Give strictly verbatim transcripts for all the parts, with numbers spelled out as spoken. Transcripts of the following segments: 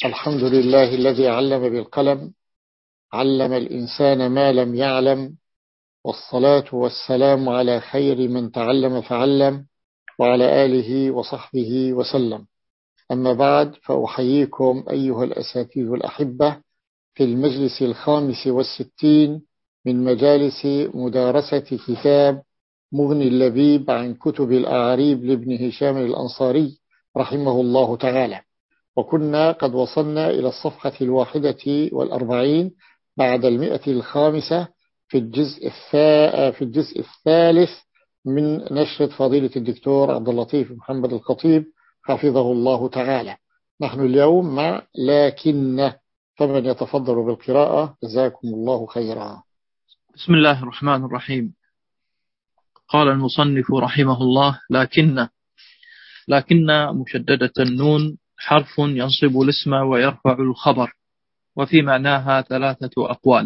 الحمد لله الذي علم بالقلم، علم الإنسان ما لم يعلم، والصلاة والسلام على خير من تعلم فعلم، وعلى آله وصحبه وسلم. أما بعد، فأحييكم أيها الأساتذة الأحبة في المجلس الخامس والستين من مجالس مدارسة كتاب مغني اللبيب عن كتب الأعاريب لابن هشام الأنصاري رحمه الله تعالى. وكنا قد وصلنا إلى الصفحة الواحدة والأربعين بعد المئة الخامسة في الجزء في الجزء الثالث من نشرة فضيلة الدكتور عبد اللطيف محمد الخطيب حفظه الله تعالى. نحن اليوم مع لكن، فمن يتفضل بالقراءة جزاكم الله خيرا. بسم الله الرحمن الرحيم. قال المصنف رحمه الله: لكن لكن مشددة النون حرف ينصب الاسم ويرفع الخبر، وفي معناها ثلاثة أقوال.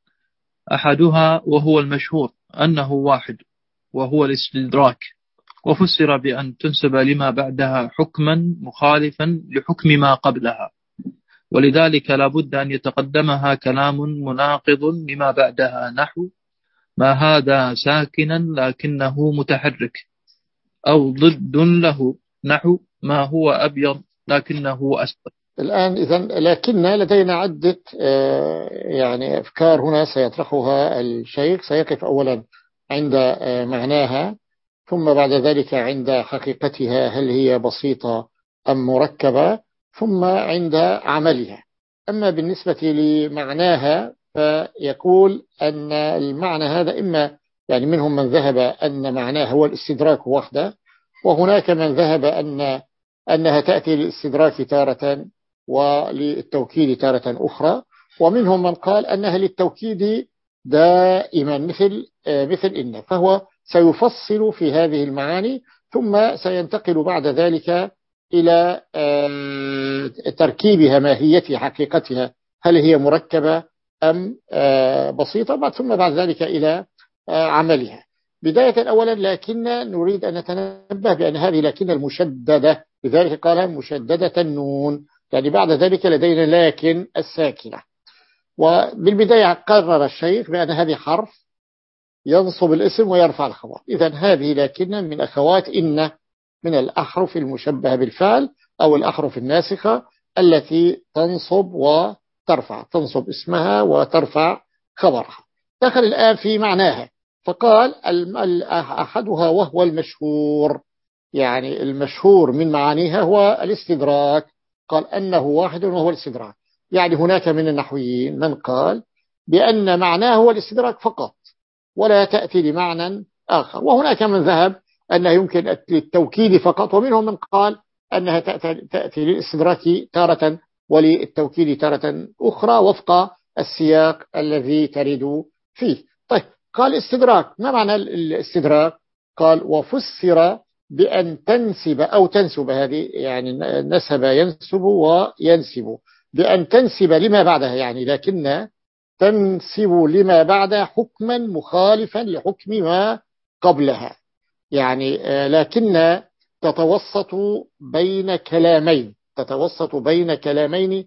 أحدها وهو المشهور أنه واحد، وهو الاستدراك، وفسر بأن تنسب لما بعدها حكما مخالفا لحكم ما قبلها، ولذلك لا بد أن يتقدمها كلام مناقض لما بعدها، نحو ما هذا ساكنا لكنه متحرك، أو ضد له، نحو ما هو أبيض لكنه أسود. الآن إذن لكن لدينا عدة يعني أفكار هنا سيطرحها الشيخ. سيقف أولا عند معناها، ثم بعد ذلك عند حقيقتها، هل هي بسيطة أم مركبة، ثم عند عملها. أما بالنسبة لمعناها فيقول أن المعنى هذا إما يعني منهم من ذهب أن معناه هو الاستدراك وحده، وهناك من ذهب أن أنها تأتي للاستدراك تارة وللتوكيد تارة أخرى، ومنهم من قال أنها للتوكيد دائما مثل مثل إن. فهو سيفصل في هذه المعاني، ثم سينتقل بعد ذلك إلى تركيبها، ماهيتها، حقيقتها، هل هي مركبة أم بسيطة، ثم بعد ذلك إلى عملها. بداية أولا، لكن نريد أن نتنبه بأن هذه لكن المشددة، لذلك قال مشددة النون، يعني بعد ذلك لدينا لكن الساكنة. وبالبداية قرر الشيخ بأن هذه حرف ينصب الاسم ويرفع الخبر. إذن هذه لكن من أخوات إن، من الأحرف المشبهة بالفعل أو الأحرف الناسخة التي تنصب وترفع، تنصب اسمها وترفع خبرها. دخل الآن في معناها، فقال أحدها وهو المشهور، يعني المشهور من معانيها هو الاستدراك. قال أنه واحد وهو الاستدراك، يعني هناك من النحويين من قال بأن معناه هو الاستدراك فقط ولا تأتي لمعنى آخر، وهناك من ذهب أنها يمكن للتوكيد فقط، ومنهم من قال أنها تأتي للاستدراك تارة وللتوكيد تارة أخرى وفق السياق الذي ترد فيه. طيب، قال استدراك، ما معنى الاستدراك؟ قال وفسر بأن تنسب أو تنسب، هذه يعني نسب ينسب وينسب، بأن تنسب لما بعدها، يعني لكن تنسب لما بعدها حكما مخالفا لحكم ما قبلها. يعني لكن تتوسط بين كلامين، تتوسط بين كلامين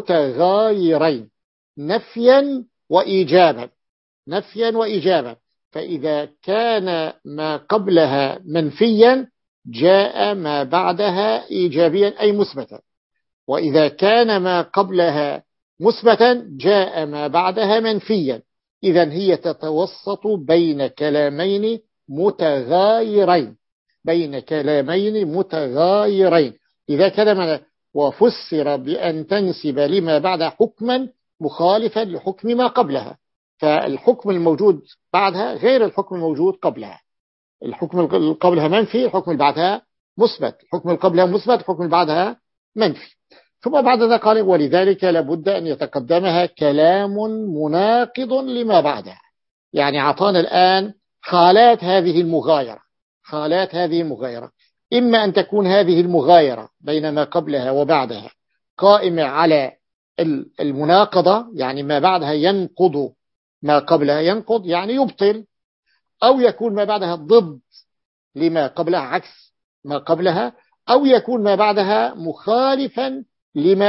متغايرين، نفيا وإيجابا، نفيا وإيجابا. فإذا كان ما قبلها منفيا جاء ما بعدها إيجابيا أي مثبتا، وإذا كان ما قبلها مثبتا جاء ما بعدها منفيا. إذن هي تتوسط بين كلامين متغايرين، بين كلامين متغايرين. إذا كان وفسر بأن تنسب لما بعدها حكما مخالفا لحكم ما قبلها، فالحكم الموجود بعدها غير الحكم الموجود قبلها. الحكم اللي قبلها منفي، الحكم اللي بعدها مثبت، الحكم اللي قبلها مثبت، الحكم اللي بعدها منفي. ثم بعد ذلك قال ولذلك لابد أن يتقدمها كلام مناقض لما بعدها. يعني عطانا الآن حالات هذه المغايرة، حالات هذه المغايرة، إما أن تكون هذه المغايرة بين ما قبلها وبعدها قائمة على المناقضة، يعني ما بعدها ينقض ما قبلها، ينقض يعني يبطل، أو يكون ما بعدها ضد لما قبلها، عكس ما قبلها، أو يكون ما بعدها مخالفا لما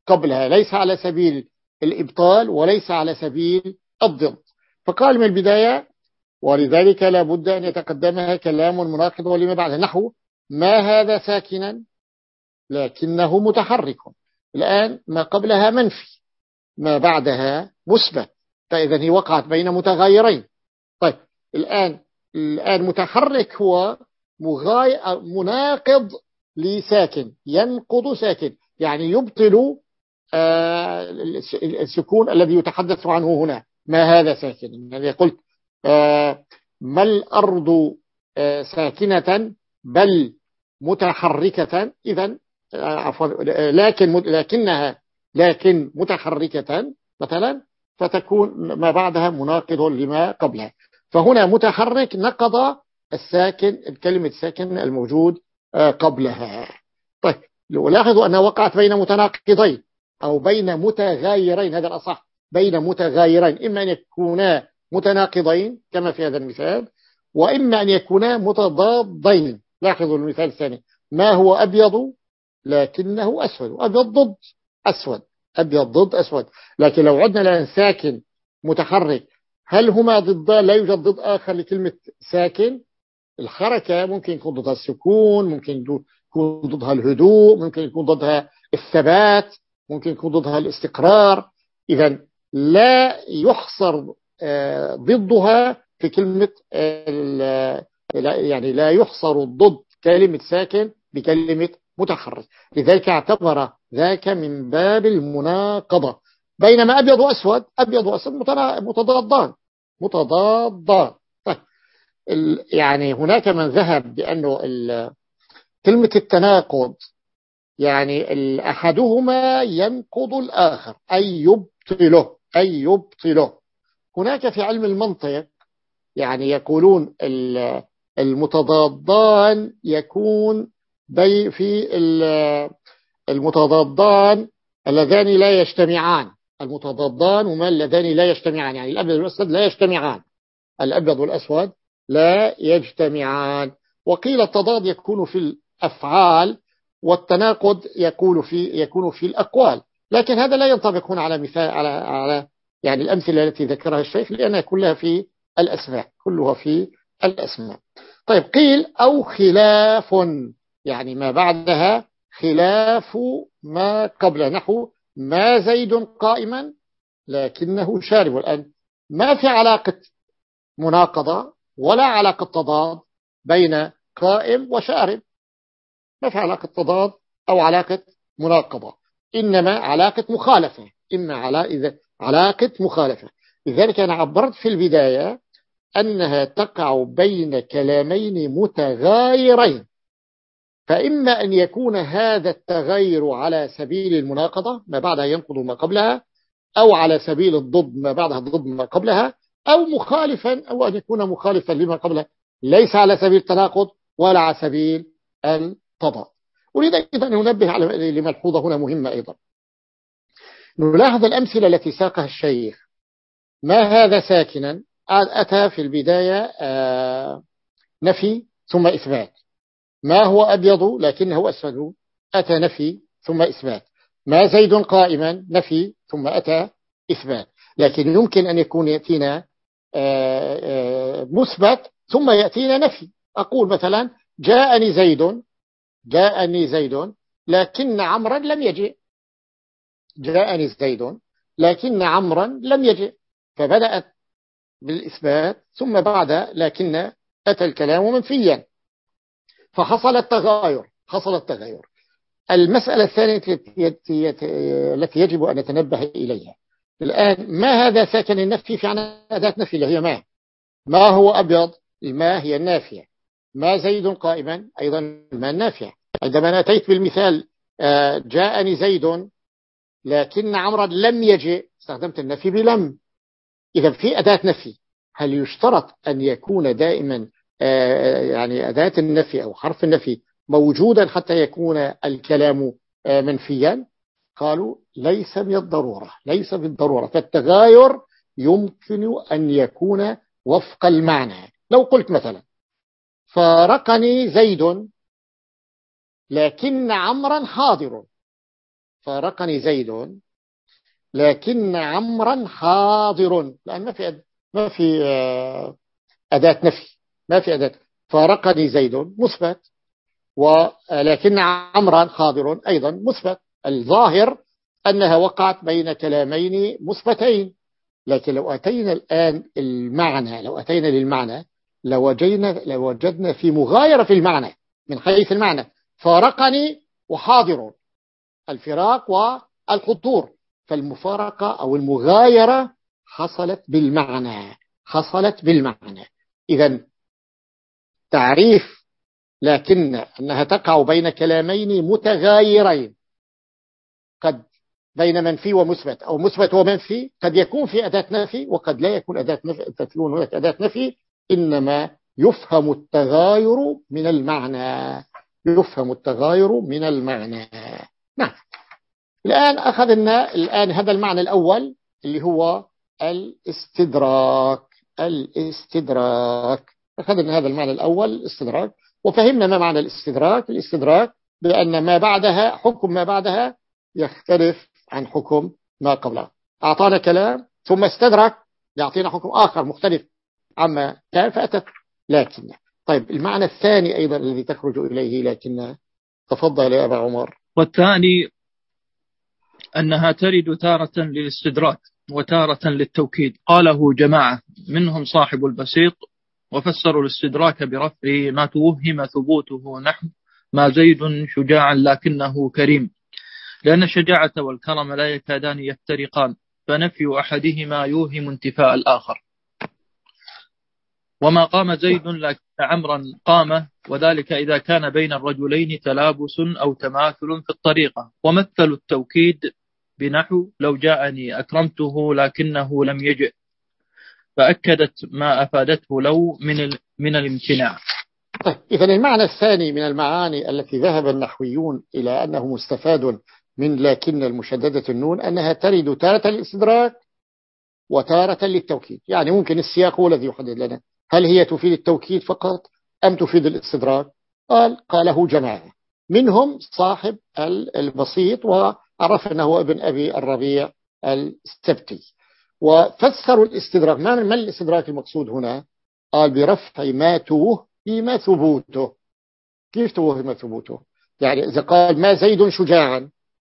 قبلها، ليس على سبيل الإبطال وليس على سبيل الضد. فقال من البداية ولذلك لا بد أن يتقدمها كلام مناقض لما بعد، نحو ما هذا ساكنا لكنه متحرك. الآن ما قبلها منفي، ما بعدها مثبت، فإذا هي وقعت بين متغيرين. طيب الآن الآن متحرك هو مغاي... مناقض لساكن، ينقض ساكن، يعني يبطل آه السكون الذي يتحدث عنه هنا. ما هذا ساكن، يعني قلت آه ما الأرض آه ساكنة بل متحركة، إذن آه عفوا لكن لكنها لكن متحركة مثلا، فتكون ما بعدها مناقض لما قبلها. فهنا متحرك نقض الساكن، الكلمة ساكن الموجود آه قبلها. طيب لاحظوا أنها وقعت بين متناقضين أو بين متغايرين، هذا الأصح، بين متغايرين، إما أن يكونا متناقضين كما في هذا المثال، وإما أن يكونا متضادين. لاحظوا المثال الثاني، ما هو أبيض لكنه أسود، أبيض ضد أسود، أبيض ضد أسود. لكن لو عدنا لأن ساكن متحرك، هل هما ضدان؟ لا يوجد ضد آخر لكلمة ساكن. الحركة ممكن يكون ضدها السكون، ممكن يكون ضدها الهدوء، ممكن يكون ضدها الثبات، ممكن يكون ضدها الاستقرار. إذن لا يحصر ضدها في كلمة، يعني لا يحصر ضد كلمة ساكن بكلمة متحرك. لذلك اعتبر ذاك من باب المناقضة. بينما أبيض وأسود، أبيض وأسود متضادان متضادان. يعني هناك من ذهب بأنه كلمة التناقض يعني أحدهما ينقض الآخر، أي يبطله أي يبطله. هناك في علم المنطق يعني يقولون المتضادان يكون بي في المتضادان اللذان لا يجتمعان، المتضادان هما اللذان لا يجتمعان، يعني الأبيض والأسود لا يجتمعان، الأبيض والأسود لا يجتمعان. وقيل التضاد يكون في الأفعال والتناقض يكون في يكون في الأقوال، لكن هذا لا ينطبق هنا على مثال على على يعني الأمثلة التي ذكرها الشيخ، لأنها كلها في الأسماء، كلها في الأسماء. طيب قيل أو خلاف، يعني ما بعدها خلاف ما قبل، نحو ما زيد قائما لكنه شارب. الآن ما في علاقة مناقضة ولا علاقة تضاد بين قائم وشارب، ما في علاقة تضاد أو علاقة مناقضة، إنما علاقة مخالفة، إما على إذا علاقة مخالفة. لذلك أنا عبرت في البداية أنها تقع بين كلامين متغايرين، فإما أن يكون هذا التغير على سبيل المناقضة، ما بعدها ينقض ما قبلها، أو على سبيل الضد، ما بعدها ضد ما قبلها، أو مخالفا، أو أن يكون مخالفا لما قبله، ليس على سبيل التناقض ولا على سبيل التضاد. أريد أيضا أن ننبه على لملحوظة هنا مهمة أيضا. نلاحظ الأمثلة التي ساقها الشيخ. ما هذا ساكنا أتى في البداية نفي ثم إثبات. ما هو أبيض لكنه أسود أتى نفي ثم إثبات. ما زيد قائما نفي ثم أتى إثبات. لكن يمكن أن يكون يأتينا مثبت ثم يأتينا نفي. أقول مثلا جاءني زيد جاءني زيد لكن عمرا لم يجئ، جاءني زيد لكن عمرا لم يجئ، فبدأت بالإثبات ثم بعد لكن أتى الكلام منفيا، فحصل التغاير حصل التغاير. المسألة الثانية التي يجب أن نتنبه إليها الآن، ما هذا ساكن النفي في عنا أداة نفي اللي هي ما ما هو أبيض، الماء هي النافية. ما زيد قائما أيضا الماء النافية. عندما أتيت بالمثال جاءني زيد لكن عمرا لم يجئ، استخدمت النفي بلم. إذا في أداة نفي، هل يشترط أن يكون دائما يعني أداة النفي أو حرف النفي موجودا حتى يكون الكلام منفيا؟ قالوا ليس بالضرورة، ليس بالضرورة. فالتغاير يمكن أن يكون وفق المعنى. لو قلت مثلا فارقني زيد لكن عمرا حاضر، فارقني زيد لكن عمرا حاضر، لأن ما في ما في أداة نفي، ما في أداة. فارقني زيد مثبت، ولكن عمرا حاضر أيضا مثبت. الظاهر أنها وقعت بين كلامين مثبتين. لكن لو أتينا الآن المعنى، لو أتينا للمعنى لوجدنا لوجدنا في مغايرة في المعنى من حيث المعنى. فارقني وحاضر، الفراق والحضور، فالمفارقة أو المغايرة حصلت بالمعنى، حصلت بالمعنى. إذن تعريف لكن أنها تقع بين كلامين متغايرين، قد بين منفي ومثبت أو مثبت ومنفي، قد يكون في أداة نفي وقد لا يكون أداة نفي، تكون هناك أداة نفي، إنما يفهم التغاير من المعنى، يفهم التغاير من المعنى. نعم. الآن أخذنا الآن هذا المعنى الأول اللي هو الاستدراك. الاستدراك أخذنا هذا المعنى الأول الاستدراك، وفهمنا ما معنى الاستدراك. الاستدراك بأن ما بعدها، حكم ما بعدها يختلف عن حكم ما قبله. أعطانا كلام ثم استدرك يعطينا حكم آخر مختلف عما كان فأتت لكن. طيب المعنى الثاني أيضا الذي تخرج إليه لكن، تفضل يا أبا عمر. والثاني أنها ترد تارة للاستدراك وتارة للتوكيد. قاله جماعة منهم صاحب البسيط، وفسروا الاستدراك برفع ما توهم ثبوته، نحو ما زيد شجاعا لكنه كريم، لأن الشجاعة والكرم لا يكادان يفترقان، فنفي أحدهما يوهم انتفاء الآخر. وما قام زيد لكن عمرا قام، وذلك إذا كان بين الرجلين تلابس أو تماثل في الطريقة. ومثلوا التوكيد بنحو لو جاءني أكرمته لكنه لم يجئ، فأكدت ما أفادته لو من من الامتناع. طيب إذن المعنى الثاني من المعاني التي ذهب النحويون إلى أنه مستفاد من لكن المشددة النون، أنها ترد تارة للاستدراك وتارة للتوكيد. يعني ممكن السياق هو الذي يحدد لنا هل هي تفيد التوكيد فقط أم تفيد الاستدراك. قال قاله جماعة منهم صاحب البسيط، وعرف أنه ابن أبي الربيع السبتي، وفسروا الاستدراك. ما من الاستدراك المقصود هنا؟ قال برفع ما توهم ثبوته. كيف توهم ثبوته؟ يعني إذا قال ما زيد شجاعا،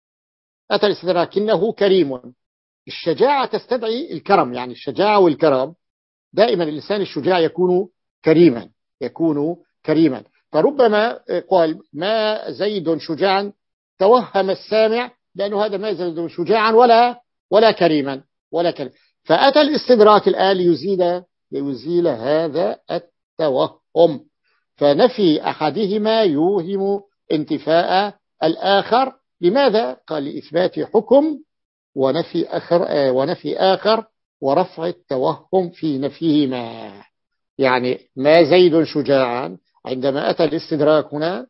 أتى الاستدراك إنه كريم. الشجاعة تستدعي الكرم، يعني الشجاعة والكرم دائما الإنسان الشجاع يكون كريما، يكون كريما. فربما قال ما زيد شجاعا توهم السامع بأنه هذا ما زيد شجاعا ولا ولا كريما ولا كريم. فأتى الاستدراك الآن ليزيل ليزيل هذا التوهم، فنفي أحدهما يوهم انتفاء الآخر. لماذا؟ قال لإثبات حكم ونفي آخر ونفي آخر ورفع التوهم في نفيهما. يعني ما زيد شجاعا، عندما أتى الاستدراك هنا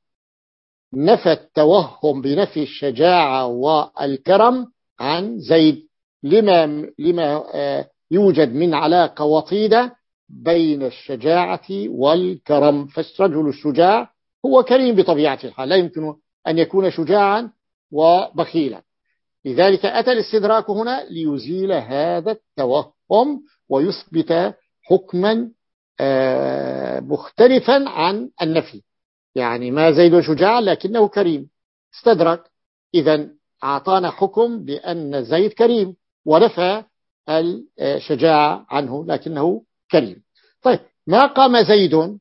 نفى التوهم بنفي الشجاعة والكرم عن زيد، لما لما يوجد من علاقة وطيدة بين الشجاعة والكرم. فالرجل الشجاع هو كريم بطبيعة الحال، لا يمكن أن يكون شجاعا وبخيلا. لذلك أتى الاستدراك هنا ليزيل هذا التوهم ويثبت حكما مختلفا عن النفي. يعني ما زيد شجاع لكنه كريم، استدرك، إذن أعطانا حكم بأن زيد كريم ونفى الشجاعة عنه لكنه كريم. طيب ما قام زيد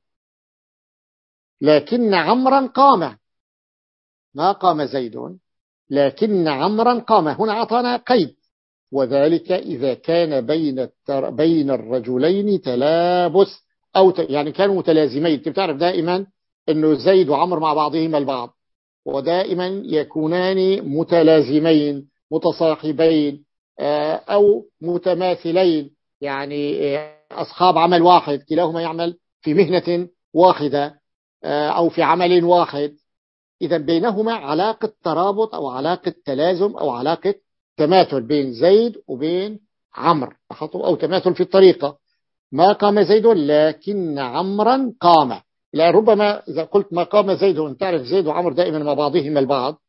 لكن عمرا قام، ما قام زيد لكن عمرا قام، هنا أعطانا قيد، وذلك إذا كان بين التر... بين الرجلين تلابس أو ت... يعني كانوا متلازمين. انت بتعرف دائما أنه زيد وعمر مع بعضهم البعض، ودائما يكونان متلازمين متصاحبين أو متماثلين، يعني أصحاب عمل واحد، كلاهما يعمل في مهنة واحدة أو في عمل واحد. إذا بينهما علاقة ترابط أو علاقة تلازم أو علاقة تماثل بين زيد وبين عمر، أو تماثل في الطريقة. ما قام زيد لكن عمرا قام. لا ربما إذا قلت ما قام زيد، وانت تعرف زيد وعمر دائما مع بعضهم البعض،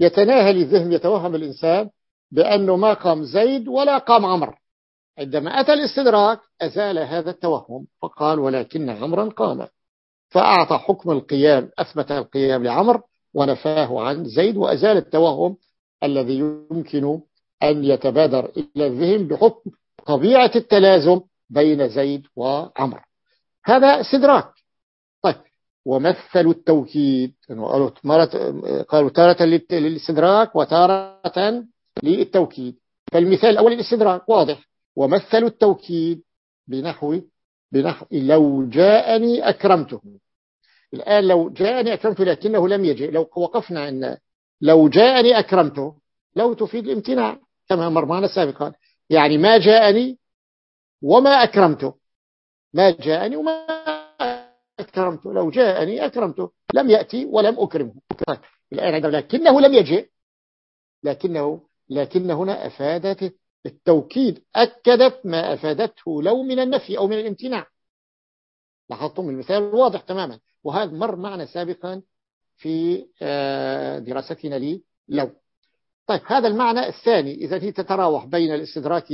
يتناهل الذهن، يتوهم الإنسان بأنه ما قام زيد ولا قام عمرو. عندما أتى الاستدراك أزال هذا التوهم فقال ولكن عمرا قام، فأعطى حكم القيام، أثبت القيام لعمر ونفاه عن زيد، وأزال التوهم الذي يمكن أن يتبادر إلى الذهن بحكم طبيعة التلازم بين زيد وعمر. هذا استدراك. طيب ومثلوا التوكيد، قالوا تارة للاستدراك وتارة للتوكيد. فالمثال الأول الاستدراك واضح، ومثلوا التوكيد بنحو بنحو لو جاءني أكرمته. الآن لو جاءني أكرمته لكنه لم يجئ، لو وقفنا أن لو جاءني أكرمته لو تفيد الامتناع كما مر معنا سابقا، يعني ما جاءني وما أكرمته، ما جاءني وما أكرمته، لو جاءني أكرمته، لم يأتي ولم أكرمه. طيب الآن عندما لكنه لم يجئ، لكنه لكن هنا أفادت التوكيد، أكدت ما أفادته لو من النفي أو من الامتناع. لاحظتم المثال واضح تماما، وهذا مر معنا سابقا في دراستنا لي لو. طيب هذا المعنى الثاني، إذا هي تتراوح بين الاستدراك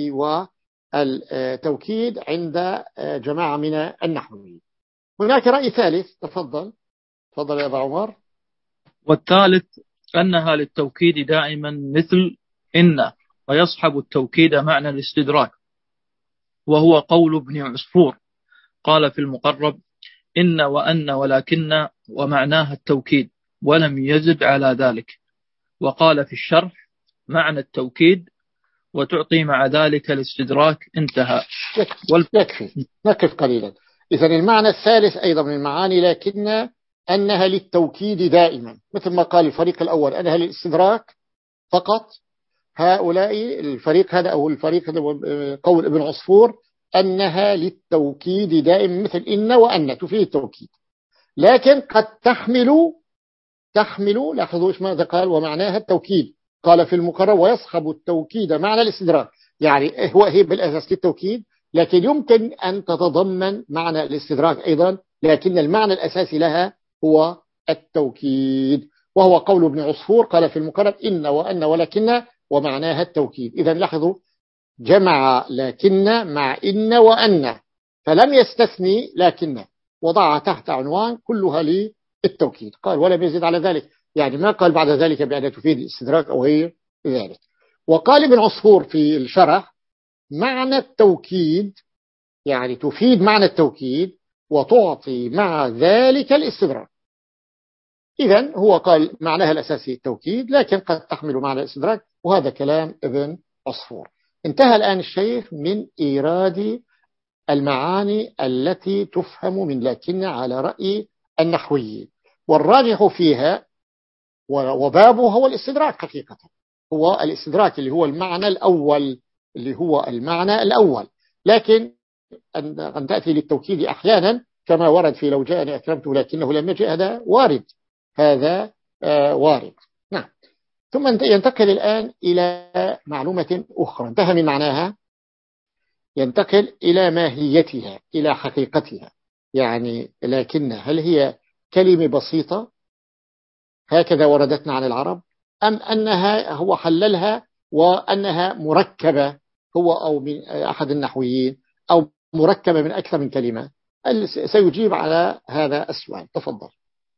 والتوكيد عند جماعة من النحويين. هناك رأي ثالث، تفضل تفضل يا أبا عمر. والثالث أنها للتوكيد دائما مثل إن، ويصحب التوكيد معنى الاستدراك، وهو قول ابن عصفور قال في المقرب إن وأن ولكن ومعناها التوكيد ولم يزد على ذلك. وقال في الشرح معنى التوكيد وتعطي مع ذلك الاستدراك. انتهى. يكفي نقف قليلا. إذن المعنى الثالث أيضا من المعاني لكن أنها للتوكيد دائما، مثل ما قال الفريق الأول أنها للاستدراك فقط. هؤلاء الفريق هذا أو الفريق هذا قول ابن عصفور أنها للتوكيد دائما، مثل إن وأن تفيد التوكيد، لكن قد تحمل تحمل لاحظوا إيش ماذا قال ومعناها التوكيد. قال في المقرر ويصحب التوكيد معنى الاستدراك، يعني هو هي بالأساس للتوكيد، لكن يمكن أن تتضمن معنى الاستدراك أيضا، لكن المعنى الأساسي لها هو التوكيد، وهو قول ابن عصفور قال في المقرر إن وأن ولكن ومعناها التوكيد. إذا لاحظوا جمع لكن مع إن وأن، فلم يستثني لكن، وضعها تحت عنوان كلها للتوكيد. قال ولم يزد على ذلك، يعني ما قال بعد ذلك بأن تفيد الاستدراك أو غير ذلك. وقال ابن عصفور في الشرح معنى التوكيد يعني تفيد معنى التوكيد وتعطي مع ذلك الاستدراك. إذن هو قال معناها الأساسي التوكيد، لكن قد تحمل معنى الاستدراك، وهذا كلام ابن عصفور. انتهى الآن الشيخ من إيراد المعاني التي تفهم من لكن على رأي النحويين، والراجح فيها وبابه هو الاستدراك حقيقة، هو الاستدراك اللي هو المعنى الأول اللي هو المعنى الأول، لكن أن تأتي للتوكيد أحيانا كما ورد في لو جاءني أكرمته لكنه لم يجئ، هذا وارد، هذا آه وارد. نعم. ثم ينتقل الآن إلى معلومة أخرى انتهى من معناها، ينتقل إلى ماهيتها إلى حقيقتها. يعني لكن هل هي كلمة بسيطة هكذا وردتنا عن العرب، أم أنها هو حللها وأنها مركبة هو أو من أحد النحويين، أو مركبة من أكثر من كلمة؟ سيجيب على هذا السؤال. تفضل.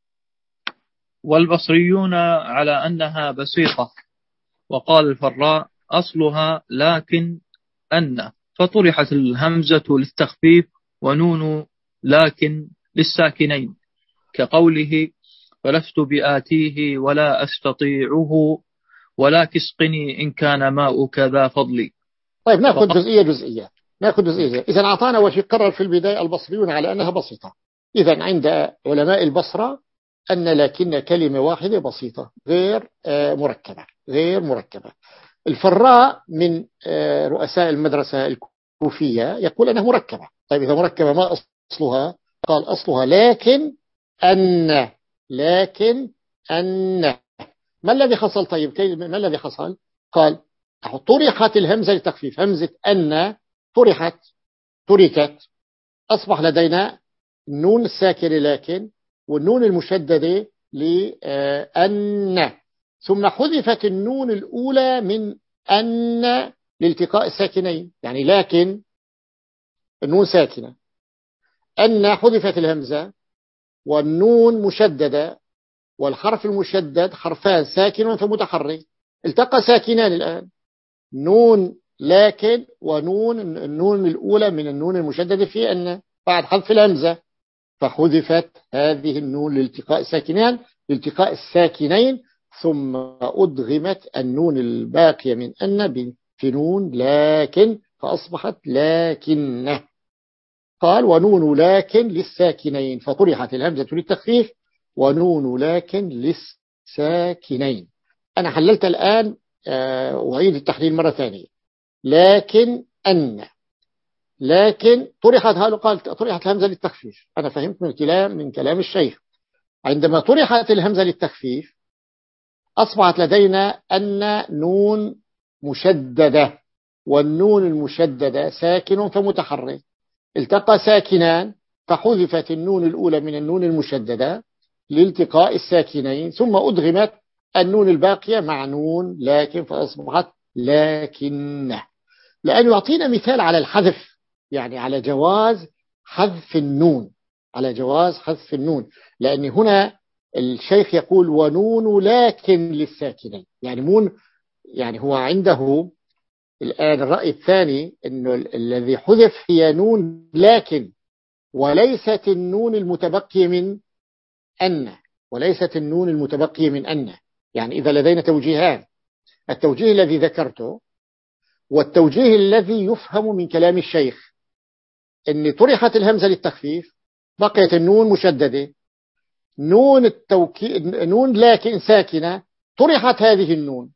والبصريون على أنها بسيطة، وقال الفراء أصلها لكن أن، فطرحت الهمزة للتخفيف ونون لكن للساكنين، كقوله فلست بآتيه ولا أستطيعه ولا كسقني إن كان ماؤك ذا فضلي. طيب نأخذ جزئية جزئية نأخذ جزئية. إذا أعطانا وشي قرر في البداية البصريون على أنها بسيطة. إذا عند علماء البصرة أن لكن كلمة واحدة بسيطة غير مركبة غير مركبة. الفراء من رؤساء المدرسة الكوفية يقول أنها مركبة. طيب إذا مركبة ما أصلها؟ قال أصلها لكن أن لكن أن. ما الذي حصل؟ طيب ما الذي حصل؟ قال طرحت الهمزة لتخفيف، همزة أن طرحت تركت، أصبح لدينا النون الساكنة لكن والنون المشددة لأن، ثم حذفت النون الأولى من أن لالتقاء الساكنين، يعني لكن النون ساكنة، أن حذفت الهمزة والنون مشددة، والحرف المشدد حرفان ساكن فمتحرك، التقى ساكنان الآن، نون لكن ونون، النون الأولى من النون المشددة في أن بعد حذف الهمزة، فحذفت هذه النون لالتقاء الساكنين لالتقاء الساكنين ثم أدغمت النون الباقية من أن في نون لكن فأصبحت لكن. قال ونون لكن للساكنين، فطرحت الهمزة للتخفيف ونون لكن للساكنين. أنا حللت الآن أعيد التحليل مرة ثانية. لكن أن لكن طرحت هذا قال طرحت الهمزة للتخفيف، أنا فهمت من كلام من كلام الشيخ، عندما طرحت الهمزة للتخفيف أصبحت لدينا أن نون مشددة، والنون المشددة ساكن فمتحرك، التقى ساكنان فحذفت النون الأولى من النون المشددة لالتقاء الساكنين ثم أدغمت النون الباقية مع نون لكن فأصبحت لكن. لأن يعطينا مثال على الحذف، يعني على جواز حذف النون، على جواز حذف النون، لأن هنا الشيخ يقول ونون لكن للساكنين، يعني مون، يعني هو عنده الآن الرأي الثاني أنه الذي حذف هي نون لكن وليست النون المتبقية من أن، وليست النون المتبقية من أن. يعني إذا لدينا توجيهان، التوجيه الذي ذكرته والتوجيه الذي يفهم من كلام الشيخ، أن طرحت الهمزة للتخفيف بقيت النون مشددة، نون التوكيد نون لكن ساكنة، طرحت هذه النون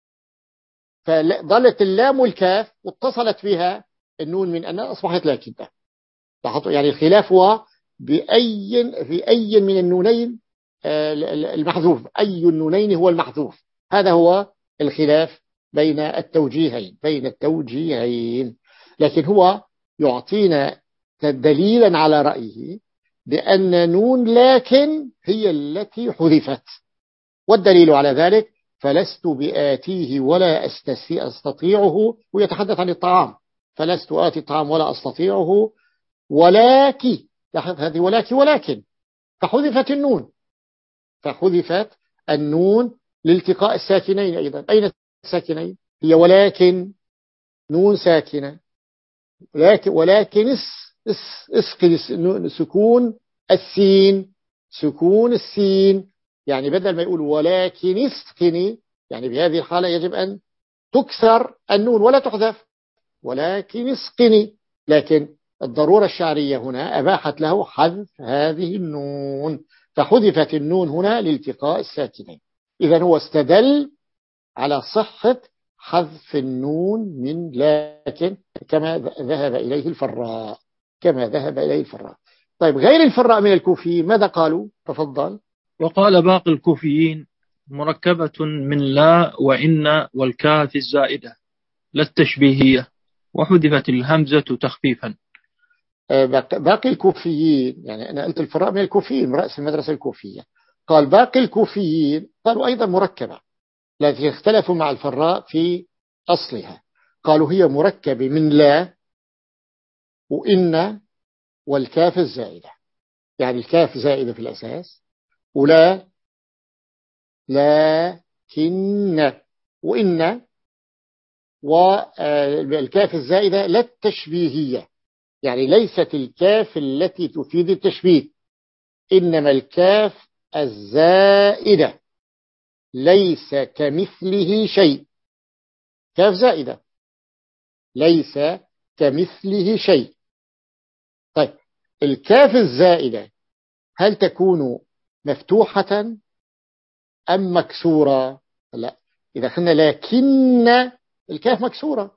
فظلت اللام والكاف واتصلت بها النون من أن أصبحت لكن. يعني الخلاف هو بأي في أي من النونين المحذوف، أي النونين هو المحذوف، هذا هو الخلاف بين التوجيهين بين التوجيهين. لكن هو يعطينا دليلا على رأيه بأن نون لكن هي التي حذفت، والدليل على ذلك فلست بآتيه ولا أستطيعه، ويتحدث عن الطعام، فلست آتي الطعام ولا أستطيعه ولكن، هذه ولكن ولكن فحذفت النون، فحذفت النون لالتقاء الساكنين أيضا. أين الساكنين؟ هي ولكن نون ساكنة، ولكن ولكن اس اس اسقي سكون السين، سكون السين، يعني بدل ما يقول ولكن اسقني، يعني بهذه الحالة يجب أن تكسر النون ولا تحذف، ولكن اسقني، لكن الضرورة الشعرية هنا أباحت له حذف هذه النون، فحذفت النون هنا لالتقاء الساكنين. إذن هو استدل على صحة حذف النون من لكن كما ذهب إليه الفراء، كما ذهب إليه الفراء. طيب غير الفراء من الكوفيين ماذا قالوا؟ تفضل. وقال باقي الكوفيين مركبة من لا وإن والكاف الزائدة لا التشبيهية، وحذفت الهمزة تخفيفا. باقي الكوفيين، يعني أنا قلت الفراء من الكوفيين رأس المدرسة الكوفية، قال باقي الكوفيين قالوا أيضا مركبة، التي اختلفوا مع الفراء في أصلها، قالوا هي مركبة من لا وإن والكاف الزائدة، يعني الكاف زائدة في الأساس، ولا لكن وإن، والكاف الزائدة لا التشبيهية، يعني ليست الكاف التي تفيد التشبيه، إنما الكاف الزائدة ليس كمثله شيء، كاف زائدة ليس كمثله شيء. طيب الكاف الزائدة هل تكون مفتوحة أم مكسورة؟ لا، إذا قلنا لكن الكاف مكسورة،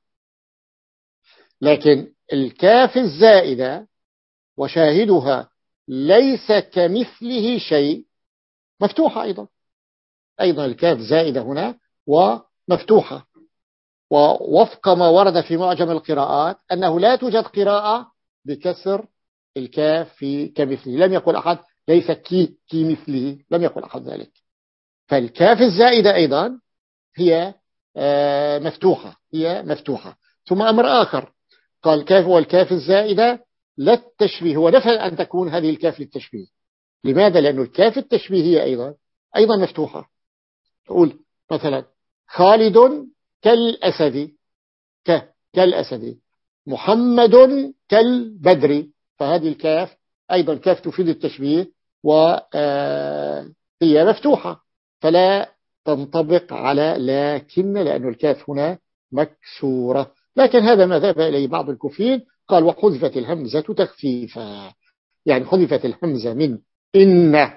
لكن الكاف الزائدة وشاهدها ليس كمثله شيء مفتوحة أيضا، أيضا الكاف زائدة هنا ومفتوحة. ووفق ما ورد في معجم القراءات أنه لا توجد قراءة بكسر الكاف في كمثله، لم يقل أحد ليس كي كي مثله، لم يقل أحد ذلك. فالكاف الزائدة أيضا هي مفتوحة هي مفتوحة. ثم أمر آخر قال الكاف والكاف الزائدة لا التشبيه، ونفى أن تكون هذه الكاف للتشبيه. لماذا؟ لأن الكاف التشبيهية أيضا أيضا مفتوحة. تقول مثلا خالد كالأسد، ك كالأسد، محمد كالبدر، فهذه الكاف أيضا كاف تفيد التشبيه وهي مفتوحة، فلا تنطبق على لكن، لأن الكاف هنا مكسورة. لكن هذا ما ذهب إليه بعض الكوفيين، قال وحذفت الهمزة تخفيفا، يعني حذفت الهمزة من إن،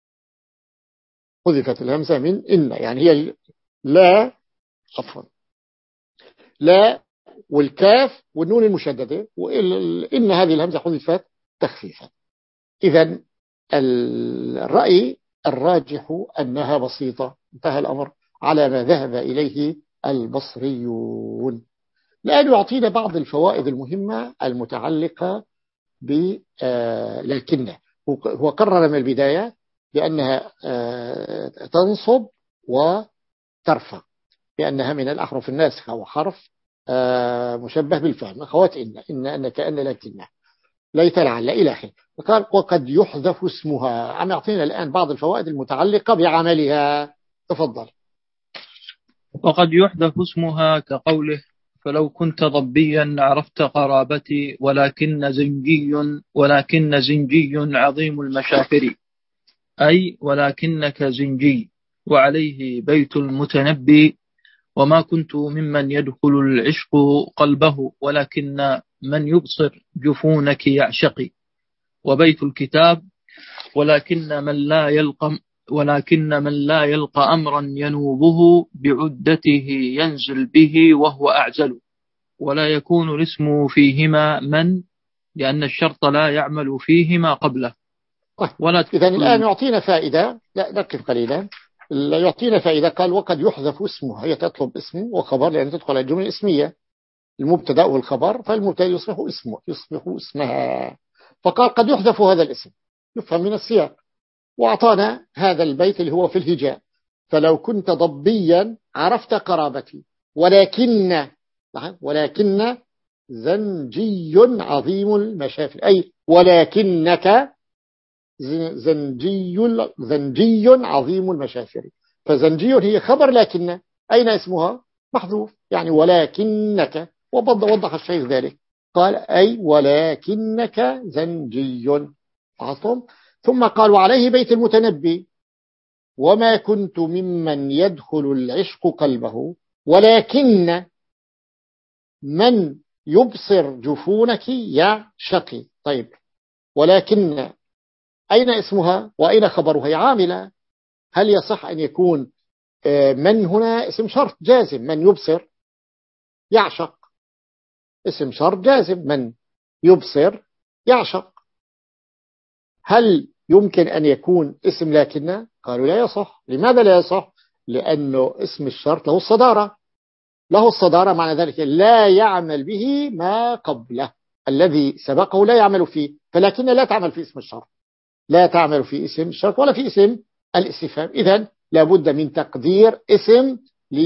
حذفت الهمزة من إن، يعني هي لا عفوا لا والكاف والنون المشددة، وإن هذه الهمزة حذفت تخفيفا. إذن الرأي الراجح أنها بسيطة، انتهى الأمر على ما ذهب إليه البصريون. لأن يعطينا بعض الفوائد المهمة المتعلقة ب لكنه. هو قرر من البداية بأنها تنصب وترفع، لأنها من الأحرف الناسخة وحرف مشبه بالفهم، أخوات إن إن أن كأن لكنه ليت لعل إلى آخره. وقال وقد يحذف اسمها، عم يعطينا الآن بعض الفوائد المتعلقة بعملها. تفضل. وقد يحذف اسمها كقوله فلو كنت ضبيا عرفت قرابتي ولكن زنجي ولكن زنجي عظيم المشافر، أي ولكنك زنجي. وعليه بيت المتنبي وما كنت ممن يدخل العشق قلبه ولكن من يبصر جفونك يعشقي. وبيت الكتاب ولكن من لا يلقى ولكن من لا يلقى أمرا ينوبه بعدته ينزل به وهو أعزل. ولا يكون الاسم فيهما من، لأن الشرط لا يعمل فيهما قبله. ولا إذن الآن يعطينا فائدة، لا نقف قليلا، يعطينا فائدة. قال وقد يحذف اسمه، هي تطلب اسم وخبر لأن تدخل على الجملة الاسمية، المبتدا والخبر، فالمبتدا يصبح اسمه يصبح اسمها، فقال قد يحذف هذا الاسم، يفهم من السياق. وأعطانا هذا البيت اللي هو في الهجاء، فلو كنت ضبيا عرفت قرابتي ولكن ولكن زنجي عظيم المشافر، أي ولكنك زنجي زنجي عظيم المشافر. فزنجي هي خبر لكن، أين اسمها؟ محذوف، يعني ولكنك، ووضح الشيخ ذلك قال أي ولكنك زنجي عظم. ثم قال وعليه بيت المتنبي وما كنت ممن يدخل العشق قلبه ولكن من يبصر جفونك يعشقي. طيب ولكن أين اسمها وأين خبرها؟ هي عاملة. هل يصح أن يكون من هنا اسم شرط جازم؟ من يبصر يعشق اسم شرط جازم، من يبصر يعشق. هل يمكن أن يكون اسم لكن؟ قالوا لا يصح. لماذا لا يصح؟ لأنه اسم الشرط له الصدارة، له الصدارة، معنى ذلك لا يعمل به ما قبله، الذي سبقه لا يعمل فيه، فلكن لا تعمل في اسم الشرط، لا تعمل في اسم الشرط ولا في اسم الاستفهام. إذن لابد من تقدير اسم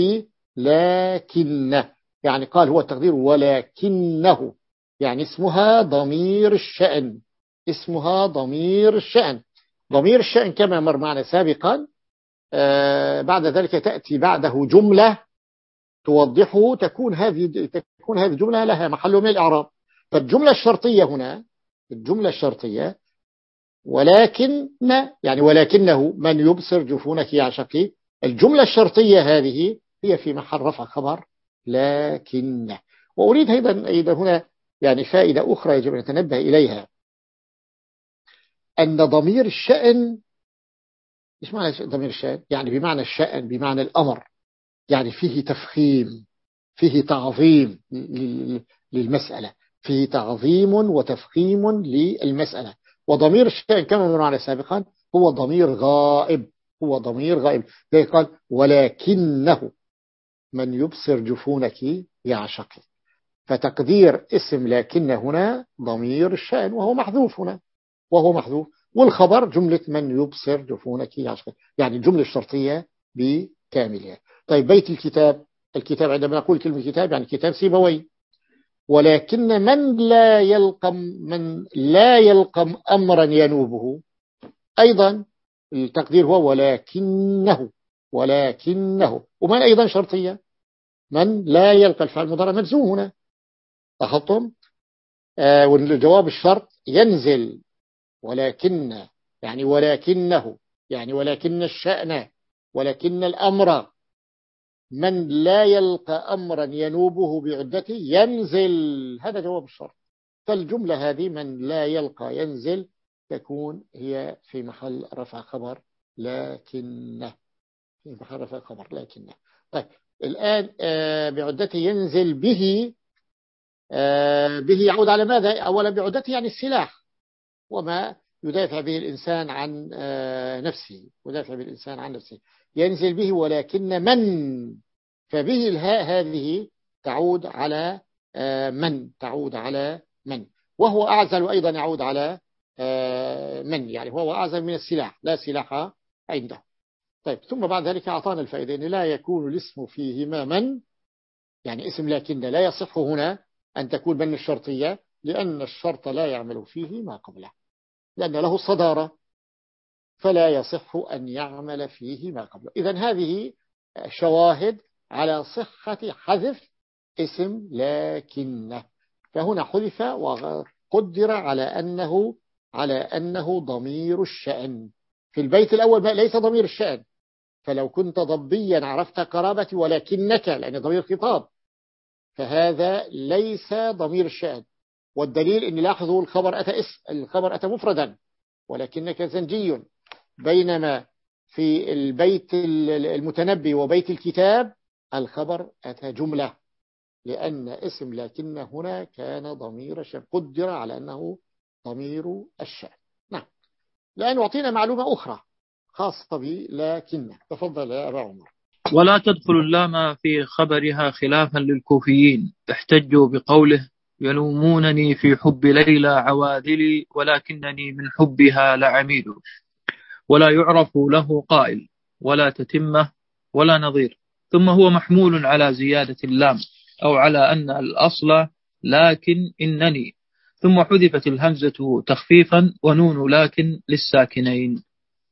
للكن، يعني قال هو التقدير ولكنه، يعني اسمها ضمير الشأن، اسمها ضمير الشأن. ضمير الشأن كما مر معنا سابقا، آه بعد ذلك تأتي بعده جملة توضحه، تكون هذه تكون هذه الجملة لها محل من الإعراب. فالجملة الشرطية هنا، الجملة الشرطية ولكن، يعني ولكنه من يبصر جفونك يعشقي، الجملة الشرطية هذه هي في محل رفع خبر لكن. وأريد أيضا أيضا هنا يعني فائدة أخرى يجب أن نتنبه إليها، أن ضمير الشأن، إيش معنى ضمير الشأن؟ يعني بمعنى الشأن، بمعنى الأمر، يعني فيه تفخيم، فيه تعظيم للمسألة، فيه تعظيم وتفخيم للمسألة. وضمير الشأن كما مرنا سابقا هو ضمير غائب، هو ضمير غائب. زي قال ولكنه من يبصر جفونك يعشقي، فتقدير اسم لكن هنا ضمير الشأن وهو محذوف هنا، وهو محذوف. والخبر جملة من يبصر جفونك يعشقي، يعني الجملة الشرطية بكاملها. طيب بيت الكتاب، الكتاب عندما نقول كلمة كتاب يعني كتاب سيبويه، ولكن من لا يلقم من لا يلقم أمرا ينوبه، أيضا التقدير هو ولكنه، ولكنه، ومن أيضا شرطية، من لا يلقى الفعل المضارع مجزوم هنا، لاحظتم؟ آه والجواب الشرط ينزل، ولكن يعني ولكنه يعني ولكن الشأن، ولكن الأمر، من لا يلقى أمرا ينوبه بعدته ينزل، هذا جواب الشرط. فالجملة هذه من لا يلقى ينزل تكون هي في محل رفع خبر لكنه، في محل رفع خبر لكنه. طيب الآن آه بعدته ينزل به، آه به يعود على ماذا؟ أولا بعدته يعني السلاح وما يدافع به الإنسان عن آه نفسه، يدافع به الإنسان عن نفسه، ينزل به ولكن من، فبه الهاء هذه تعود على آه من، تعود على من، وهو أعزل أيضا يعود على آه من، يعني هو أعزل من السلاح، لا سلاح عنده. طيب ثم بعد ذلك أعطانا الفائدة أن لا يكون الاسم فيهما من، يعني اسم لكن لا يصح هنا أن تكون من الشرطية، لأن الشرط لا يعمل فيه ما قبله، لأن له الصدارة، فلا يصح أن يعمل فيه ما قبله. إذن هذه شواهد على صحة حذف اسم لكنه، فهنا حذف وقدر على أنه على أنه ضمير الشأن. في البيت الأول ليس ضمير الشأن، فلو كنت ضبيا عرفت قرابتي ولكنك، لأن ضمير خطاب، فهذا ليس ضمير الشأن. والدليل أن لاحظوا الخبر أتى اسم، الخبر أتى مفردا، ولكنك زنجي، بينما في البيت المتنبي وبيت الكتاب الخبر أتى جملة، لأن اسم لكن هنا كان ضمير الشأن، قدر على أنه ضمير الشأن. نعم. الآن أعطينا معلومة أخرى خاصة بلكن، تفضل يا أبا عمر. ولا تدخل اللام في خبرها خلافا للكوفيين، احتجوا بقوله يلومونني في حب ليلى عواذلي ولكنني من حبها لعميد، ولا يعرف له قائل ولا تتمة ولا نظير. ثم هو محمول على زيادة اللام أو على أن الأصل لكن إنني، ثم حذفت الهمزة تخفيفا ونون لكن للساكنين.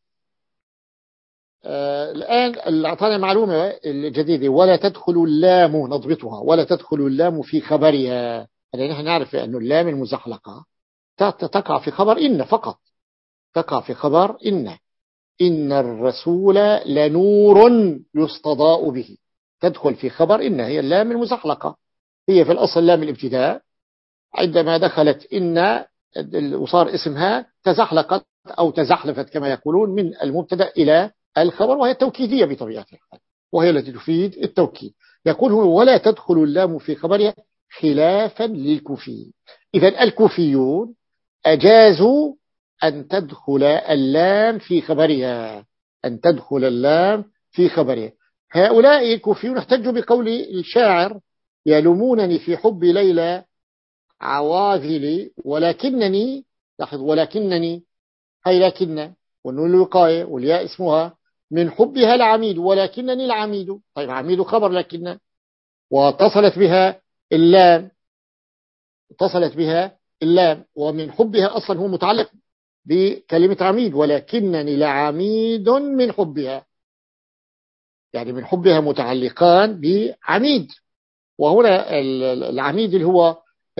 آه الآن أعطانا معلومة الجديدة، ولا تدخل اللام، نضبطها، ولا تدخل اللام في خبرها. يعني نحن نعرف أن اللام المزحلقة تقع في خبر إن فقط، تقع في خبر إن، إن الرسول لنور يستضاء به، تدخل في خبر إن، هي اللام المزحلقة، هي في الأصل لام الابتداء، عندما دخلت إن وصار اسمها تزحلقت أو تزحلفت كما يقولون من المبتدأ إلى الخبر، وهي التوكيدية بطبيعة الحال، وهي التي تفيد التوكيد. يقول هو ولا تدخل اللام في خبرها خلافا للكوفيين. إذن الكوفيون أجازوا أن تدخل اللام في خبرها، أن تدخل اللام في خبرها. هؤلاء الكوفيون احتجوا بقول الشاعر يلومونني في حب ليلى عواذلي ولكنني، لاحظ ولكنني، هي لكن والنون الوقاية والياء اسمها، من حبها العميد ولكنني العميد. طيب عميد خبر لكن، واتصلت بها اللام، اتصلت بها اللام، ومن حبها أصلا هو متعلق بكلمة عميد، ولكنني لعميد من حبها، يعني من حبها متعلقان بعميد. وهنا العميد اللي هو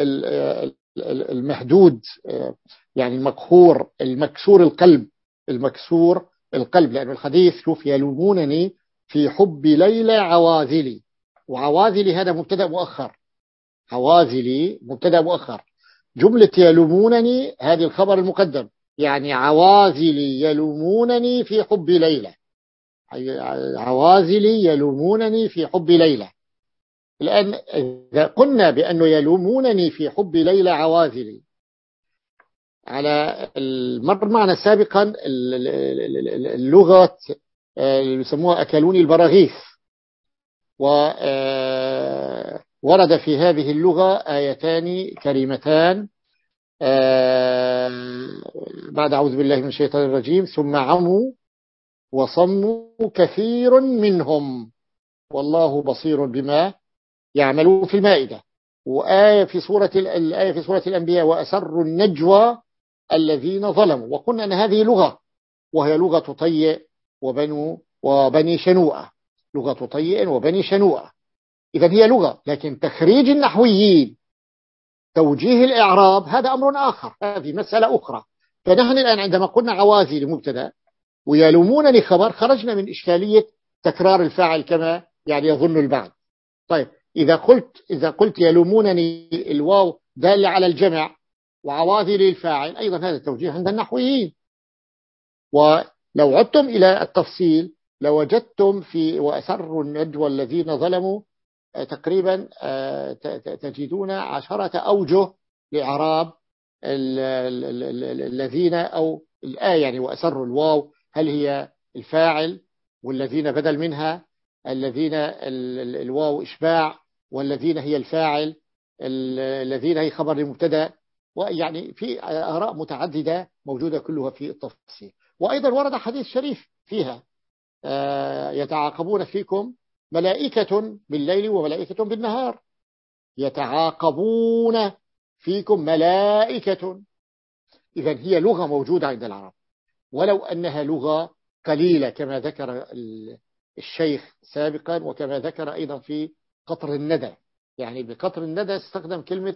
المهدود، يعني المقهور، المكسور القلب، المكسور القلب، لأن الحديث شوف يلومونني في حب ليلى عواذلي، وعواذلي هذا مبتدأ مؤخر، عواذلي مبتدأ مؤخر، جملة يلومونني هذه الخبر المقدم، يعني عواذلي يلومونني في حب ليلى، عواذلي يلومونني في حب ليلى. الآن إذا قلنا بأنه يلومونني في حب ليلى عواذلي، على المر معنا سابقا اللغة اللي يسموها أكلوني البراغيث، وورد في هذه اللغة آيتان كريمتان بعد أعوذ بالله من الشيطان الرجيم ثم عموا وصموا كثير منهم والله بصير بما يعملون في المائدة. وآية في سورة الآية في سورة الأنبياء وأسروا النجوى الذين ظلموا. وقلنا أن هذه لغة وهي لغة طيء وبنو وبني شنوءة، لغة طيء وبني شنوءة. إذا هي لغة، لكن تخريج النحويين توجيه الإعراب هذا أمر آخر، هذه مسألة أخرى. فنحن الآن عندما قلنا عوازي لمبتدا ويلومونني خبر خرجنا من إشكالية تكرار الفاعل كما يعني يظن البعض. طيب إذا قلت إذا قلت يلومونني الواو دالة على الجمع وعواذي للفاعل أيضا هذا توجيه عند النحويين. ولو عدتم إلى التفصيل لوجدتم في وأسروا النجوى الذين ظلموا تقريبا تجدون عشرة أوجه لإعراب الذين أو الآية يعني وأسروا الواو هل هي الفاعل والذين بدل منها، الذين الواو إشباع والذين هي الفاعل، الذين هي خبر المبتدا. ويعني في آراء متعددة موجودة كلها في التفصيل. وأيضا ورد حديث شريف فيها يتعاقبون فيكم ملائكة بالليل وملائكة بالنهار، يتعاقبون فيكم ملائكة. إذن هي لغة موجودة عند العرب ولو أنها لغة قليلة كما ذكر الشيخ سابقا وكما ذكر أيضا في قطر الندى. يعني بقطر الندى استخدم كلمة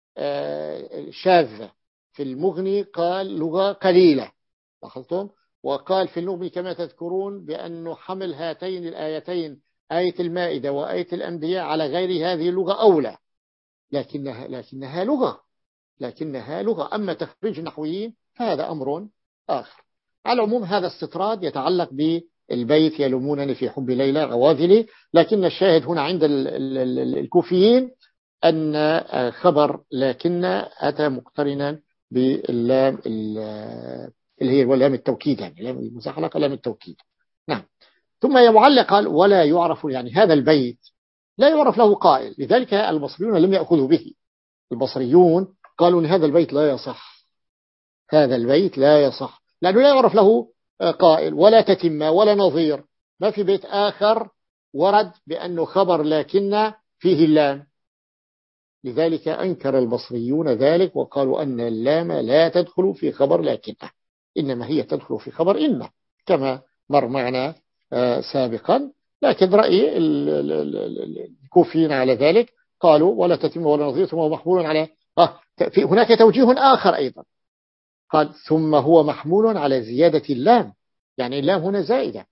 شاذة، في المغني قال لغة قليلة لاحظتم، وقال في المغني كما تذكرون بأنه حمل هاتين الآيتين آية المائدة وآية الأنبياء على غير هذه اللغة أولى، لكنها لكنها لغة لكنها لغة أما تخريج النحويين فهذا أمر آخر. على العموم هذا استطراد يتعلق بالبيت يلومونني في حب ليلى غواذلي، لكن الشاهد هنا عند الكوفيين أن خبر لكن أتى مقترنا باللام اللي هي واللام التوكيد، يعني لام المزحلقة لام التوكيد. نعم. ثم يعلق قال ولا يعرف، يعني هذا البيت لا يعرف له قائل، لذلك البصريون لم يأخذوا به. البصريون قالوا أن هذا البيت لا يصح، هذا البيت لا يصح لأنه لا يعرف له قائل ولا تتمة ولا نظير. ما في بيت آخر ورد بأنه خبر لكن فيه اللام، لذلك أنكر البصريون ذلك وقالوا أن اللام لا تدخل في خبر لكن، إنما هي تدخل في خبر إن كما مر معنا سابقا. لكن رأي الكوفيين على ذلك قالوا ولا تتم ولا نظير ثم هو محمول على آه في هناك توجيه آخر أيضا قال ثم هو محمول على زيادة اللام، يعني اللام هنا زائدة،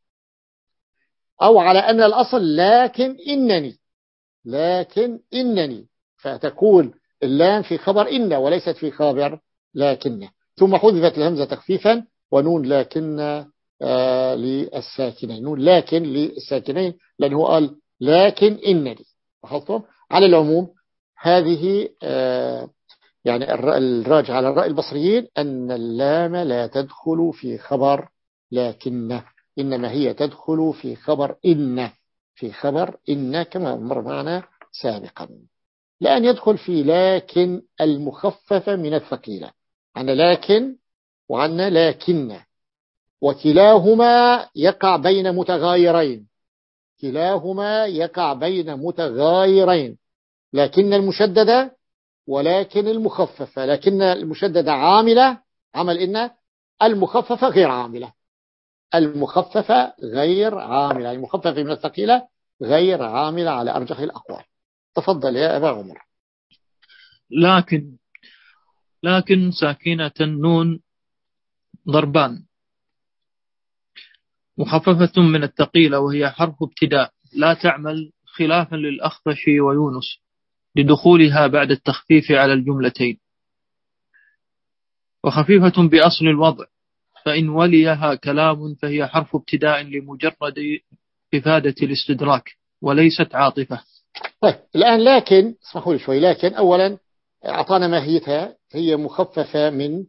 أو على أن الأصل لكن إنني لكن إنني فتكون اللام في خبر إن وليست في خبر لكن. ثم حذفت الهمزة تخفيفا ونون لكن آه للساكنين، نون لكن للساكنين لأنه قال لكن إنني. لاحظتم؟ على العموم هذه آه يعني الراجع على الرأي البصريين أن اللام لا تدخل في خبر لكن، إنما هي تدخل في خبر إن في خبر إن كما مر معنا سابقا، لأن يدخل في لكن المخففة من الثقيلة، عنا لكن وعنا لكن، وكلاهما يقع بين متغايرين كلاهما يقع بين متغايرين لكن المشددة ولكن المخففة، لكن المشددة عاملة عمل إن، المخففة غير عاملة المخففة غير عاملة المخففة من الثقيلة غير عاملة على أرجح الأقوال. تفضل يا أبا عمر. لكن لكن ساكنة النون ضربان، مخففة من الثقيلة وهي حرف ابتداء لا تعمل خلافا للأخفش ويونس لدخولها بعد التخفيف على الجملتين، وخفيفة بأصل الوضع فإن وليها كلام فهي حرف ابتداء لمجرد إفادة الاستدراك وليست عاطفة. طيب الآن لكن اسمحوا لي شوي، لكن أولا أعطانا ماهيتها، هي مخففة من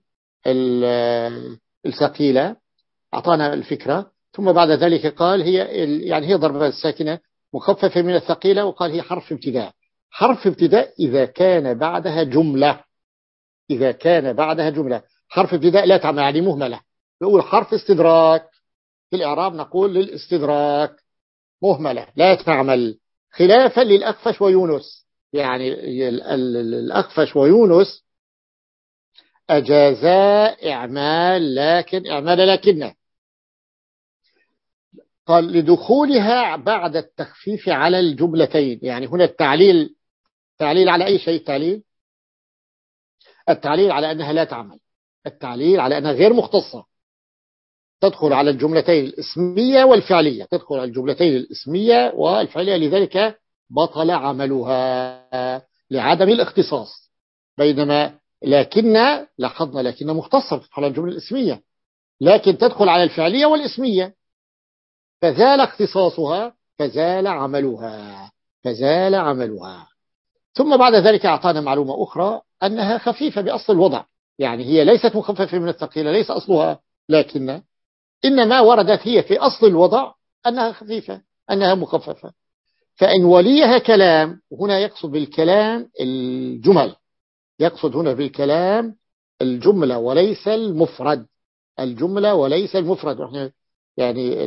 الثقيلة، أعطانا الفكرة، ثم بعد ذلك قال هي يعني هي ضربة الساكنة مخففة من الثقيلة، وقال هي حرف ابتداء. حرف ابتداء إذا كان بعدها جملة إذا كان بعدها جملة حرف ابتداء لا تعمل يعني مهملة، نقول حرف استدراك في الإعراب نقول للاستدراك مهملة لا تعمل، خلافا للأخفش ويونس. يعني الأخفش ويونس أجازا إعمال لكن إعمال لكنه، قال لدخولها بعد التخفيف على الجملتين. يعني هنا التعليل، تعليل على أي شيء؟ تعليل التعليل على أنها لا تعمل، التعليل على أنها غير مختصة، تدخل على الجملتين الاسمية والفعلية، تدخل على الجملتين الاسمية والفعلية، لذلك بطل عملها لعدم الاختصاص. بينما لكن لاحظنا لكن مختصة تدخل على الجملة الاسمية، لكن تدخل على الفعلية والاسمية، فزال اختصاصها فزال عملها فزال عملها. ثم بعد ذلك أعطانا معلومة أخرى أنها خفيفة بأصل الوضع، يعني هي ليست مخففة من الثقيلة، ليس أصلها لكن، إنما وردت هي في أصل الوضع أنها خفيفة، أنها مخففة. فإن وليها كلام، هنا يقصد بالكلام الجمل، يقصد هنا بالكلام الجملة وليس المفرد، الجملة وليس المفرد. يعني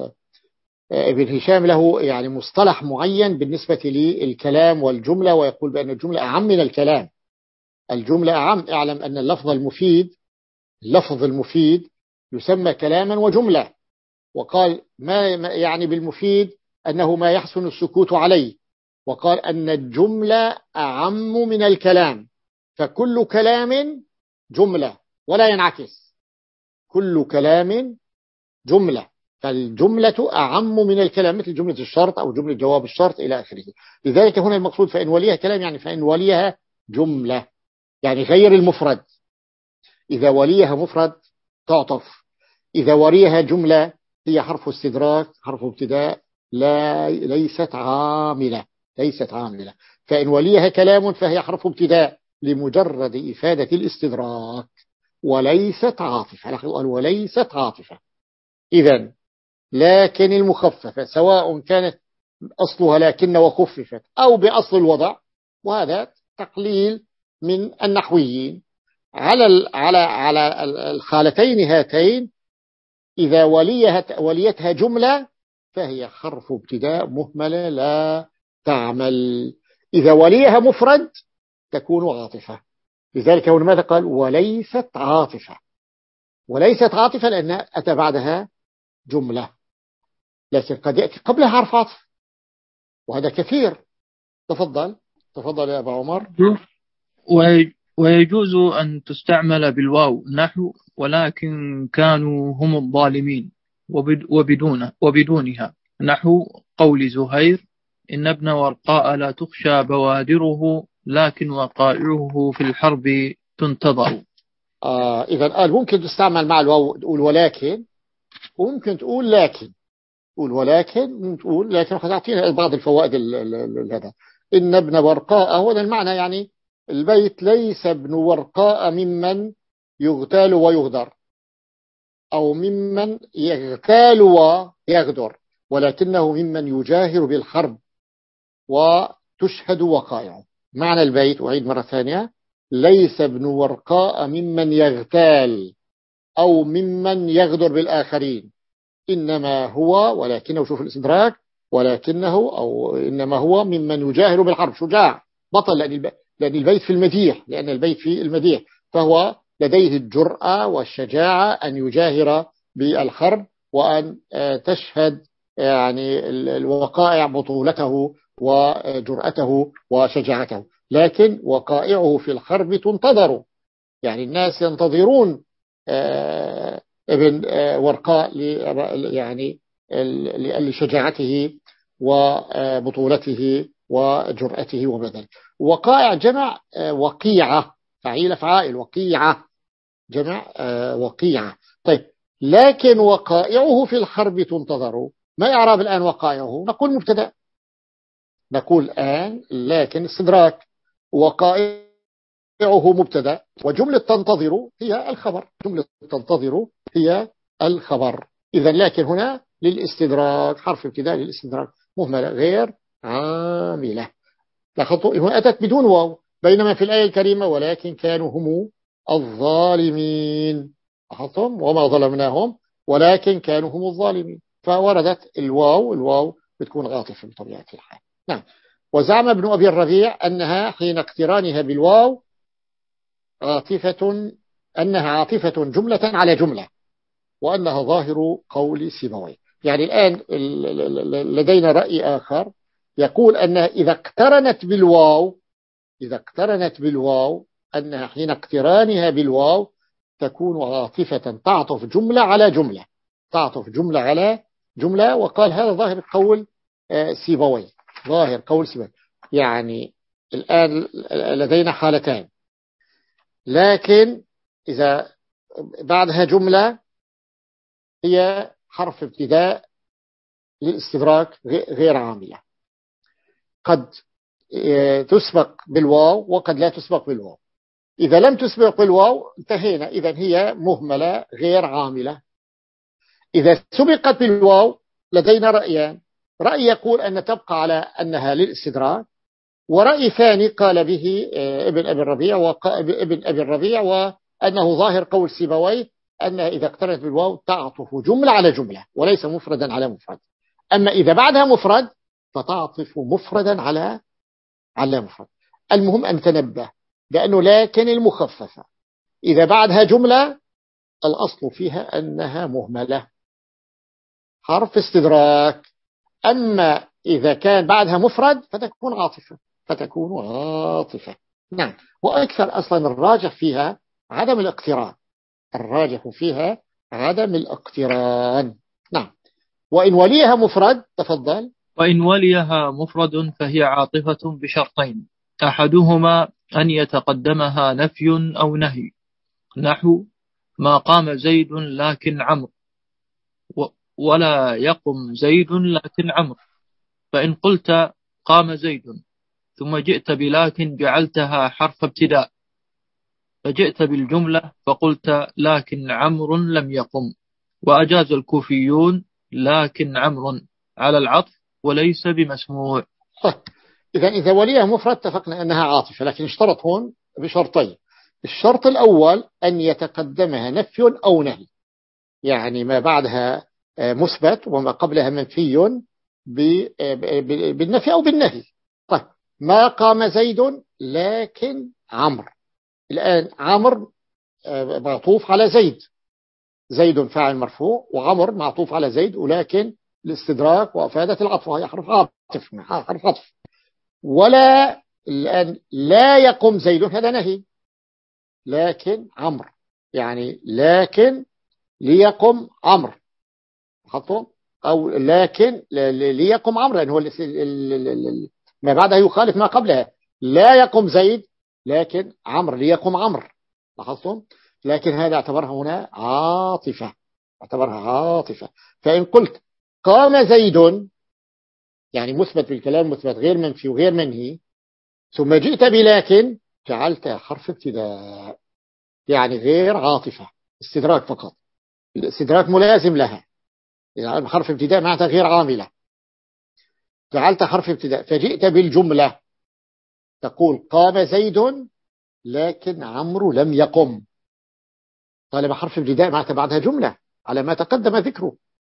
ابن هشام له يعني مصطلح معين بالنسبة للكلام والجملة، ويقول بأن الجملة أعم من الكلام. الجملة أعم. اعلم أن اللفظ المفيد، اللفظ المفيد يسمى كلاما وجملة. وقال ما يعني بالمفيد أنه ما يحسن السكوت عليه، وقال أن الجملة أعم من الكلام، فكل كلام جملة ولا ينعكس، كل كلام جملة، فالجملة أعم من الكلام، مثل جملة الشرط أو جملة جواب الشرط إلى آخره. لذلك هنا المقصود فإن وليها كلام، يعني فإن وليها جملة، يعني غير المفرد. إذا وليها مفرد تعطف، إذا وليها جملة هي حرف استدراك حرف ابتداء، لا ليست عاملة، ليست عاملة. فإن وليها كلام فهي حرف ابتداء لمجرد إفادة الاستدراك وليست عاطفة، وليست عاطفة. إذن لكن المخففة سواء كانت أصلها لكن وخففت أو بأصل الوضع، وهذا تقليل من النحويين على على على الحالتين هاتين. إذا وليها وليتها جملة فهي حرف ابتداء مهملة لا تعمل، إذا وليها مفرد تكون عاطفة. لذلك هو ماذا قال؟ وليست عاطفة، وليست عاطفة لأن أتى بعدها جملة، لكن قد يأتي قبلها حرف عطف، وهذا كثير. تفضل تفضل يا أبا عمر. ويجوز أن تستعمل بالواو نحو ولكن كانوا هم الظالمين، وبدون وبدونها نحو قول زهير إن ابن ورقاء لا تخشى بوادره لكن وقائعه في الحرب تنتظر. آه إذا قال ممكن تستعمل مع الواو تقول ولكن، وممكن تقول لكن، تقول ولكن تقول لكن. تعطينا بعض الفوائد هذا. إن ابن ورقاء هو المعنى، يعني البيت ليس ابن ورقاء ممن يغتال ويغدر أو ممن يغتال ويغدر، ولكنه ممن يجاهر بالحرب وتشهد وقائعه. معنى البيت أعيد مرة ثانية: ليس ابن ورقاء ممن يغتال أو ممن يغدر بالآخرين، إنما هو، ولكنه، شوف الاستدراك، ولكنه أو إنما هو ممن يجاهر بالحرب، شجاع بطل، لأن لأن البيت في المديح، لأن البيت في المديح، فهو لديه الجرأة والشجاعة أن يجاهر بالحرب وأن تشهد يعني الوقائع بطولته وجرأته وشجاعته. لكن وقائعه في الحرب تنتظر، يعني الناس ينتظرون ابن ورقاء يعني لشجاعته وبطولته وجرأته وبذل. وقائع جمع وقيعة، فعيل فعائل، وقيعة جمع وقيعة. طيب، لكن وقائعه في الحرب تنتظر، ما إعراب الآن وقائعه؟ نقول مبتدأ، نقول الآن لكن استدراك، وقائعه مبتدأ، وجملة تنتظر هي الخبر، جملة تنتظر هي الخبر. إذا لكن هنا للاستدراك، حرف ابتداء للاستدراك مهملة غير عاملة. لاحظتوا هنا أتت بدون واو، بينما في الآية الكريمة ولكن كانوا هم الظالمين. لاحظتم؟ وما ظلمناهم ولكن كانوا هم الظالمين، فوردت الواو. الواو بتكون عاطفة بطبيعة الحال. نعم. وزعم ابن أبي الربيع أنها حين اقترانها بالواو عاطفة، أنها عاطفة جملة على جملة، وأنها ظاهر قول سيبويه. يعني الآن لدينا رأي آخر يقول أنها إذا اقترنت بالواو إذا اقترنت بالواو أنها حين اقترانها بالواو تكون عاطفة، تعطف جملة على جملة تعطف جملة على جملة. وقال هذا ظاهر قول سيبويه ظاهر قول سيبويه. يعني الآن لدينا حالتان، لكن إذا بعدها جملة هي حرف ابتداء للاستدراك غير عاملة، قد تسبق بالواو وقد لا تسبق بالواو. إذا لم تسبق بالواو انتهينا، إذا هي مهملة غير عاملة. إذا سبقت بالواو لدينا رأيان، رأي يقول أن تبقى على أنها للاستدراك، ورأي ثاني قال به ابن أبي الربيع وابن أبي الربيع وأنه ظاهر قول سيبويه أنها إذا اقترنت بالواو تعطف جملة على جملة وليس مفردا على مفرد. أما إذا بعدها مفرد فتعطف مفردا على على مفرد. المهم أن تنبه لأنه لكن المخففة إذا بعدها جملة الأصل فيها أنها مهملة حرف استدراك. أما إذا كان بعدها مفرد فتكون عاطفة فتكون عاطفة. نعم. وأكثر أصلا الراجح فيها عدم الاقتران الراجح فيها عدم الاقتران. نعم. وإن وليها مفرد تفضل. وإن وليها مفرد فهي عاطفة بشرطين، أحدهما أن يتقدمها نفي أو نهي، نحو ما قام زيد لكن عمرو، ولا يقم زيد لكن عمرو. فإن قلت قام زيد ثم جئت بلكن جعلتها حرف ابتداء، فجئت بالجملة فقلت لكن عمرو لم يقم. وأجاز الكوفيون لكن عمرو على العطف وليس بمسموع. إذا إذا وليها مفرد اتفقنا أنها عاطفة، لكن اشترط هون بشرطين. الشرط الأول أن يتقدمها نفي أو نهي، يعني ما بعدها مثبت وما قبلها منفي بالنفي أو بالنهي. طيب ما قام زيد لكن عمرو، الآن عمرو معطوف على زيد، زيد فاعل مرفوع وعمرو معطوف على زيد، ولكن الاستدراك وأفادت العطف وهي حرف عاطف حرف عطف. ولا الآن لا يقم زيد هذا نهي، لكن عمرو يعني لكن ليقم عمرو حطوا، أو لكن ليقم عمرو لأنه ما بعدها يخالف ما قبلها. لا يقم زيد لكن عمرو ليقم عمرو لاحظتم. لكن هذا اعتبرها هنا عاطفة اعتبرها عاطفة. فإن قلت قام زيد يعني مثبت بالكلام مثبت غير منفي وغير منهي، ثم جئت بلكن جعلت حرف ابتداء يعني غير عاطفة استدراك فقط، الاستدراك ملازم لها، يعني حرف ابتداء معناتها غير عاملة، جعلت حرف ابتداء فجئت بالجملة تقول قام زيد لكن عمرو لم يقم. طالما حرف ابتداء معناتها بعدها جملة على ما تقدم ذكره،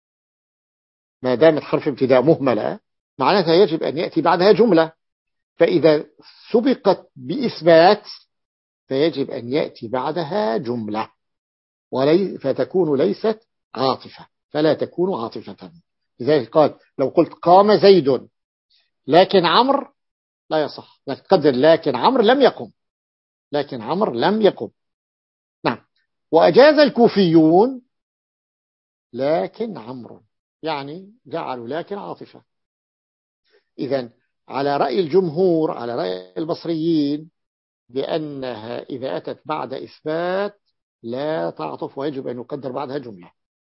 ما دامت حرف ابتداء مهملة معناتها يجب أن يأتي بعدها جملة، فإذا سبقت بإثبات فيجب أن يأتي بعدها جملة ولي فتكون ليست عاطفة، فلا تكون عاطفة. لذلك قال لو قلت قام زيد لكن عمرو لا يصح، لكن تقدر لكن عمرو لم يقم لكن عمرو لم يقم. نعم. وأجاز الكوفيون لكن عمرو يعني جعلوا لكن عاطفة. إذن على رأي الجمهور على رأي البصريين بأنها إذا أتت بعد إثبات لا تعطف ويجب أن يقدر بعدها جملة.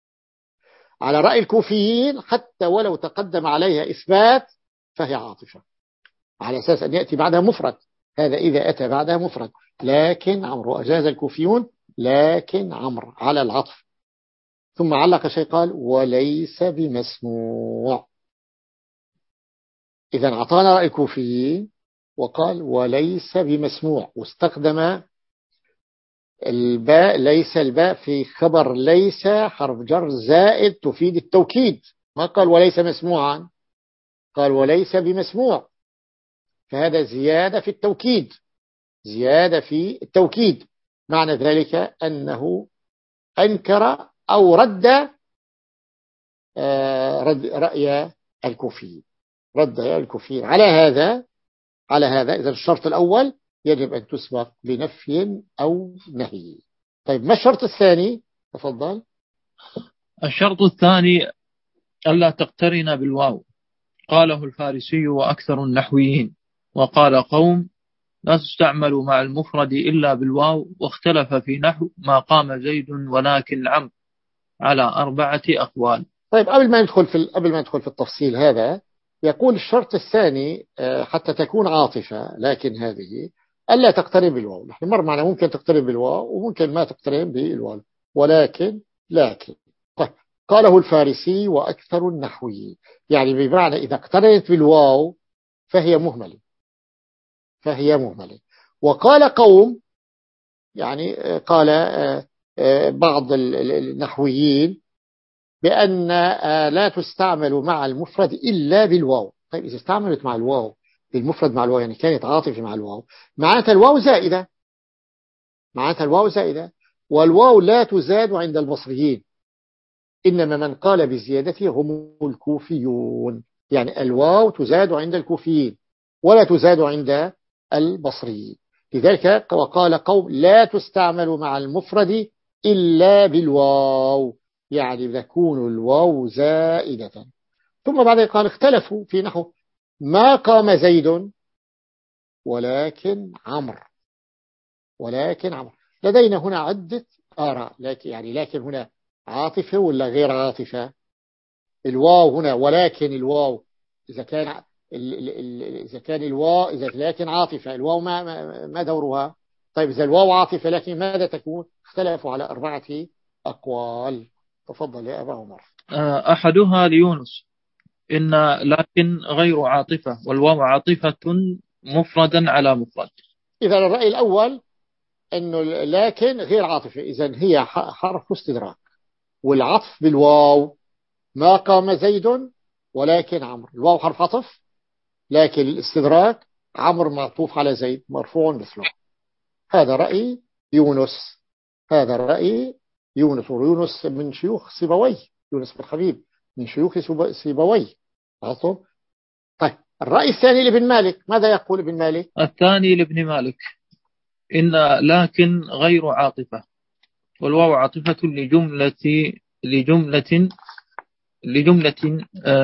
على رأي الكوفيين حتى ولو تقدم عليها إثبات فهي عاطفة على أساس أن يأتي بعدها مفرد، هذا إذا أتى بعدها مفرد. لكن عمرو أجاز الكوفيون لكن عمرو على العطف. ثم علق شيء قال وليس بمسموع. إذا أعطانا رأي الكوفيين وقال وليس بمسموع، واستخدم الباء ليس الباء في خبر ليس حرف جر زائد تفيد التوكيد، ما قال وليس مسموعا، قال وليس بمسموع، فهذا زيادة في التوكيد، زيادة في التوكيد. معنى ذلك أنه أنكر أو رد رد رأي الكوفي، رد رأي الكوفي على هذا على هذا إذا الشرط الأول يجب أن تسبق بنفي أو نهي. طيب ما الشرط الثاني؟ تفضل. الشرط الثاني ألا تقترن بالواو، قاله الفارسي وأكثر النحويين، وقال قوم لا تستعمل مع المفرد إلا بالواو، واختلف في نحو ما قام زيد ولكن عم على أربعة أقوال. طيب قبل ما ندخل في قبل ما ندخل في التفصيل هذا، يقول الشرط الثاني حتى تكون عاطفة، لكن هذه ألا تقترن بالواو. نحن مر معنا ممكن تقترن بالواو وممكن ما تقترن بالواو، ولكن لكن طيب قاله الفارسي وأكثر النحويين، يعني بمعنى إذا اقترنت بالواو فهي مهملة، فهي مهملة. وقال قوم، يعني قال بعض النحويين بأن لا تستعمل مع المفرد إلا بالواو. طيب إذا استعملت مع الواو بالمفرد مع الواو، يعني كانت عاطفة مع الواو، معناتها الواو زائدة، معناتها الواو زائدة، والواو لا تزاد عند البصريين، إنما من قال بزيادته هم الكوفيون، يعني الواو تزاد عند الكوفيين ولا تزاد عند البصريين. لذلك وقال قوم لا تستعمل مع المفرد إلا بالواو، يعني تكون الواو زائدة. ثم بعد قال اختلفوا في نحو ما قام زيد ولكن عمرو، ولكن عمرو. لدينا هنا عدة آراء، لكن يعني لكن هنا عاطفة ولا غير عاطفة؟ الواو هنا ولكن الواو إذا كان إذا كان الواو إذا لكن عاطفة، الواو ما ما دورها؟ طيب إذا الواو عاطفة لكن ماذا تكون؟ اختلفوا على أربعة أقوال. تفضل يا أبا عمر. أحدها ليونس إن لكن غير عاطفة، والواو عاطفة مفردا على مفرد. إذا الرأي الأول أنه لكن غير عاطفة، إذا هي حرف استدراك، والعطف بالواو ما قام زيد ولكن عمرو، الواو حرف عطف، لكن الاستدراك عمرو معطوف على زيد مرفوع مثله. هذا رأي يونس، هذا رأي يونس، ويونس من شيوخ سيبويه، يونس بن حبيب من شيوخ سيبويه. طيب الرأي الثاني لابن مالك، ماذا يقول ابن مالك؟ الثاني لابن مالك إن لكن غير عاطفة، والواو عاطفة لجملة لجملة لجملة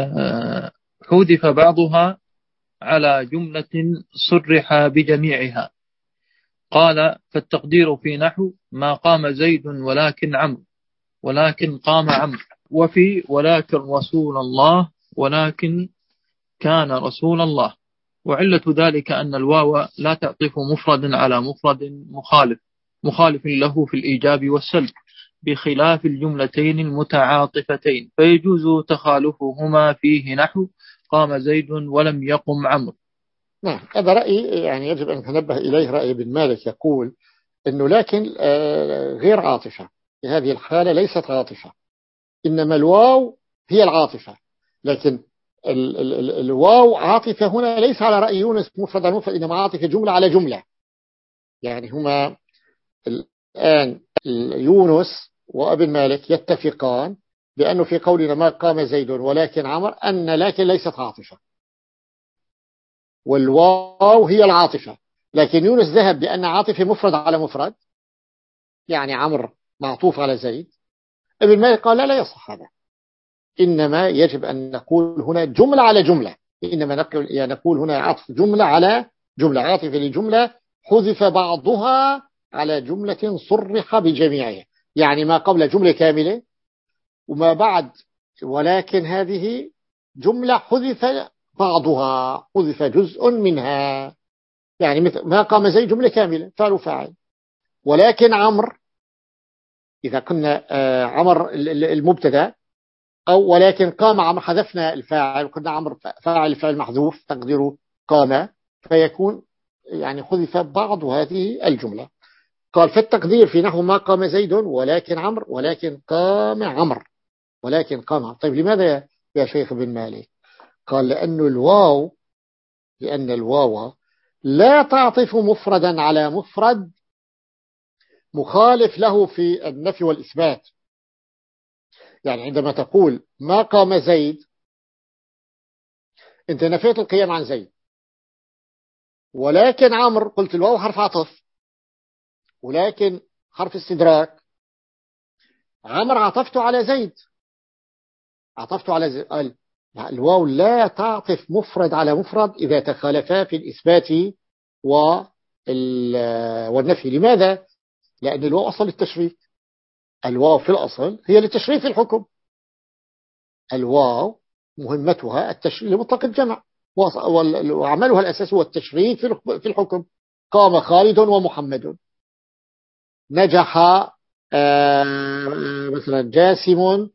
حذف بعضها على جملة صرح بجميعها. قال فالتقدير في نحو ما قام زيد ولكن عمرو، ولكن قام عمرو، وفي ولكن رسول الله، ولكن كان رسول الله. وعلة ذلك أن الواو لا تعطف مفردا على مفرد مخالف مخالف له في الإيجاب والسلب، بخلاف الجملتين المتعاطفتين، فيجوز تخالفهما فيه نحو قام زيد ولم يقم عمرو. نعم هذا رأي يعني يجب أن نتنبه إليه، رأي ابن مالك يقول أنه لكن غير عاطفة، في هذه الحالة ليست عاطفة، إنما الواو هي العاطفة، لكن ال ال ال الواو عاطفة هنا ليس على رأي يونس مفرد على مفرد، إنما عاطفة جملة على جملة. يعني هما الآن يونس وابن مالك يتفقان بأنه في قولنا ما قام زيد ولكن عمر أن لكن ليست عاطفة، والواو هي العاطفة، لكن يونس ذهب بأن عاطفة مفرد على مفرد، يعني عمر معطوف على زيد. ابن مالك قال لا لا يصح هذا، إنما يجب أن نقول هنا جملة على جملة، إنما نقول, يعني نقول هنا عطف جملة على جملة، عاطفة لجملة حذف بعضها على جملة صرح بجميعها، يعني ما قبل جملة كاملة وما بعد ولكن هذه جملة حذف بعضها، حذف جزء منها، يعني مثل ما قام زي جملة كاملة فعل وفاعل، ولكن عمر إذا كنا عمر المبتدا، أو ولكن قام عمر حذفنا الفاعل وقلنا عمر فاعل الفاعل محذوف تقديره قام، فيكون يعني حذف بعض هذه الجملة. قال فالتقدير في نحو ما قام زيد ولكن عمرو، ولكن قام عمرو، ولكن قام عمرو. طيب لماذا يا يا شيخ بن مالك؟ قال لأن الواو لأن الواو لا تعطف مفردا على مفرد مخالف له في النفي والإثبات. يعني عندما تقول ما قام زيد، أنت نفيت القيام عن زيد، ولكن عمرو قلت الواو حرف عطف، ولكن حرف استدراك، عمرو عطفته على زيد، عطفته على زيد. قال الواو لا تعطف مفرد على مفرد إذا تخالفا في الإثبات والنفي. لماذا؟ لأن الواو أصل التشريك، الواو في الأصل هي للتشريك في الحكم، الواو مهمتها التشريك لمطلق الجمع، وعملها الأساس هو التشريك في الحكم. قام خالد ومحمد، نجح مثلا جاسم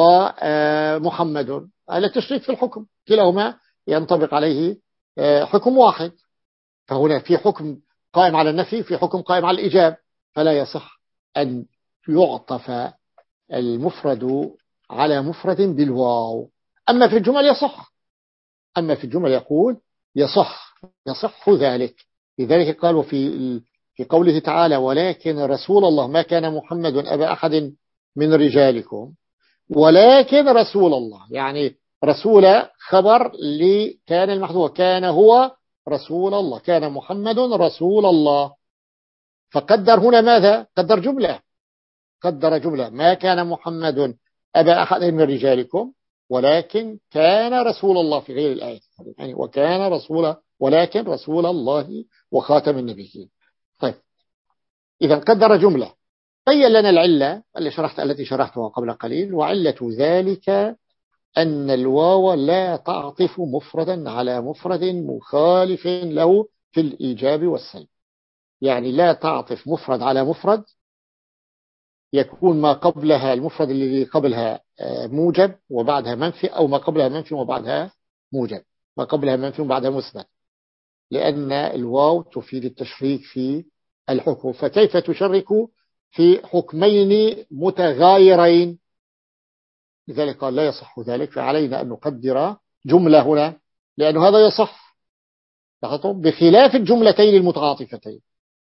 ومحمد، على التشريك في الحكم، كلاهما ينطبق عليه حكم واحد. فهنا في حكم قائم على النفي، في حكم قائم على الإيجاب، فلا يصح أن يعطف المفرد على مفرد بالواو. أما في الجمل يصح، أما في الجمل يقول يصح يصح ذلك. لذلك قال وفي في قوله تعالى ولكن رسول الله ما كان محمد أبا أحد من رجالكم، ولكن رسول الله، يعني رسول خبر لكان المحذوف، كان هو رسول الله، كان محمد رسول الله. فقدر هنا ماذا؟ قدر جملة، قدر جملة ما كان محمد أبا أحد من رجالكم ولكن كان رسول الله في غير الآية، يعني وكان رسول ولكن رسول الله وخاتم النبيين. طيب إذا قدر جملة. بين لنا العلة اللي شرحت التي شرحتها قبل قليل، وعلة ذلك أن الواو لا تعطف مفردا على مفرد مخالف له في الإيجاب والسلب. يعني لا تعطف مفرد على مفرد يكون ما قبلها المفرد اللي قبلها موجب وبعدها منفي، أو ما قبلها منفي وبعدها موجب، ما قبلها منفي وبعدها مثبت، لأن الواو تفيد التشريك في الحكم. فكيف تشرك في حكمين متغايرين؟ لذلك قال لا يصح ذلك، فعلينا أن نقدر جملة هنا، لأن هذا يصح بخلاف الجملتين المتعاطفتين،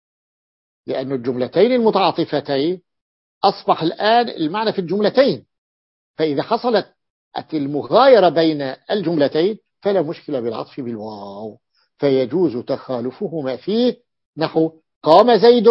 لأن الجملتين المتعاطفتين أصبح الآن المعنى في الجملتين، فإذا حصلت المغايرة بين الجملتين فلا مشكلة بالعطف بالواو، فيجوز تخالفهما فيه. نحو قام زيد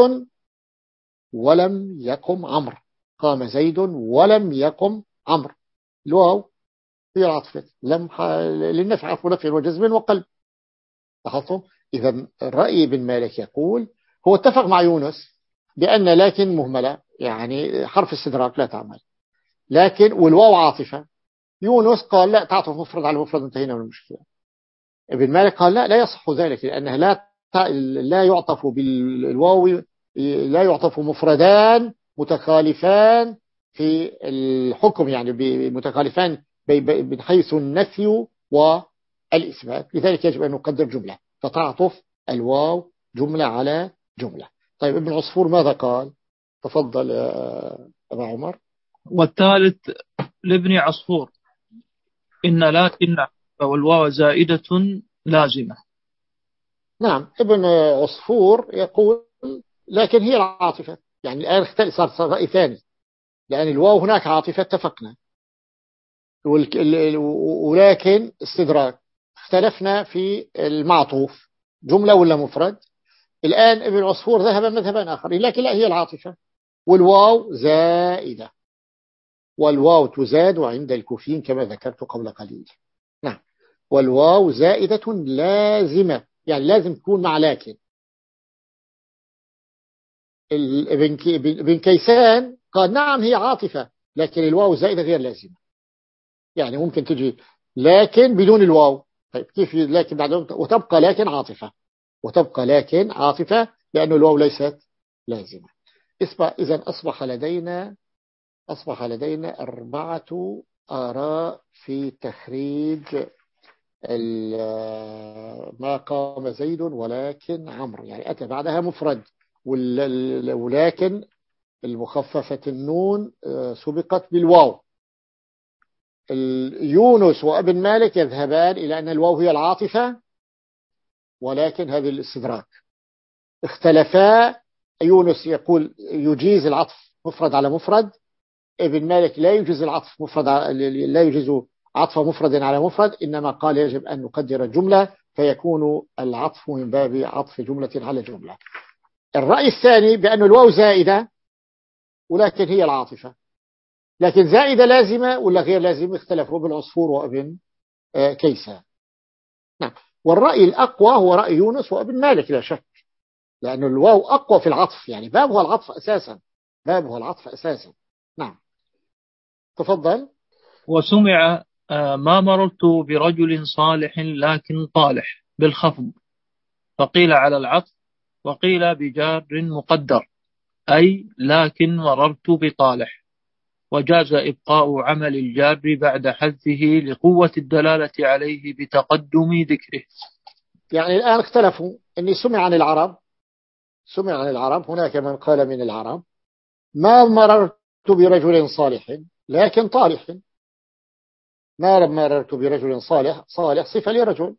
ولم يقم عمرو، قام زيد ولم يقم عمرو، الواو هي العطف لم للنفع عفو نفع وجزم وقلب. لاحظتم؟ إذا الرأي بن مالك يقول هو اتفق مع يونس بأن لكن مهملة، يعني حرف استدراك لا تعمل، لكن والواو عاطفة. يونس قال لا تعطف مفرد على مفرد، انتهينا من المشكلة. ابن مالك قال لا لا يصح ذلك، لأنها لا لا يعطف بالواو، لا يعطف مفردان متخالفان في الحكم، يعني متخالفان من حيث النفي والإثبات، لذلك يجب أن نقدر جملة فتعطف الواو جملة على جملة. طيب ابن عصفور ماذا قال؟ تفضل يا أبا عمر. والثالث لابن عصفور إن لكن والواو زائدة لازمة. نعم ابن عصفور يقول لكن هي العاطفة، يعني الآن صار رأي ثاني، لأن الواو هناك عاطفة اتفقنا، ولكن استدراك اختلفنا في المعطوف جملة ولا مفرد. الآن ابن عصفور ذهب مذهبا آخر، لكن لا هي العاطفة والواو زائدة، والواو تزاد عند الكوفيين كما ذكرت قبل قليل. نعم والواو زائدة لازمة، يعني لازم تكون مع لكن. ابن كيسان قال نعم هي عاطفة لكن الواو زائدة غير لازمة، يعني ممكن تجي لكن بدون الواو. طيب كيف لكن بعدهم وتبقى لكن عاطفة، وتبقى لكن عاطفة لأن الواو ليست لازمة. إذن أصبح لدينا أصبح لدينا أربعة آراء في تخريج ما قام زيد ولكن عمرو، يعني أتى بعدها مفرد ولكن المخففة النون سبقت بالواو. يونس وابن مالك يذهبان إلى أن الواو هي العاطفة، ولكن هذه الاستدراك. اختلفا، يونس يقول يجيز العطف مفرد على مفرد، ابن مالك لا يجيز العطف مفرد لا يجيز عطف مفرد على مفرد، إنما قال يجب أن نقدر الجملة فيكون العطف من باب عطف جملة على جملة. الرأي الثاني بأن الواو زائدة ولكن هي العاطفة، لكن زائدة لازمة ولا غير لازمة، اختلفوا بالعصفور وابن كيسان. نعم. والرأي الأقوى هو رأي يونس وابن مالك لا شك، لأن الواو أقوى في العطف، يعني بابها العطف أساسا، بابها العطف أساسا. نعم تفضل. وسمع ما مررت برجل صالح لكن طالح بالخفض، فقيل على العطف، وقيل بجار مقدر أي لكن مررت بطالح، وجاز إبقاء عمل الجار بعد حذفه لقوة الدلالة عليه بتقدم ذكره. يعني الآن اختلفوا، إني سمع عن العرب، سمع عن العرب، هناك من قال من العرب ما مررت برجل صالح لكن طالح. ما مررت برجل صالح، صالح صفة لرجل،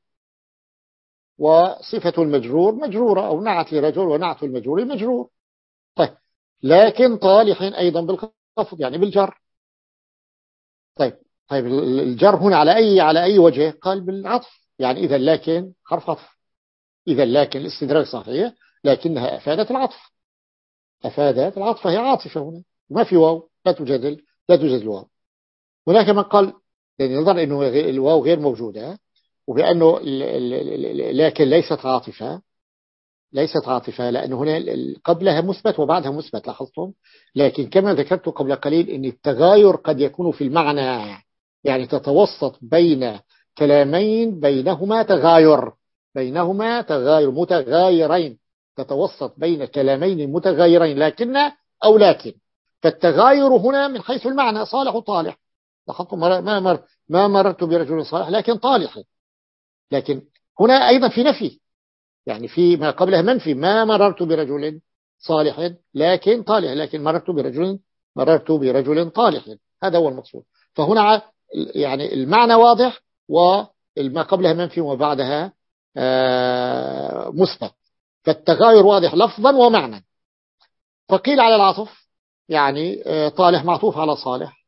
وصفة المجرور مجرورة، أو نعت لرجل ونعت المجرور مجرور. طيب لكن طالح أيضا بالخفض يعني بالجر. طيب طيب الجر هنا على أي على أي وجه؟ قال بالعطف، يعني إذا لكن حرف عطف، إذا لكن الاستدراك صحيح لكنها أفادت العطف، أفادت العطف، هي عاطفة هنا، ما في واو، لا تجادل، لا توجد الواو. هناك من قال يعني نظر أنه الواو غير موجودة، وبأنه لكن ليست عاطفة، ليست عاطفة لأنه هنا قبلها مثبت وبعدها مثبت، لاحظتم؟ لكن كما ذكرت قبل قليل أن التغاير قد يكون في المعنى، يعني تتوسط بين كلامين بينهما تغاير، بينهما تغاير متغايرين، تتوسط بين كلامين متغايرين لكن أو لكن، فالتغاير هنا من حيث المعنى صالح وطالح. لاحظتم؟ ما مر ما مررت برجل صالح لكن طالح، لكن هنا أيضا في نفي، يعني في ما قبلها منفي، ما مررت برجل صالح لكن طالح، لكن مررت برجل مررت برجل طالح، هذا هو المقصود. فهنا يعني المعنى واضح، وما قبلها منفي وما بعدها مثبت، فالتغاير واضح لفظا ومعنى. فقيل على العطف يعني طالح معطوف على صالح،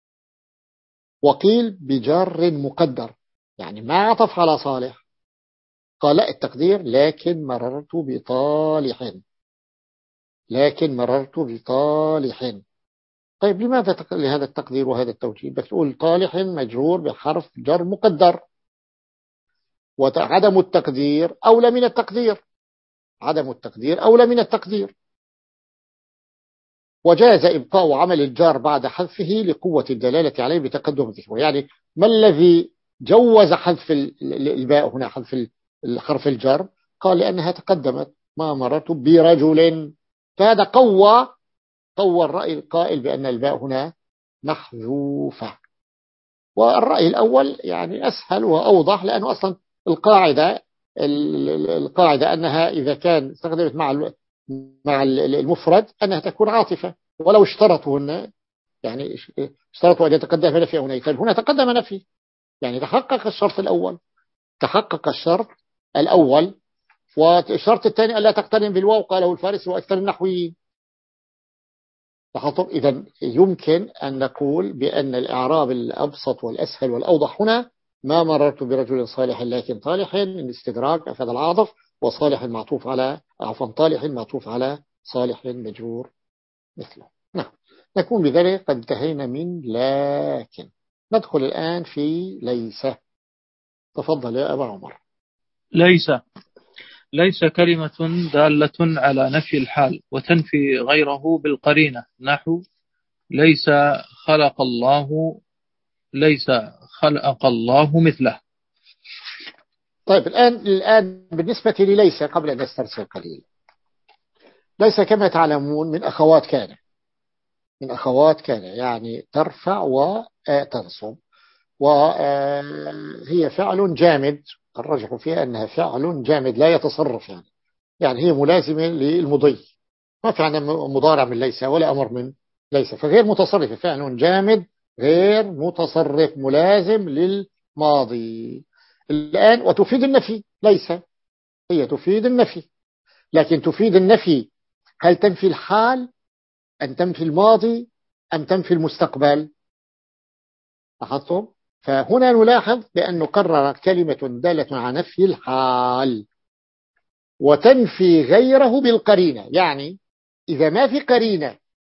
وقيل بجر مقدر يعني ما عطف على صالح، قال لا التقدير لكن مررت بطالح، لكن مررت بطالح. طيب لماذا لهذا التقدير وهذا التوجيه؟ بس تقول طالح مجرور بحرف جر مقدر، وعدم التقدير أولى من التقدير، عدم التقدير أولى من التقدير. وجاز إبقاء عمل الجار بعد حذفه لقوة الدلالة عليه بتقدم ذكره. يعني ما الذي جوز حذف الباء هنا، حذف الحرف الجر؟ قال لأنها تقدمت، ما مررت برجل، فهذا قوى قوى الرأي القائل بأن الباء هنا محذوفة. والرأي الأول يعني أسهل وأوضح، لأنه أصلا القاعدة القاعدة أنها إذا كان استخدمت مع مع المفرد أنها تكون عاطفة، ولو اشترطوا هنا يعني اشترطوا أن يتقدم نفي هنا، طيب هنا تقدم نفي، يعني تحقق الشرط الأول، تحقق الشرط الأول. والشرط الثاني ألا تقترن بالواو، قاله الفارسي وأكثر النحويين. إذا يمكن أن نقول بأن الإعراب الأبسط والأسهل والأوضح هنا ما مررت برجل صالح لكن طالح، من استدراك أفاد العاطف، وصالح معطوف على عفوا طالح معطوف على صالح مجرور مثله. نعم، نكون بذلك قد انتهينا من لكن. ندخل الآن في ليس. تفضل يا أبا عمر. ليس ليس كلمة دالة على نفي الحال وتنفي غيره بالقرينة، نحو ليس خلق الله ليس خلق الله مثله. طيب الآن الآن بالنسبة لليس قبل أن نسترسل قليلا، ليس كما تعلمون من أخوات كان، من أخوات كان يعني ترفع وتنصب، وهي فعل جامد، الرجح فيها أنها فعل جامد لا يتصرف، يعني يعني هي ملازمة للمضي، ما في عندنا مضارع من ليس ولا أمر من ليس، فغير متصرف، فعل جامد غير متصرف ملازم للماضي. الآن وتفيد النفي، ليس هي تفيد النفي، لكن تفيد النفي هل تنفي الحال أم تنفي الماضي أم تنفي المستقبل؟ لاحظتم؟ فهنا نلاحظ بأنه قرر كلمة دالة على نفي الحال وتنفي غيره بالقرينة. يعني إذا ما في قرينة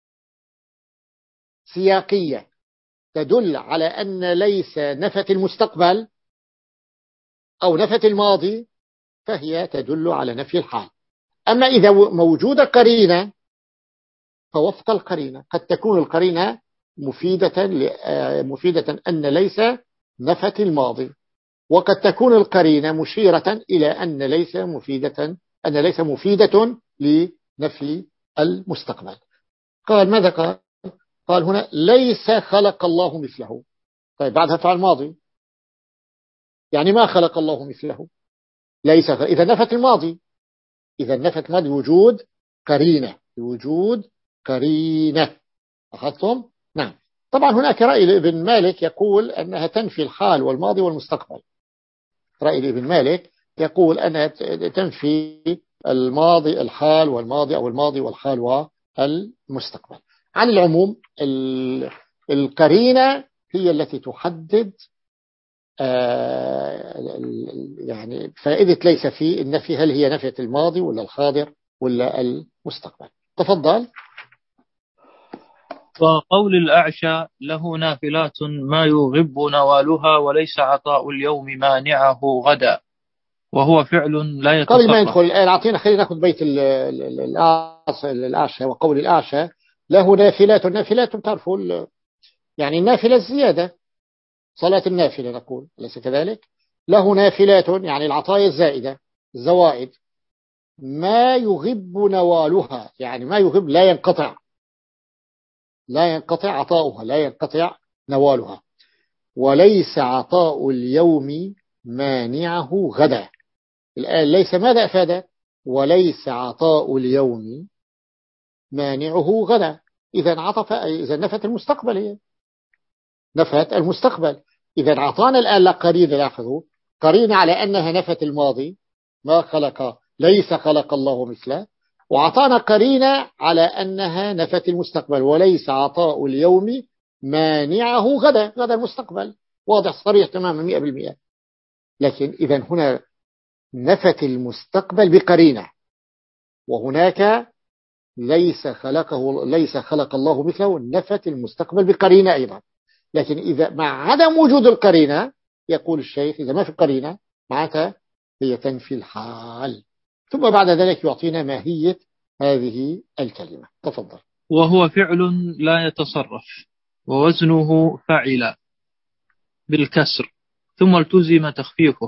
سياقية تدل على أن ليس نفت المستقبل أو نفت الماضي فهي تدل على نفي الحال. أما إذا موجودة قرينة فوفق القرينة، قد تكون القرينة مفيدة مفيدة أن ليس نفت الماضي، وقد تكون القرينة مشيرة إلى أن ليس مفيدة أن ليس مفيدة لنفي المستقبل. قال ماذا قال؟ قال هنا ليس خلق الله مثله. طيب بعدها فعل ماضي، يعني ما خلق الله مثله ليس، إذا نفت الماضي، إذا نفت الماضي وجود قرينة، وجود قرينة. أخذتم؟ نعم. طبعا هناك رأي لابن مالك يقول أنها تنفي الحال والماضي والمستقبل. رأي لابن مالك يقول أنها تنفي الماضي الحال والماضي أو الماضي والحال والمستقبل. على العموم القرينة هي التي تحدد يعني فائدة ليس في النفي، هل هي نفية الماضي ولا الحاضر ولا المستقبل. تفضل. وقول الأعشى له نافلات ما يغب نوالها وليس عطاء اليوم مانعه غدا، وهو فعل لا يتصرف. قبل ما يدخل الآن أعطينا خلينا نأخذ بيت الأعشى. وقول الأعشى له نافلات، النافلات تعرفوا يعني النافلة الزيادة، صلاة النافلة نقول أليس كذلك؟ له نافلات يعني العطايا الزائدة الزوائد ما يغب نوالها، يعني ما يغب لا ينقطع، لا ينقطع عطاؤها، لا ينقطع نوالها. وليس عطاء اليوم مانعه غدا. الآن ليس ماذا أفاد؟ وليس عطاء اليوم مانعه غدا. إذا عطف، إذا نفت المستقبل، هي نفت المستقبل. إذا عطانا الآن لا قرينة، لاحظوا قرينة على أنها نفت الماضي ما خلق ليس خلق الله مثله، وعطانا قرينة على أنها نفت المستقبل وليس عطاء اليوم مانعه غدا. غدا المستقبل واضح صريح تماما مئة بالمئة. لكن إذا هنا نفت المستقبل بقرينة، وهناك ليس خلقه ليس خلق الله مثله نفت المستقبل بقرينة أيضا. لكن إذا مع عدم وجود القرينة يقول الشيخ إذا ما في قرينة معناتها هي تنفي الحال. ثم بعد ذلك يعطينا ماهية هذه الكلمة. تفضل. وهو فعل لا يتصرف ووزنه فعل بالكسر ثم التزم تخفيفه،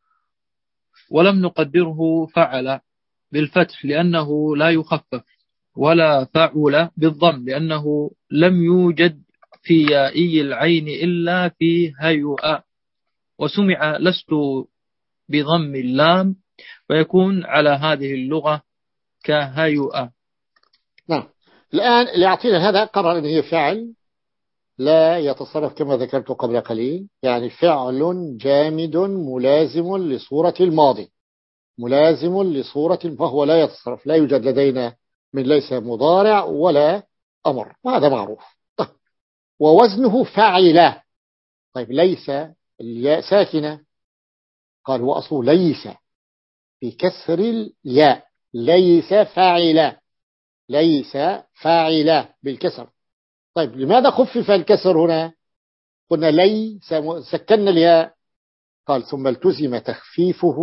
ولم نقدره فعل بالفتح لأنه لا يخفف، ولا فعل بالضم لأنه لم يوجد في يائي العين إلا في هيئة، وسمع لست بضم اللام ويكون على هذه اللغة كهيئة. نعم. الآن اللي يعطينا هذا قرر أن هي فعل لا يتصرف كما ذكرت قبل قليل، يعني فعل جامد ملازم لصورة الماضي، ملازم لصورة، فهو لا يتصرف، لا يوجد لدينا من ليس مضارع ولا أمر، وهذا معروف. طيب. ووزنه فعل. طيب ليس الياء ساكنة، قال هو أصله ليس بكسر الياء، ليس فاعل، ليس فاعل بالكسر. طيب لماذا خفف الكسر هنا؟ قلنا لي سكننا الياء، قال ثم التزم تخفيفه.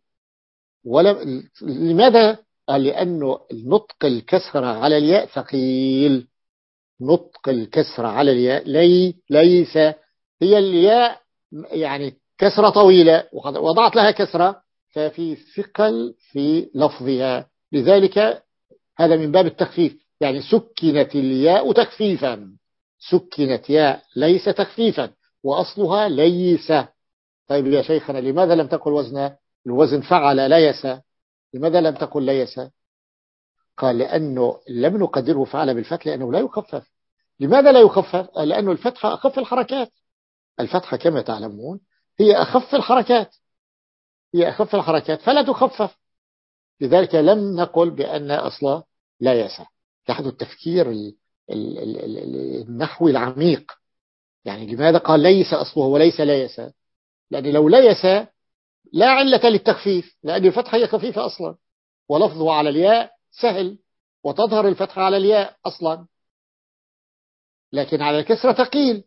ولم لماذا؟ قال لأنه النطق الكسر على الياء ثقيل، نطق الكسر على الياء لي ليس، هي الياء يعني كسرة طويلة وضعت لها كسرة ففي ثقل في لفظها، لذلك هذا من باب التخفيف، يعني سكنت الياء تخفيفا، سكنت ياء ليس تخفيفا وأصلها ليس. طيب يا شيخنا لماذا لم تقل وزن الوزن فعل ليس؟ لماذا لم تقل ليس؟ قال لأنه لم نقدره فعل بالفتح لأنه لا يخفف. لماذا لا يخفف؟ لأنه الفتحة أخف الحركات. الفتحة كما تعلمون هي أخف الحركات، هي أخف الحركات فلا تخفف. لذلك لم نقل بأن أصلا لا يسع. تحت التفكير النحوي العميق، يعني لماذا قال ليس أصله وليس لا يسع؟ لأن لو لا يسع لا علة للتخفيف، لأن الفتحة هي خفيفة أصلا، ولفظه على الياء سهل، وتظهر الفتحة على الياء أصلا، لكن على الكسرة ثقيل.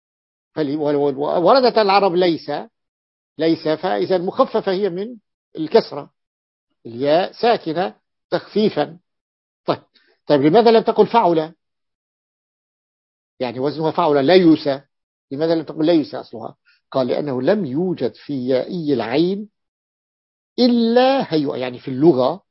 وردت العرب ليس ليس فإذا مخففة هي من الكسرة، الياء ساكنة تخفيفا. طيب طيب لماذا لم تقل فعل؟ يعني وزنها فعل لا يوسى، لماذا لم تقل لا يوسى أصلها؟ قال لأنه لم يوجد في يائي العين إلا هيئة. يعني في اللغة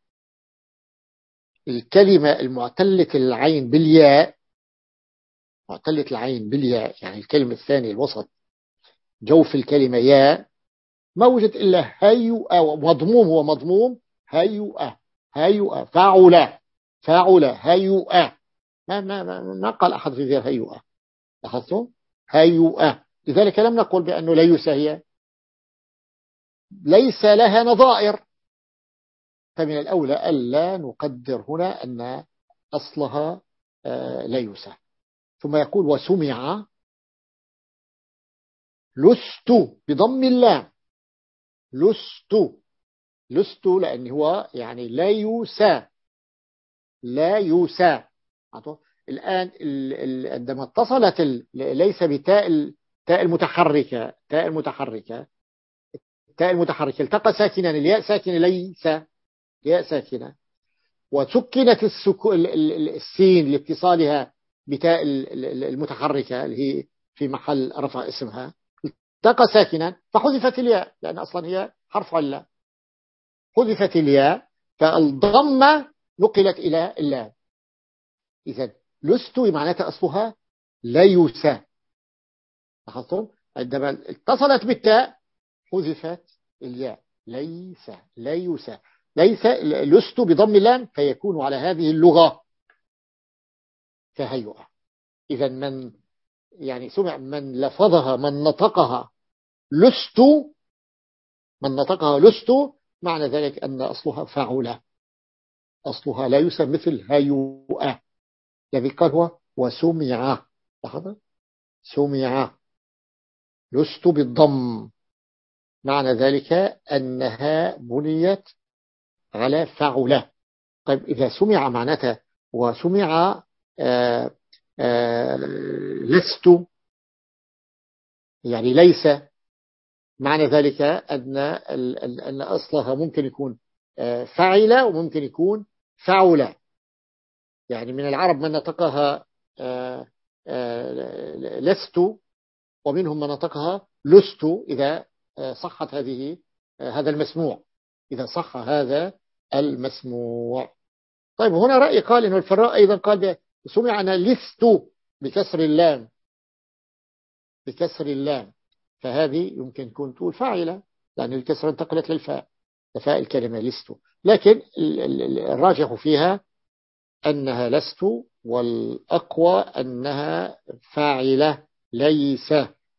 الكلمة المعتلة العين بالياء، معتلة العين بالياء، يعني الكلمة الثانية الوسط جوف الكلمة ياء، ما وجد إلا هيئة، ومضموم هو مضموم هيئة، هيئة فاعل فاعل هيئة، ما, ما, ما, ما قال أحد في غير هيئة. لاحظتم؟ هيئة. لذلك لم نقل بأنه ليس هي ليس لها نظائر، فمن الأولى ألا نقدر هنا أن أصلها ليس. ثم يقول وسمع لست بضم اللام، لست لست لأن هو يعني لا يوسى، لا يوسى. الآن عندما اتصلت ليس بتاء تاء المتحركة، تاء المتحركة تاء المتحركة التقى ساكنا، الياء ساكنة ليس، ياء ساكنة، وسكنت السين لاتصالها بتاء المتحركة اللي هي في محل رفع اسمها، التقى ساكنا فحذفت الياء، لأن أصلا هي حرف علة، حذفت الياء فالضمة نقلت إلى اللام. إذن لست معناتها أصلها لا يوسى. لاحظتم؟ عندما اتصلت بالتاء حذفت الياء، ليس لا يوسى، ليس لست بضم اللام، فيكون على هذه اللغة كهيئة. إذن من يعني سمع من لفظها من نطقها لست، من نطقها لست معنى ذلك أن أصلها فعولة، أصلها لا يوسى مثل هيئة. الذي قال هو وسمع، لاحظ سمع لست بالضم، معنى ذلك أنها بنيت على فعلة. طيب إذا سمع معناتها وسمع آآ آآ لست يعني ليس، معنى ذلك أن أن أصلها ممكن يكون فعلة وممكن يكون فعلة. يعني من العرب من نطقها لست، ومنهم من نطقها لست إذا صحت هذه هذا المسموع، إذا صح هذا المسموع. طيب هنا رأي قال إنه الفراء أيضا قال سمع أنا لست بكسر اللام، بكسر اللام، فهذه يمكن تكون تقول فاعلة لأن الكسر انتقلت للفاء، فاء الكلمة لست، لكن الراجح فيها أنها لست، والأقوى أنها فاعلة ليس،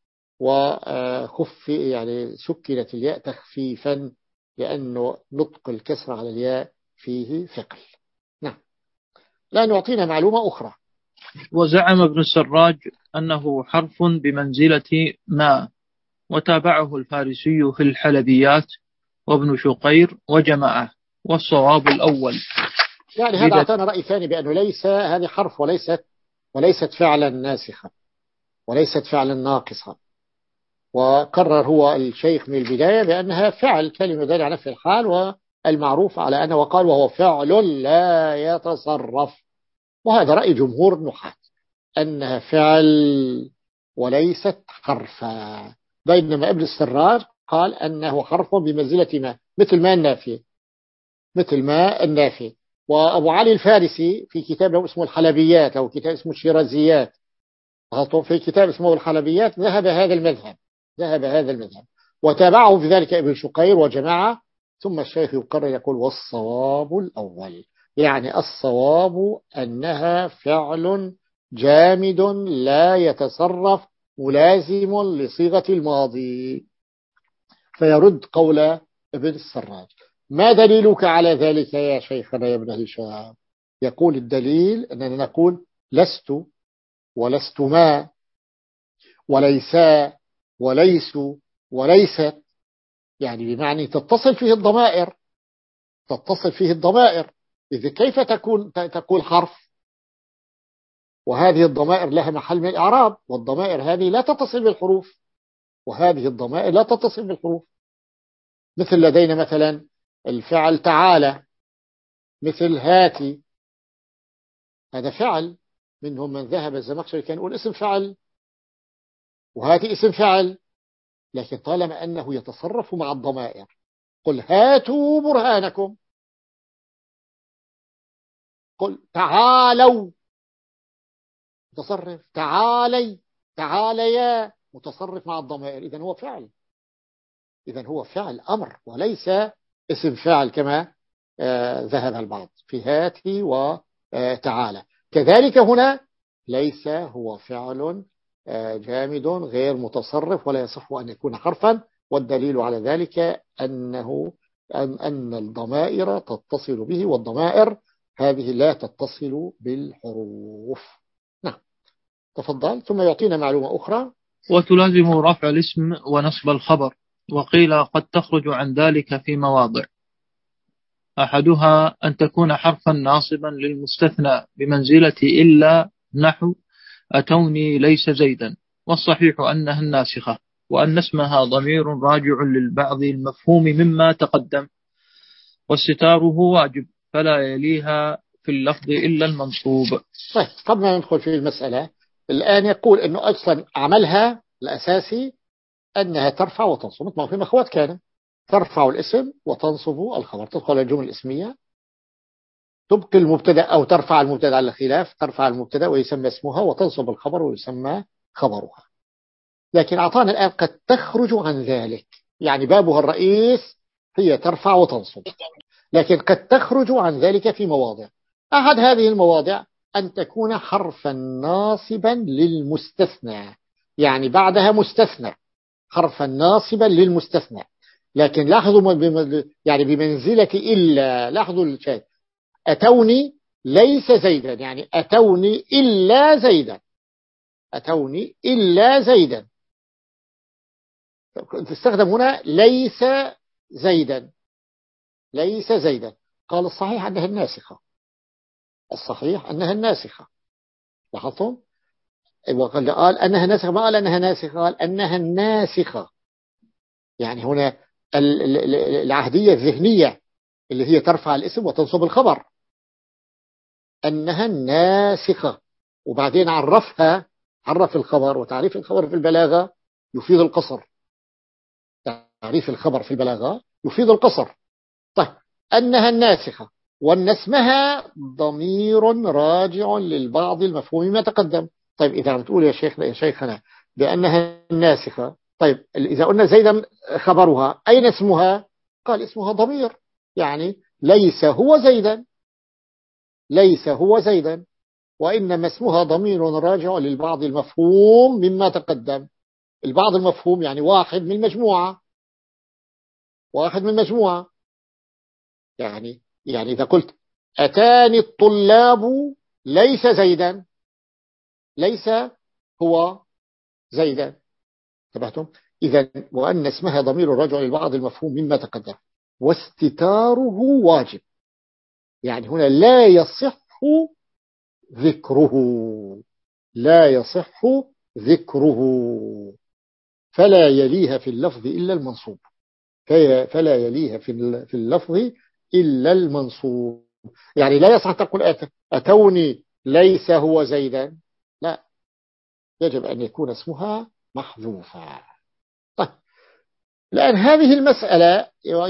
وخف يعني سكنت الياء تخفيفا لأنه نطق الكسر على الياء فيه ثقل. نعم. لا نعطينا معلومة أخرى. وزعم ابن السراج أنه حرف بمنزلة ما، وتابعه الفارسي في الحلبيات وابن شقير وجماعة، والصواب الأول. يعني هذا أعطانا رأي ثاني بأنه ليس هذه حرف وليست وليست فعلا ناسخة وليست فعلا ناقصة، وقرر هو الشيخ من البداية بأنها فعل، كلمة دالة على نفي الحال والمعروف على أنه، وقال وهو فعل لا يتصرف، وهذا رأي جمهور النحاة أنها فعل وليست حرفا. بينما ابن السراج قال أنه حرف بمنزلة ما، مثل ما النافي، مثل ما النافي. وأبو علي الفارسي في كتاب له اسمه الحلبيات أو كتاب اسمه الشيرازيات، في كتاب اسمه الحلبيات ذهب هذا المذهب، ذهب هذا المذهب وتابعه في ذلك ابن شقير وجماعة. ثم الشيخ يقرر يقول والصواب الأول، يعني الصواب أنها فعل جامد لا يتصرف ملازم لصيغة الماضي، فيرد قول ابن السراج. ما دليلك على ذلك يا شيخنا يا ابن هشام؟ يقول الدليل أننا نقول لست ولستما وليسا وليسوا وليست، يعني بمعنى تتصل فيه الضمائر، تتصل فيه الضمائر. إذا كيف تكون تقول حرف وهذه الضمائر لها محل من الإعراب، والضمائر هذه لا تتصل بالحروف، وهذه الضمائر لا تتصل بالحروف. مثل لدينا مثلا الفعل تعالى، مثل هاتي، هذا فعل، منهم من ذهب الزمخشري كان يقول اسم فعل، وهاتي اسم فعل، لكن طالما أنه يتصرف مع الضمائر، قل هاتوا برهانكم، قل تعالوا متصرف، تعالي تعاليا متصرف مع الضمائر، إذن هو فعل، إذن هو فعل أمر وليس اسم فعل كما آه ذهب البعض في هاتي وتعالى. كذلك هنا ليس هو فعل آه جامد غير متصرف ولا يصح أن يكون حرفا، والدليل على ذلك أنه أن, أن الضمائر تتصل به، والضمائر هذه لا تتصل بالحروف. نعم تفضل. ثم يعطينا معلومة أخرى: وتلازم رفع الاسم ونصب الخبر، وقيل قد تخرج عن ذلك في مواضع. أحدها أن تكون حرفا ناصبا للمستثنى بمنزلة إلا، نحو أتوني ليس زيدا، والصحيح أنها الناسخة، وأن اسمها ضمير راجع للبعض المفهوم مما تقدم، واستتاره واجب فلا يليها في اللفظ إلا المنصوب. طيب قبل ما ندخل في المسألة، الآن يقول أنه أصلا عملها الأساسي أنها ترفع وتنصب، مثل ما في أخوات كان ترفع الاسم وتنصب الخبر، تدخل الجمل الاسمية تبقي المبتدا أو ترفع المبتدا على الخلاف، ترفع المبتدا ويسمى اسمها، وتنصب الخبر ويسمى خبرها. لكن أعطانا الآن قد تخرج عن ذلك، يعني بابها الرئيس هي ترفع وتنصب، لكن قد تخرج عن ذلك في مواضع. أحد هذه المواضع أن تكون حرفا ناصبا للمستثنى، يعني بعدها مستثنى، حرفا ناصبا للمستثنى. لكن لاحظوا يعني بمنزلة إلا، لاحظوا الشيء، أتوني ليس زيدا، يعني أتوني إلا زيدا، أتوني إلا زيدا، تستخدم هنا ليس زيدا، ليس زيدا. قال الصحيح أنها الناسخة، الصحيح أنها الناسخة، لاحظتم؟ وقال قال أنها ناسخة، ما قال أنها ناسخة، قال أنها الناسخة. يعني هنا العهدية الذهنية اللي هي ترفع الاسم وتنصب الخبر، أنها الناسخة، وبعدين عرفها، عرف الخبر، وتعريف الخبر في البلاغة يفيد القصر، تعريف الخبر في البلاغة يفيد القصر. طيب أنها الناسخة، وأن اسمها ضمير راجع للبعض المفهوم ما تقدم. طيب إذا عم تقول يا شيخ يا شيخنا بأنها الناسخة، طيب إذا قلنا زيدا خبرها، أين اسمها؟ قال اسمها ضمير، يعني ليس هو زيدا، ليس هو زيدا، وإنما اسمها ضمير راجع للبعض المفهوم مما تقدم. البعض المفهوم يعني واحد من مجموعة، واحد من مجموعة. يعني يعني إذا قلت أتاني الطلاب ليس زيدا، ليس هو زيدا، انتبهتم؟ إذا وأن اسمها ضمير راجع للبعض المفهوم مما تقدم، واستتاره واجب، يعني هنا لا يصح ذكره، لا يصح ذكره، فلا يليها في اللفظ إلا المنصوب، فلا يليها في اللفظ إلا المنصوب. يعني لا يصح تقول أتوني ليس هو زيدا، لا، يجب أن يكون اسمها محذوفا. طيب لأن هذه المسألة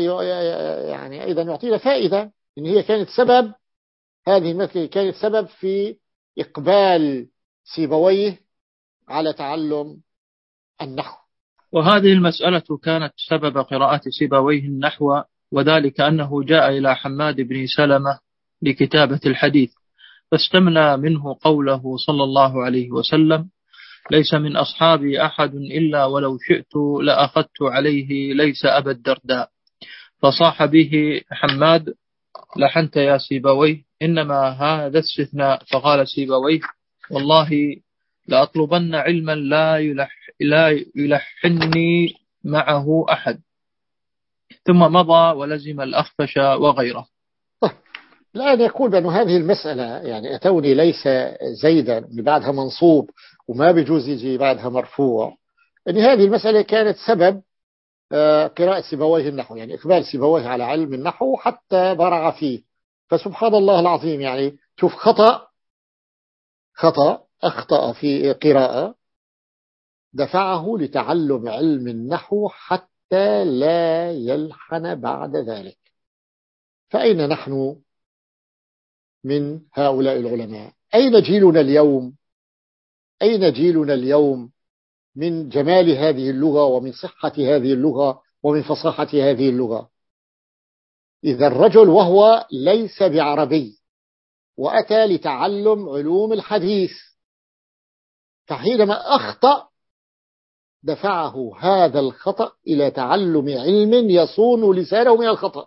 يعني أيضا يعطينا فائدة، إن هي كانت سبب، هذه المسألة كانت سبب في إقبال سيبويه على تعلم النحو. وهذه المسألة كانت سبب قراءة سيبويه النحو، وذلك أنه جاء إلى حماد بن سلمة لكتابة الحديث، فاستملى منه قوله صلى الله عليه وسلم: ليس من أصحابي أحد إلا ولو شئت لأخذت عليه ليس أبا الدرداء. فصاح به حماد: لحنت يا سيبويه، إنما هذا استثناء. فقال سيبويه: والله لأطلبن علما لا, يلح لا يلحني معه أحد. ثم مضى ولزم الأخفش وغيره. الآن يقول بأن هذه المسألة يعني أتوني ليس زيدا اللي بعدها منصوب وما بيجوز يجي بعدها مرفوع، أن هذه المسألة كانت سبب قراءة سيبويه النحو، يعني إقبال سيبويه على علم النحو حتى برع فيه. فسبحان الله العظيم، يعني شوف خطأ خطأ أخطأ في قراءة دفعه لتعلم علم النحو حتى لا يلحن بعد ذلك. فأين نحن من هؤلاء العلماء؟ أين جيلنا اليوم؟ أين جيلنا اليوم من جمال هذه اللغة ومن صحة هذه اللغة ومن فصاحة هذه اللغة؟ إذا الرجل وهو ليس بعربي وأتى لتعلم علوم الحديث، فحينما أخطأ دفعه هذا الخطأ إلى تعلم علم يصون لسانه من الخطأ.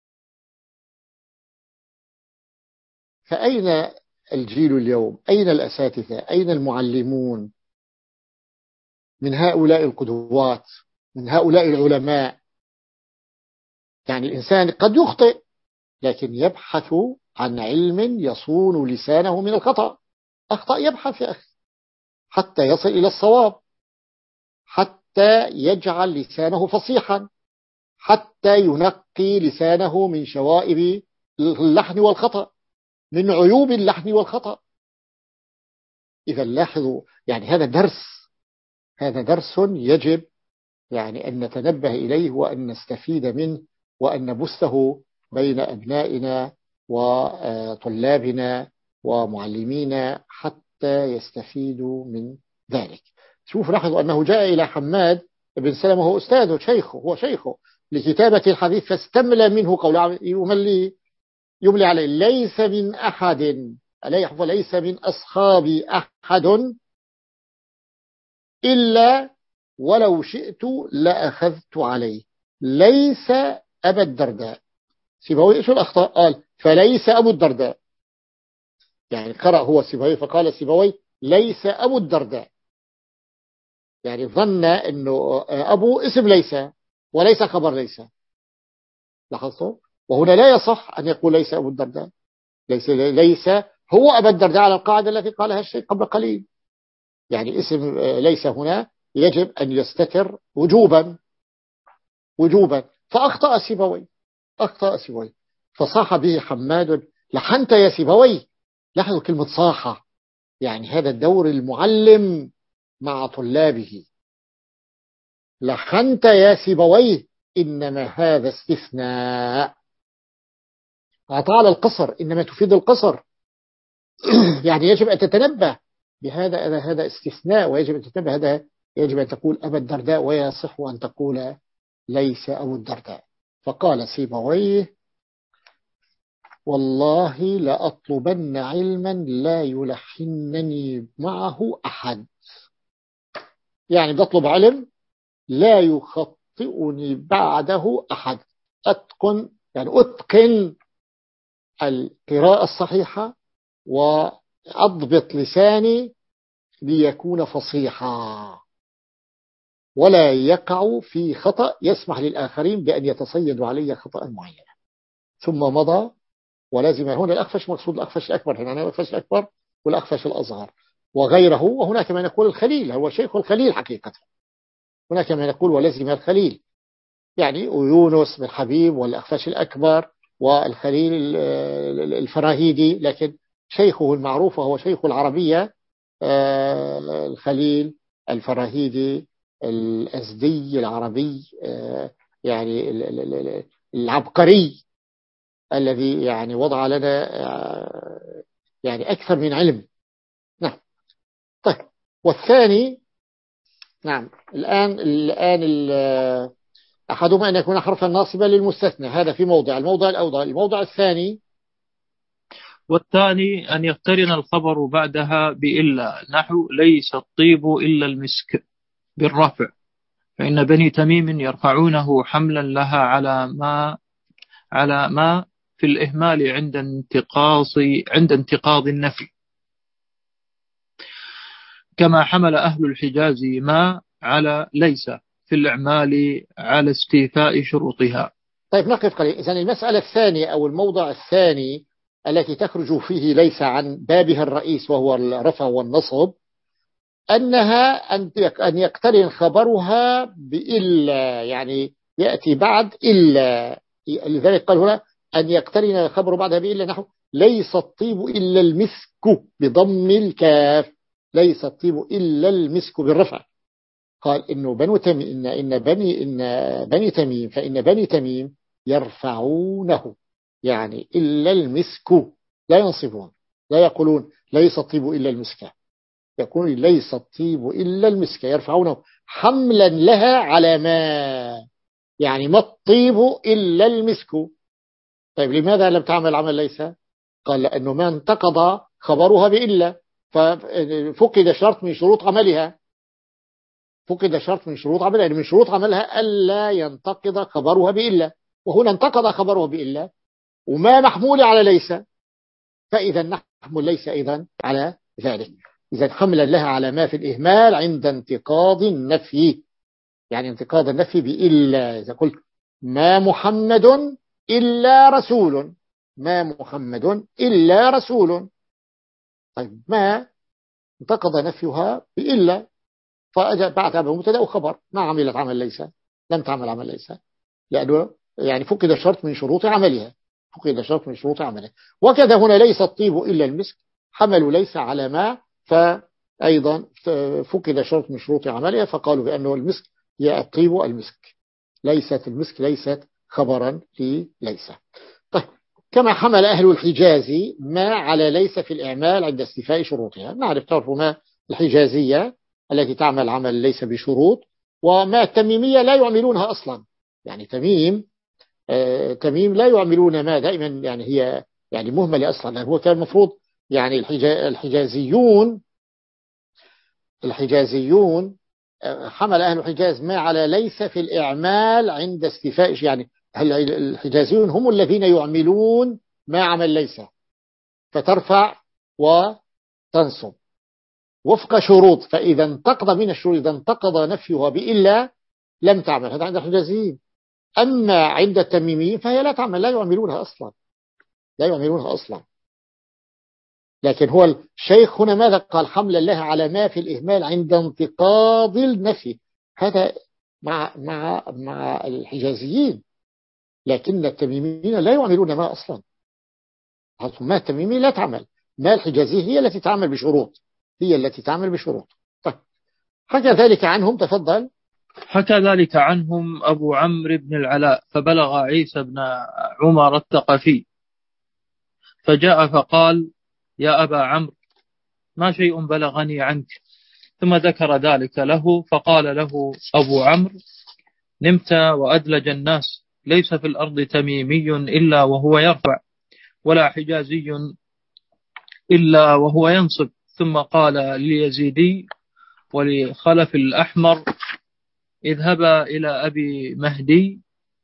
فأين الجيل اليوم؟ أين الأساتذة؟ أين المعلمون من هؤلاء القدوات، من هؤلاء العلماء؟ يعني الإنسان قد يخطئ لكن يبحث عن علم يصون لسانه من الخطأ. أخطأ يبحث يا أخي حتى يصل إلى الصواب، حتى يجعل لسانه فصيحا، حتى ينقي لسانه من شوائب اللحن والخطأ، من عيوب اللحن والخطأ. إذا لاحظوا، يعني هذا درس هذا درس يجب يعني أن نتنبه إليه وأن نستفيد منه وأن نبثه بين أبنائنا وطلابنا ومعلمينا حتى يستفيدوا من ذلك. شوف لاحظوا أنه جاء إلى حماد بن سلمة وهو أستاذه شيخه هو شيخه لكتابة الحديث، فاستملى منه قول يملي يملي عليه: ليس من أحد ليس من أصحابي أحد إلا ولو شئت لأخذت عليه ليس أبا الدرداء. سيبويه شو الأخطاء؟ قال: فليس أبو الدرداء، يعني قرأ هو سيبويه فقال سيبويه ليس أبو الدرداء، يعني ظن أنه أبو اسم ليس وليس خبر ليس. لاحظتوا؟ وهنا لا يصح أن يقول ليس أبو الدرداء، ليس ليس هو أبا الدرداء على القاعدة التي قالها الشيخ قبل قليل. يعني اسم ليس هنا يجب أن يستتر وجوبا وجوبا. فأخطأ سيبويه أخطأ سيبويه فصاح به حماد: لحنت يا سيبويه. لاحظوا كلمة صاحة، يعني هذا الدور المعلم مع طلابه. لحنت يا سيبويه، إنما هذا استثناء. أعطى القصر، إنما تفيد القصر. يعني يجب أن تتنبه بهذا، هذا استثناء ويجب أن تتنبه. هذا يجب أن تقول أبا الدرداء ويصح أن تقول ليس أبو الدرداء. فقال سيبويه: والله لأطلبن علما لا يلحنني معه أحد. يعني بطلب علم لا يخطئني بعده أحد. أتقن يعني أتقن القراءة الصحيحة وأضبط لساني ليكون فصيحا ولا يقع في خطأ يسمح للآخرين بأن يتصيدوا علي خطأ معينا. ثم مضى ولازم. هنا الأخفش مقصود الأخفش الأكبر، هنا الأخفش الأكبر والأخفش الأصغر وغيره. وهناك من يقول الخليل هو شيخ الخليل حقيقة. هناك من يقول ولازم الخليل، يعني يونس بن حبيب والأخفش الأكبر والخليل الفراهيدي، لكن شيخه المعروف وهو شيخ العربية الخليل الفراهيدي الأزدي العربي، يعني العبقري الذي يعني وضع لنا يعني أكثر من علم. نعم. طيب، والثاني نعم الآن الآن أحدهما أن يكون حرفا ناصبا للمستثنى، هذا في موضع الموضع الأوضح. الموضع الثاني والثاني أن يقترن الخبر بعدها بإلا، نحو ليس الطيب إلا المسك بالرفع، فإن بني تميم يرفعونه حملا لها على ما على ما في الإهمال عند انتقاص عند انتقاض النفي، كما حمل أهل الحجاز ما على ليس في الإعمال على استيفاء شروطها. طيب نقف قليل. إذن المسألة الثانية أو الموضع الثاني التي تخرج فيه ليس عن بابها الرئيس وهو الرفع والنصب، أنها أن يقترن خبرها بإلا، يعني يأتي بعد إلا. لذلك قال هنا أن يقترن الخبر بعدها بإلا، نحو ليس الطيب إلا المسك بضم الكاف، ليس الطيب إلا المسك بالرفع. قال إنه بنو تميم، إن إن بني إن بني تميم فإن بني تميم يرفعونه، يعني إلا المسك، لا ينصبون، لا يقولون ليس الطيب إلا المسك، يقول ليس الطيب إلا المسك، يرفعونه حملا لها على ما، يعني ما الطيب إلا المسك. طيب لماذا لم تعمل عمل ليس؟ قال لأنه ما انتقض خبرها بإلا، ففقد شرط من شروط عملها، فقد شرط من شروط عملها، يعني من شروط عملها ألا ينتقض خبرها بإلا، وهنا انتقض خبره بإلا وما محمول على ليس، فإذا نحمل ليس أيضا على ذلك. إذا حملا لها على ما في الإهمال عند انتقاض النفي، يعني انتقاض النفي بإلا. إذا قلت ما محمد إلا رسول، ما محمد إلا رسول، طيب ما انتقض نفيها بإلا، فأجى بعدها بمبتدا وخبر، ما عملت عمل ليس، لم تعمل عمل ليس، لأنه يعني فقد شرط من شروط عملها، فقد شرط من شروط عملها. وكذا هنا ليس الطيب إلا المسك، حملوا ليس على ما، فأيضا فقد شرط من شروط عملها، فقالوا بأنه المسك هي الطيب المسك، ليست المسك ليست خبرا لليس. طيب كما حمل أهل الحجاز ما على ليس في الإعمال عند استيفاء شروطها. نعرف تعرفوا ما الحجازية التي تعمل عمل ليس بشروط، وما التميمية لا يعملونها أصلا، يعني تميم آه تميم لا يعملون ما، دائما يعني هي يعني مهملة أصلا. هو كان المفروض يعني الحجازيون الحجازيون آه حمل أهل الحجاز ما على ليس في الإعمال عند استيفاء، يعني الحجازيون هم الذين يعملون ما عمل ليس، فترفع وتنصب وفق شروط، فإذا انتقض من الشروط، إذا انتقض نفيها بإلا لم تعمل، هذا عند الحجازيين. أما عند التميميين فهي لا تعمل، لا يعملونها أصلا، لا يعملونها أصلا. لكن هو الشيخ هنا ماذا قال؟ حملا لها على ما في الإهمال عند انتقاض النفي، هذا مع مع مع الحجازيين، لكن التميميين لا يعملون ما أصلا، ما التميمي لا تعمل، ما الحجازية هي التي تعمل بشروط، هي التي تعمل بشروط. طيب حكى ذلك عنهم، تفضل. حكى ذلك عنهم أبو عمرو بن العلاء، فبلغ عيسى بن عمر الثقفي فجاء فقال يا أبا عمرو ما شيء بلغني عنك، ثم ذكر ذلك له، فقال له أبو عمرو نمت وأدلج الناس، ليس في الأرض تميمي إلا وهو يرفع، ولا حجازي إلا وهو ينصب. ثم قال ليزيدي ولخلف الأحمر اذهبا إلى أبي مهدي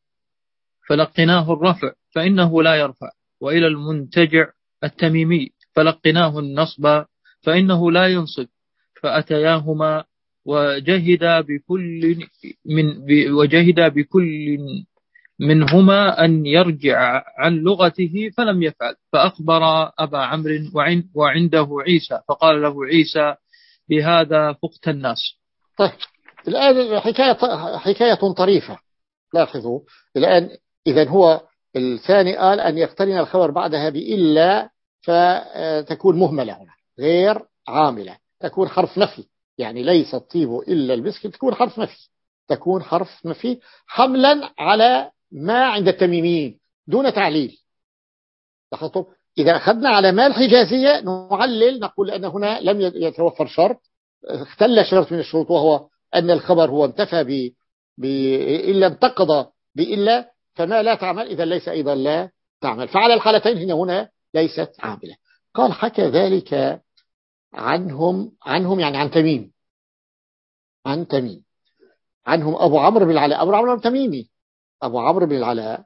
فلقناه الرفع فإنه لا يرفع، وإلى المنتجع التميمي فلقناه النصب فإنه لا ينصب، فأتياهما وجهدا بكل من وجهدا بكل منهما أن يرجع عن لغته فلم يفعل، فأخبر أبا عمرو وعنده عيسى، فقال له عيسى بهذا فقت الناس. طيب الآن حكاية حكاية طريفة، لاحظوا الآن. إذن هو الثاني قال أن يقترن الخبر بعدها بإلا، فتكون مهملة هنا غير عاملة، تكون حرف نفي، يعني ليس الطيب إلا المسك، تكون حرف نفي، تكون حرف نفي حملا على ما عند التميميين دون تعليل. لاحظتم؟ إذا أخذنا على ما الحجازية نعلل، نقول أن هنا لم يتوفر شرط، اختل شرط من الشروط، وهو أن الخبر هو انتفى ب إلا انتقض بإلا، فما لا تعمل إذا ليس أيضا لا تعمل. فعلى الحالتين هنا هنا ليست عاملة. قال حكى ذلك عنهم عنهم يعني عن تميم عن تميم عنهم أبو عمرو بن العلاء. أبو عمرو تميمي، أبو عمرو بن العلاء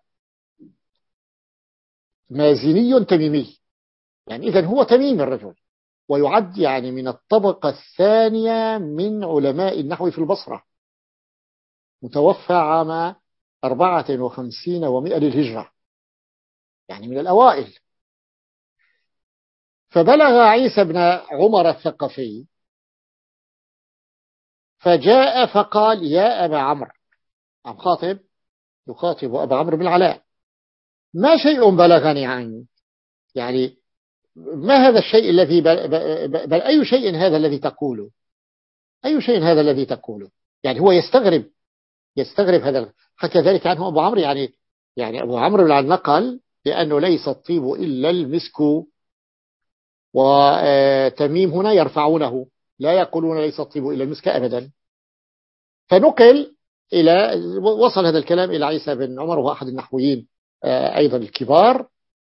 مازني تميمي، يعني إذن هو تميمي الرجل، ويعد يعني من الطبقة الثانية من علماء النحو في البصرة، متوفى عام أربعة وخمسين ومئة للهجرة، يعني من الأوائل. فبلغ عيسى بن عمر الثقفي فجاء فقال يا أبا عمرو، عم خاطب يخاطب أبا عمرو بن العلاء، ما شيء بلغني عنك، يعني ما هذا الشيء الذي بل, بل, بل أي شيء هذا الذي تقوله، أي شيء هذا الذي تقوله، يعني هو يستغرب يستغرب هذا. حكى ذلك عنه أبو عمرو، يعني يعني أبو عمرو بن العلاء نقل بأنه ليس الطيب إلا المسك، وتميم هنا يرفعونه، لا يقولون ليس الطيب إلا المسك أبدا. فنقل إلى وصل هذا الكلام إلى عيسى بن عمر، وهو أحد النحويين أيضا الكبار،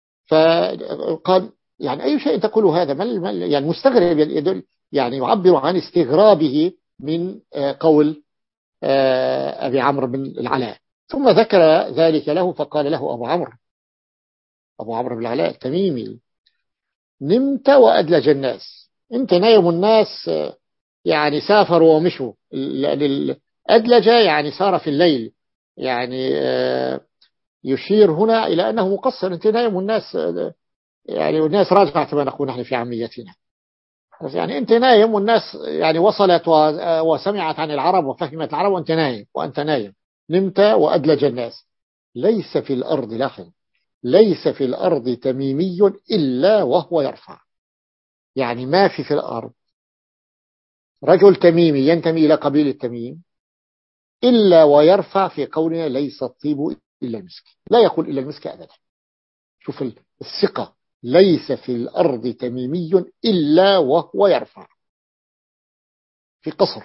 فقال يعني أي شيء تقول هذا، يعني مستغرب، يدل يعني يعبر عن استغرابه من قول أبي عمرو بن العلاء. ثم ذكر ذلك له فقال له أبو عمرو أبو عمرو بن العلاء التميمي نمت وأدلج الناس، انت نايم الناس يعني سافروا ومشوا، أدلج يعني سار في الليل، يعني يشير هنا إلى أنه مقصر، انت نايم الناس يعني والناس راجعة كما نقول نحن في عاميتنا، يعني أنت نايم والناس يعني وصلت وسمعت عن العرب وفهمت العرب وأنت نايم وأنت نايم نمت وأدلج الناس. ليس في الأرض لاحظ ليس في الأرض تميمي إلا وهو يرفع، يعني ما في في الأرض رجل تميمي ينتمي إلى قبيلة تميم إلا ويرفع في قولنا ليس الطيب إلا المسك، لا يقول إلا المسك أبدا. شوف الثقة، ليس في الأرض تميمي إلا وهو يرفع في قصر،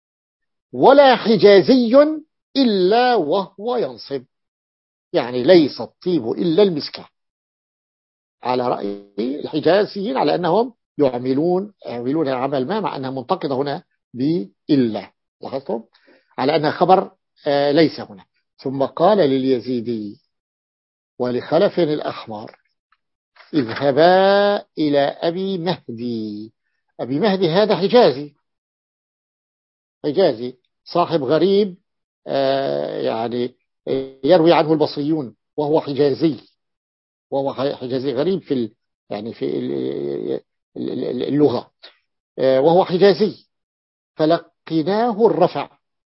ولا حجازي إلا وهو ينصب، يعني ليس الطيب إلا المسك، على رأي الحجازيين على أنهم يعملون يعملون العمل ما، مع أنها منتقدة هنا بإلا، لاحظتم على أنها خبر آه ليس هنا. ثم قال لليزيدي ولخلف الأحمر اذهبا إلى أبي مهدي. أبي مهدي هذا حجازي حجازي صاحب غريب آه يعني يروي عنه البصريون، وهو حجازي وهو حجازي غريب في يعني في اللغة، وهو حجازي. فلقناه الرفع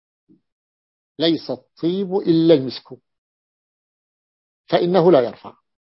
ليس الطيب إلا المسك، فإنه لا يرفع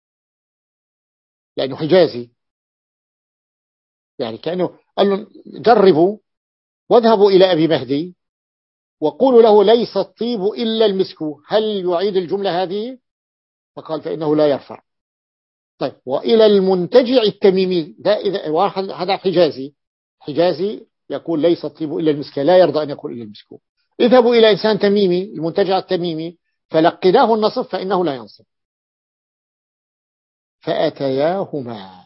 لأنه حجازي، يعني كأنه قال له جربوا واذهبوا إلى أبي مهدي وقولوا له ليس الطيب إلا المسك، هل يعيد الجملة هذه؟ فقال فإنه لا يرفع. طيب وإلى المنتجع التميمي، ده إذا واحد هذا حجازي حجازي يقول ليس الطيب إلا المسك، لا يرضى أن يقول إلا المسك. اذهبوا إلى إنسان تميمي المنتجع التميمي فلقناه النصب فإنه لا ينصب. فأتياهما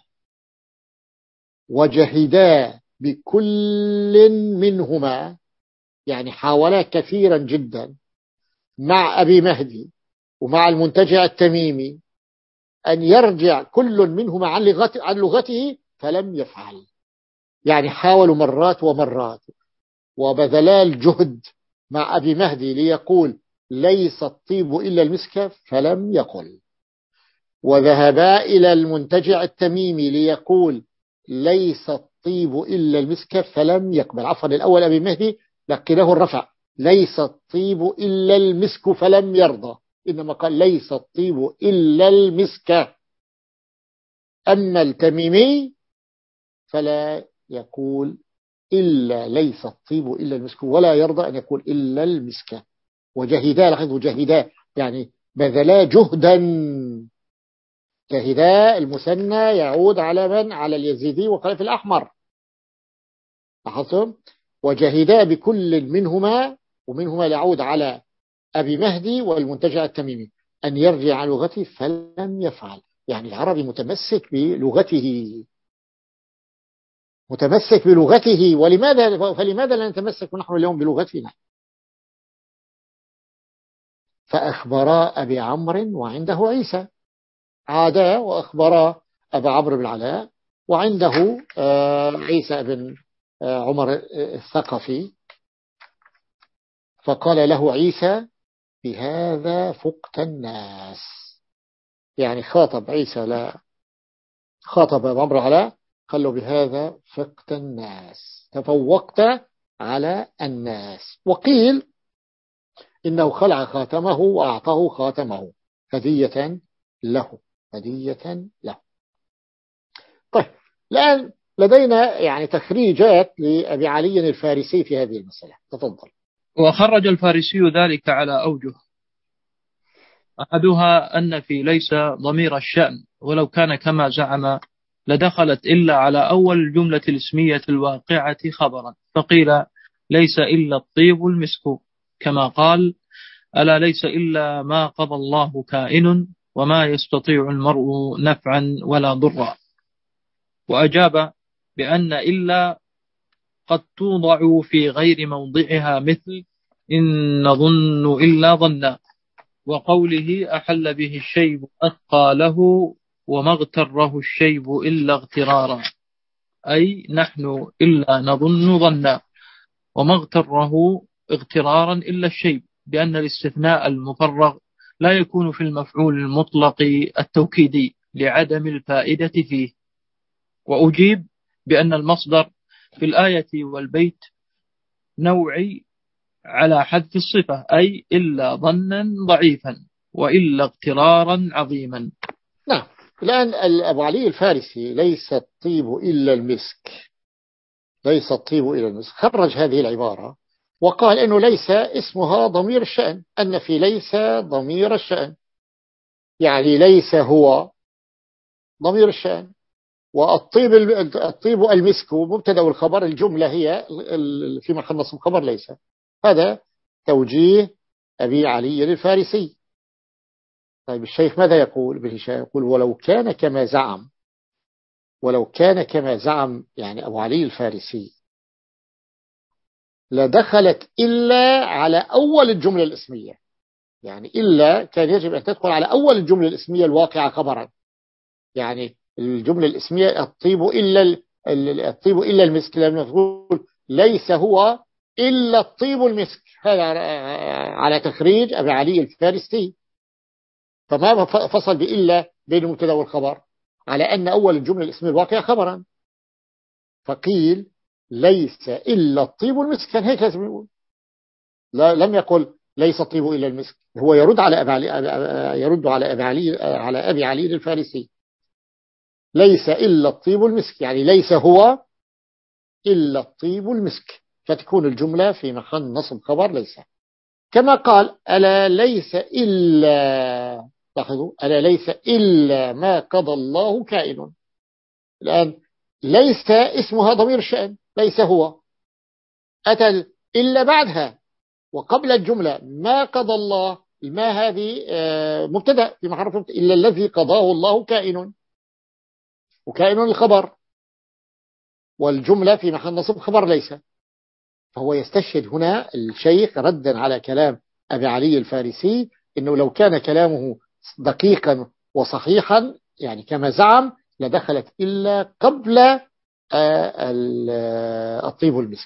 وجهدا بكل منهما، يعني حاولا كثيرا جدا مع أبي مهدي ومع المنتجع التميمي أن يرجع كل منهما عن لغته, عن لغته فلم يفعل، يعني حاولوا مرات ومرات وبذلا الجهد مع أبي مهدي ليقول ليس الطيب إلا المسك فلم يقل، وذهبا إلى المنتجع التميمي ليقول ليس الطيب إلا المسك فلم يقبل. عفوا الأول أبي مهدي لقناه الرفع ليس الطيب إلا المسك فلم يرضى، إنما قال ليس الطيب إلا المسك. أما التميمي فلا يقول إلا ليس الطيب إلا المسك، ولا يرضى أن يقول إلا المسك. وجهدا، لاحظوا جهدا يعني بذلا جهدا، جهدا المثنى يعود على من؟ على اليزيدي وخلف الأحمر، لاحظتم؟ وجهدا بكل منهما، ومنهما يعود على أبي مهدي والمنتجع التميمي أن يرجع عن لغته فلم يفعل. يعني العربي متمسك بلغته، متمسك بلغته. ولماذا فلماذا لا نتمسك نحن اليوم بلغتنا؟ فأخبرا أبي عمرو وعنده عيسى، عادا وأخبرا أبا عمرو بن العلاء وعنده عيسى بن عمر الثقفي، فقال له عيسى بهذا فقت الناس. يعني خاطب عيسى، لا خاطب أبا عمرو العلاء، قال له بهذا فقت الناس، تفوقت على الناس. وقيل إنه خلع خاتمه وأعطاه خاتمه هدية له، هدية له. طيب الآن لدينا يعني تخريجات لأبي علي الفارسي في هذه المسألة، تفضل. وخرج الفارسي ذلك على أوجه، أحدها أن في ليس ضمير الشأن، ولو كان كما زعم لدخلت إلا على أول الجملة الاسمية الواقعة خبرا، فقيل ليس إلا الطيب المسك، كما قال ألا ليس إلا ما قضى الله كائن وما يستطيع المرء نفعا ولا ضرا. وأجاب بأن إلا قد توضع في غير موضعها، مثل إن نظن إلا ظنا، وقوله أحل به الشيب أثقى له وما اغتره الشيب إلا اغترارا، أي نحن إلا نظن ظنا وما اغتره اغترارا إلا الشيب، بأن الاستثناء المفرغ لا يكون في المفعول المطلق التوكيدي لعدم الفائدة فيه. وأجيب بأن المصدر في الآية والبيت نوعي على حذف الصفة، أي إلا ظنا ضعيفا وإلا اغترارا عظيما. نعم. الآن أبو علي الفارسي ليس الطيب إلا المسك، ليس الطيب إلا المسك، خرج هذه العبارة وقال إنه ليس اسمها ضمير الشأن، أن في ليس ضمير الشأن، يعني ليس هو ضمير الشأن. والطيب الطيب المسك مبتدأ والخبر، الجملة هي في محل نصب خبر ليس. هذا توجيه أبي علي الفارسي. طيب الشيخ ماذا يقول؟ ابن هشام يقول ولو كان كما زعم، ولو كان كما زعم يعني أبو علي الفارسي لدخلت إلا على أول الجملة الاسمية. يعني إلا كان يجب أن تدخل على أول الجملة الاسمية الواقعة خبرا. يعني الجملة الاسمية الطيب إلا الطيب إلا المسك، لما تقول ليس هو إلا الطيب المسك، هذا على تخريج أبي علي الفارسي. فما فصل بإلا بين المبتدا والخبر على أن أول الجملة الاسمية الواقعة خبرا، فقيل ليس إلا الطيب المسك. كان هيك لازم يقول، لا لم يقل ليس الطيب إلا المسك. هو يرد على أبي علي، يرد على أبي علي على أبي علي الفارسي، ليس إلا الطيب المسك، يعني ليس هو إلا الطيب المسك، فتكون الجملة في محل نصب خبر ليس. كما قال ألا ليس إلا، لاحظوا ألا ليس إلا ما قضى الله كائن. الآن ليس اسمها ضمير الشأن، ليس هو، أتى إلا بعدها وقبل الجملة ما قضى الله، ما هذه مبتدأ في محل رفع، إلا الذي قضاه الله كائن، وكائن الخبر، والجملة في محل نصب خبر ليس. فهو يستشهد هنا الشيخ ردا على كلام أبي علي الفارسي إنه لو كان كلامه دقيقا وصحيحا يعني كما زعم لدخلت إلا قبل الطيب المسك.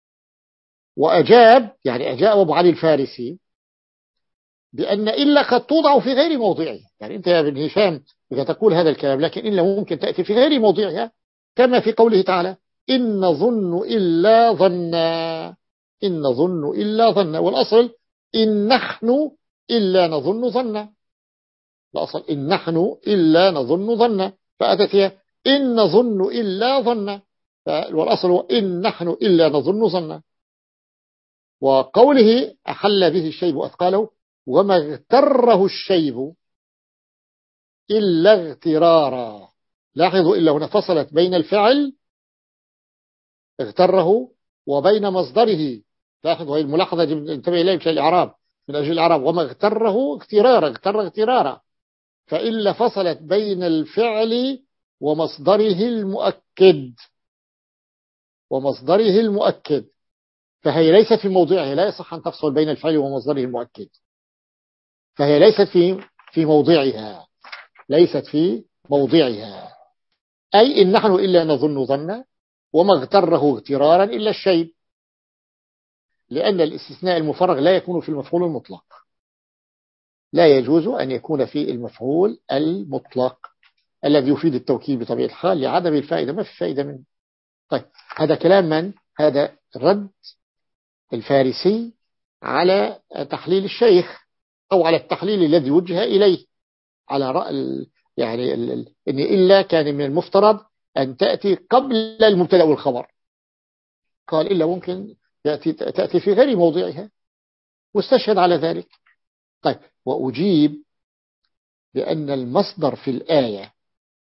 وأجاب يعني أجاب أبو علي الفارسي بأن إلا قد توضع في غير موضعها. يعني أنت يا ابن هشام إذا تقول هذا الكلام، لكن إلا ممكن تأتي في غير موضعها، كما في قوله تعالى إن نظن إلا ظنا، إن نظن إلا ظنا، والأصل إن نحن إلا نظن ظنا، الأصل إن نحن إلا نظن ظنا، فأتت هي إن نظن إلا ظنا، والأصل إن نحن إلا نظن ظنا. وقوله أحل به الشيب أثقاله وما اغتره الشيب إلا اغترارا. لاحظوا إلا هنا فصلت بين الفعل اغتره وبين مصدره. لاحظوا هذه الملاحظة انتبه إليها مش الإعراب، من أجل الإعراب. وما اغتره اغترارا، اغتر اغترارا، فإلا فصلت بين الفعل ومصدره المؤكد ومصدره المؤكد فهي ليست في موضعها، لا يصح أن تفصل بين الفعل ومصدره المؤكد، فهي ليست في في موضعها ليست في موضعها أي إن نحن إلا نظن ظنا وما اغتره اغترارا إلا الشيب، لأن الاستثناء المفرغ لا يكون في المفعول المطلق، لا يجوز أن يكون في المفعول المطلق الذي يفيد التوكيد بطبيعة الحال لعدم الفائدة، ما في فائدة منه. طيب هذا كلام من؟ هذا رد الفارسي على تحليل الشيخ أو على التحليل الذي وجه إليه على رأي يعني إن إلا كان من المفترض أن تأتي قبل المبتدأ والخبر، قال إلا ممكن تأتي, تأتي في غير موضعها واستشهد على ذلك. طيب وأجيب بأن المصدر في الآية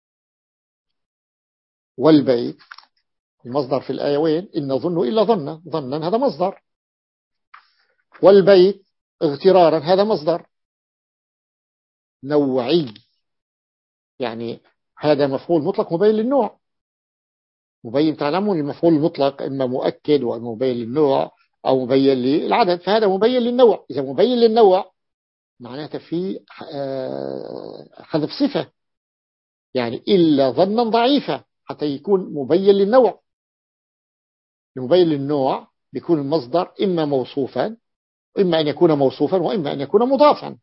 والبيت، المصدر في الآية وين؟ إن نظن إلا ظن، ظنا هذا مصدر، والبيت اغترارا هذا مصدر نوعي، يعني هذا مفعول مطلق مبين للنوع، مبين تعلمون المفعول المطلق إما مؤكد وإما مبين للنوع أو مبين للعدد، فهذا مبين للنوع. إذا مبين للنوع معناته في حذف صفة، يعني إلا ظنا ضعيفة حتى يكون مبين للنوع. المبين للنوع بيكون المصدر إما موصوفا، إما أن يكون موصوفا وإما أن يكون مضافا،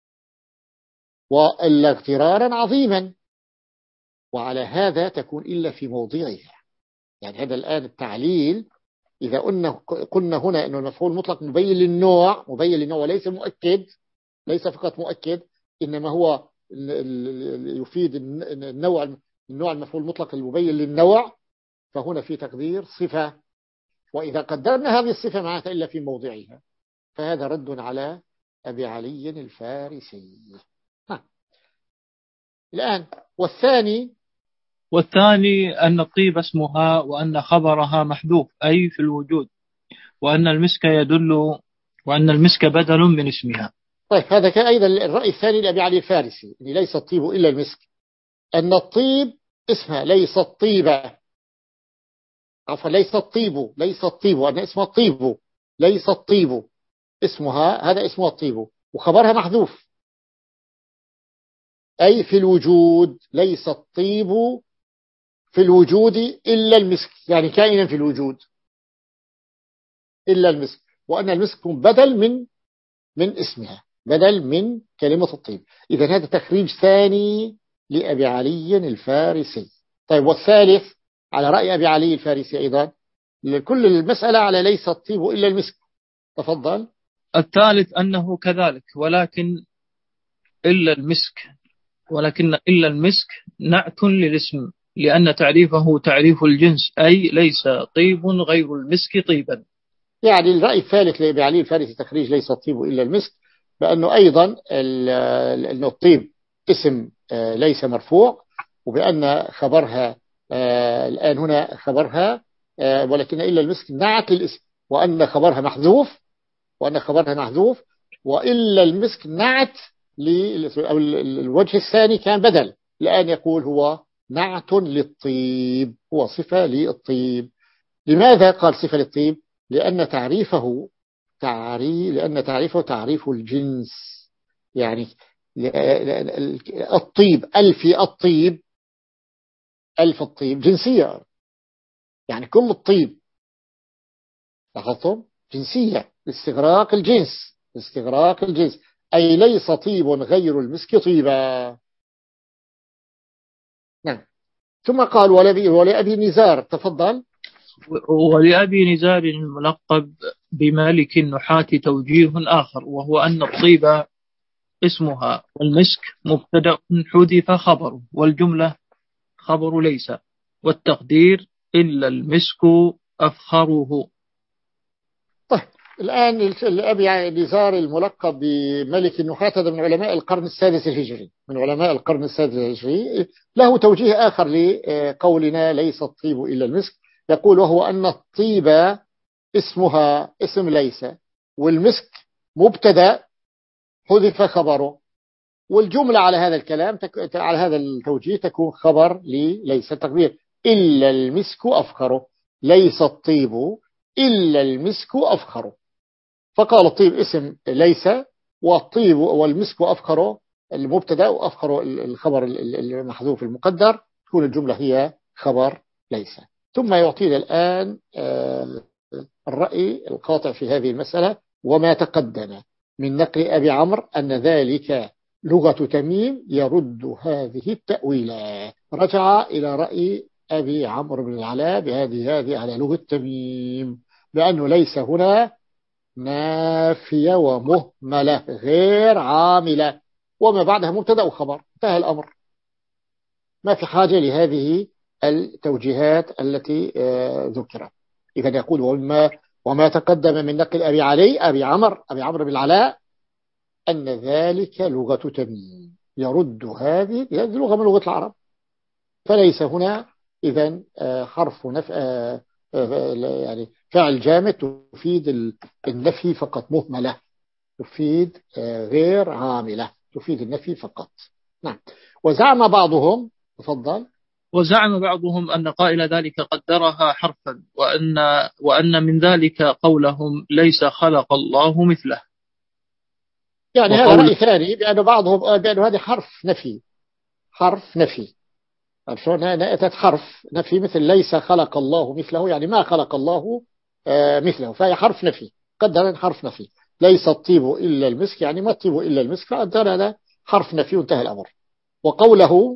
وإلا اغترارا عظيما، وعلى هذا تكون إلا في موضعها. يعني هذا الآن التعليل إذا قلنا, قلنا هنا أنه المفعول المطلق مبين للنوع، مبين للنوع وليس مؤكد، ليس فقط مؤكد إنما هو يفيد النوع، النوع المفعول المطلق المبين للنوع، فهنا في تقدير صفة، وإذا قدرنا هذه الصفة معناتها إلا في موضعها، فهذا رد على أبي علي الفارسي. ها. الآن والثاني والثاني أن الطيب اسمها وأن خبرها محذوف أي في الوجود، وأن المسك يدل وأن المسك بدل من اسمها. طيب هذا كان أيضا الرأي الثاني لأبي علي الفارسي، أن ليس الطيب إلا المسك، أن الطيب اسمها ليس الطيبة، عفوا ليس الطيب ليس الطيب أن اسمها الطيب ليس الطيب اسمها، هذا اسمها الطيب وخبرها محذوف أي في الوجود، ليس الطيب في الوجود إلا المسك، يعني كائنا في الوجود إلا المسك، وأن المسك بدل من من اسمها، بدل من كلمة الطيب. إذا هذا تخريج ثاني لأبي علي الفارسي. طيب والثالث على رأي أبي علي الفارسي أيضا، كل المسألة على ليس الطيب إلا المسك. تفضل. الثالث أنه كذلك، ولكن إلا المسك ولكن إلا المسك نعت للاسم، لأن تعريفه تعريف الجنس، أي ليس طيب غير المسك طيبا. يعني الرأي الثالث لأبي علي الفارسي تخريج ليس الطيب إلا المسك، بأنه أيضا أنه الطيب اسم ليس مرفوع، وبأن خبرها الآن هنا خبرها ولكن إلا المسك نعت للاسم، وأن خبرها محذوف وأن خبرها محذوف وإلا المسك نعت أو الوجه الثاني كان بدل، الآن يقول هو نعت للطيب، هو صفة للطيب. لماذا قال صفة للطيب؟ لأن تعريفه تعريف لأن تعريفه تعريف الجنس، يعني الطيب ألف الطيب ألف الطيب جنسية، يعني كل الطيب لاحظتم جنسية لاستغراق الجنس، لاستغراق الجنس أي ليس طيب غير المسك طيبا. نعم. ثم قال ولأبي نزار، تفضل. ولأبي نزار الملقب بمالك النحاة توجيه آخر، وهو أن الطيب اسمها والمسك مبتدأ حذف خبره، والجملة خبر ليس، والتقدير إلا المسك أفخره. طيب الآن أبي نزار الملقب بملك النحاة هذا من علماء القرن السادس الهجري، من علماء القرن السادس الهجري، له توجيه آخر لقولنا ليس الطيب إلا المسك، يقول وهو أن الطيب اسمها اسم ليس، والمسك مبتدأ حذف خبره، والجملة على هذا الكلام تك... على هذا التوجيه تكون خبر لليس. تقدير إلا المسك أفخره، ليس الطيب إلا المسك أفخره. فقال الطيب اسم ليس، والطيب والمسك أفخره المبتدا، وأفخره الخبر المحذوف المقدر، تكون الجملة هي خبر ليس. ثم يعطينا الآن الرأي القاطع في هذه المسألة: وما تقدم من نقل أبي عمرو أن ذلك لغة تميم يرد هذه التأويلات. رجع إلى رأي أبي عمرو بن العلاء بهذه هذه على لغة تميم، بأنه ليس هنا نافية ومهملة غير عاملة، وما بعدها مبتدأ وخبر، انتهى الأمر. ما في حاجة لهذه التوجيهات التي ذكرت. إذا يقول وما, وما تقدم من نقل أبي علي أبي عمرو أبي عمرو بن العلاء أن ذلك لغة تميم يرد هذه اللغة من لغة العرب، فليس هنا إذن حرف نف... يعني فعل جامد تفيد النفي فقط، مهملة تفيد غير عاملة، تفيد النفي فقط. نعم. وزعم بعضهم، تفضل. وزعم بعضهم أن قائل ذلك قدرها حرفا، وأن وأن من ذلك قولهم ليس خلق الله مثله. يعني هذا رأي ثاني، بأن بعضهم بأن هذا حرف نفي، حرف نفي شلون أتت حرف نفي مثل ليس خلق الله مثله، يعني ما خلق الله مثله، فهي حرف نفي، قدر حرف نفي. ليس الطيب إلا المسك، يعني ما الطيب إلا المسك، فقدر هذا حرف نفي وانتهى الأمر. وقوله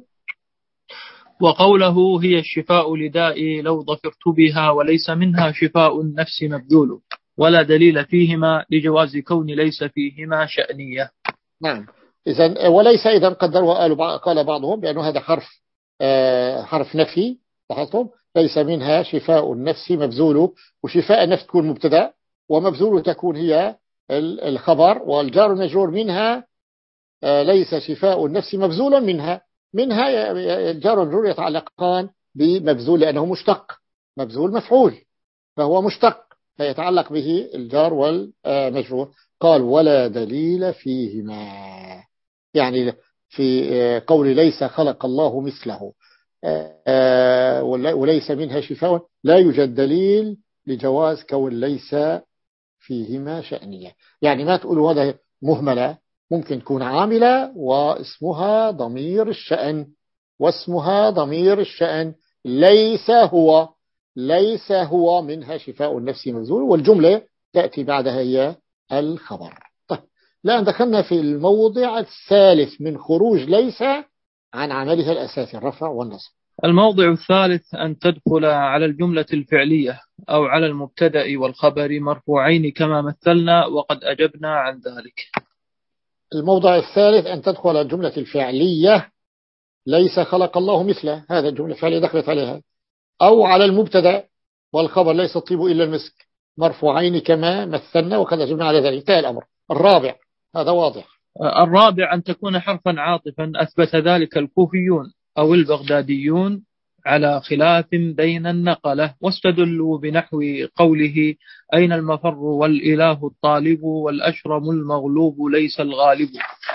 وقوله هي الشفاء لدائي لو ظفرت بها وليس منها شفاء النفس مبذول، ولا دليل فيهما لجواز كون ليس فيهما شأنية. نعم. إذن وليس إذن قدر، وقالوا قال بعضهم بأنه هذا حرف آه حرف نفي، لاحظتم؟ ليس منها شفاء النفس مبذول، وشفاء النفس تكون مبتدا، ومبذول تكون هي الخبر، والجار المجرور منها آه ليس شفاء النفس مبذول منها. منها الجار والمجرور يتعلقان بمبذول لأنه مشتق، مبذول مفعول فهو مشتق فيتعلق به الجار والمجرور. قال ولا دليل فيهما، يعني في قول ليس خلق الله مثله وليس منها شفاء لا يوجد دليل لجواز كون ليس فيهما شأنية. يعني ما تقولوا هذا مهملة، ممكن تكون عاملة واسمها ضمير الشأن، واسمها ضمير الشأن ليس هو، ليس هو منها شفاء النفس مبذول، والجملة تأتي بعدها هي الخبر. طيب الآن دخلنا في الموضع الثالث من خروج ليس عن عملها الأساسي الرفع والنصب. الموضع الثالث أن تدخل على الجملة الفعلية أو على المبتدأ والخبر مرفوعين كما مثلنا وقد أجبنا عن ذلك. الموضع الثالث أن تدخل على الجملة الفعلية ليس خلق الله مثله، هذا الجملة الفعلية دخلت عليها، أو على المبتدأ والخبر ليس الطيب إلا المسك مرفوعين كما مثلنا وقد أجبنا على ذلك. انتهى الأمر. الرابع هذا واضح. الرابع أن تكون حرفا عاطفا أثبت ذلك الكوفيون أو البغداديون على خلاف بين النقلة، واستدلوا بنحو قوله أين المفر والإله الطالب والأشرم المغلوب ليس الغالب،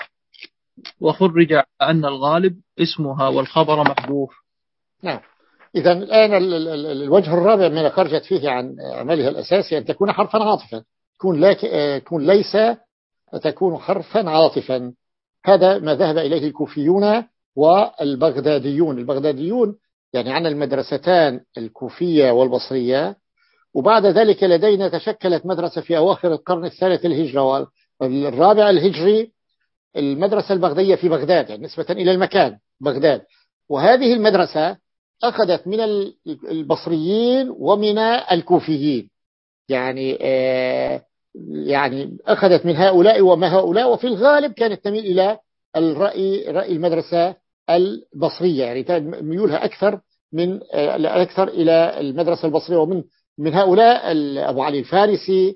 وخرج أن الغالب اسمها والخبر محذوف. نعم. إذا الآن الوجه الرابع من خرجت فيه عن عملها الأساسي أن تكون حرفا عاطفا، تكون, تكون ليس تكون حرفا عاطفا. هذا ما ذهب إليه الكوفيون والبغداديون. البغداديون يعني عن المدرستان الكوفية والبصرية، وبعد ذلك لدينا تشكلت مدرسة في أواخر القرن الثالث الهجرة والرابع الهجري، المدرسة البغدادية في بغداد، يعني نسبة إلى المكان بغداد. وهذه المدرسة أخذت من البصريين ومن الكوفيين، يعني آه يعني أخذت من هؤلاء وما هؤلاء، وفي الغالب كانت تميل إلى الرأي رأي المدرسة البصرية، يعني ميولها أكثر من أكثر إلى المدرسة البصرية. ومن من هؤلاء أبو علي الفارسي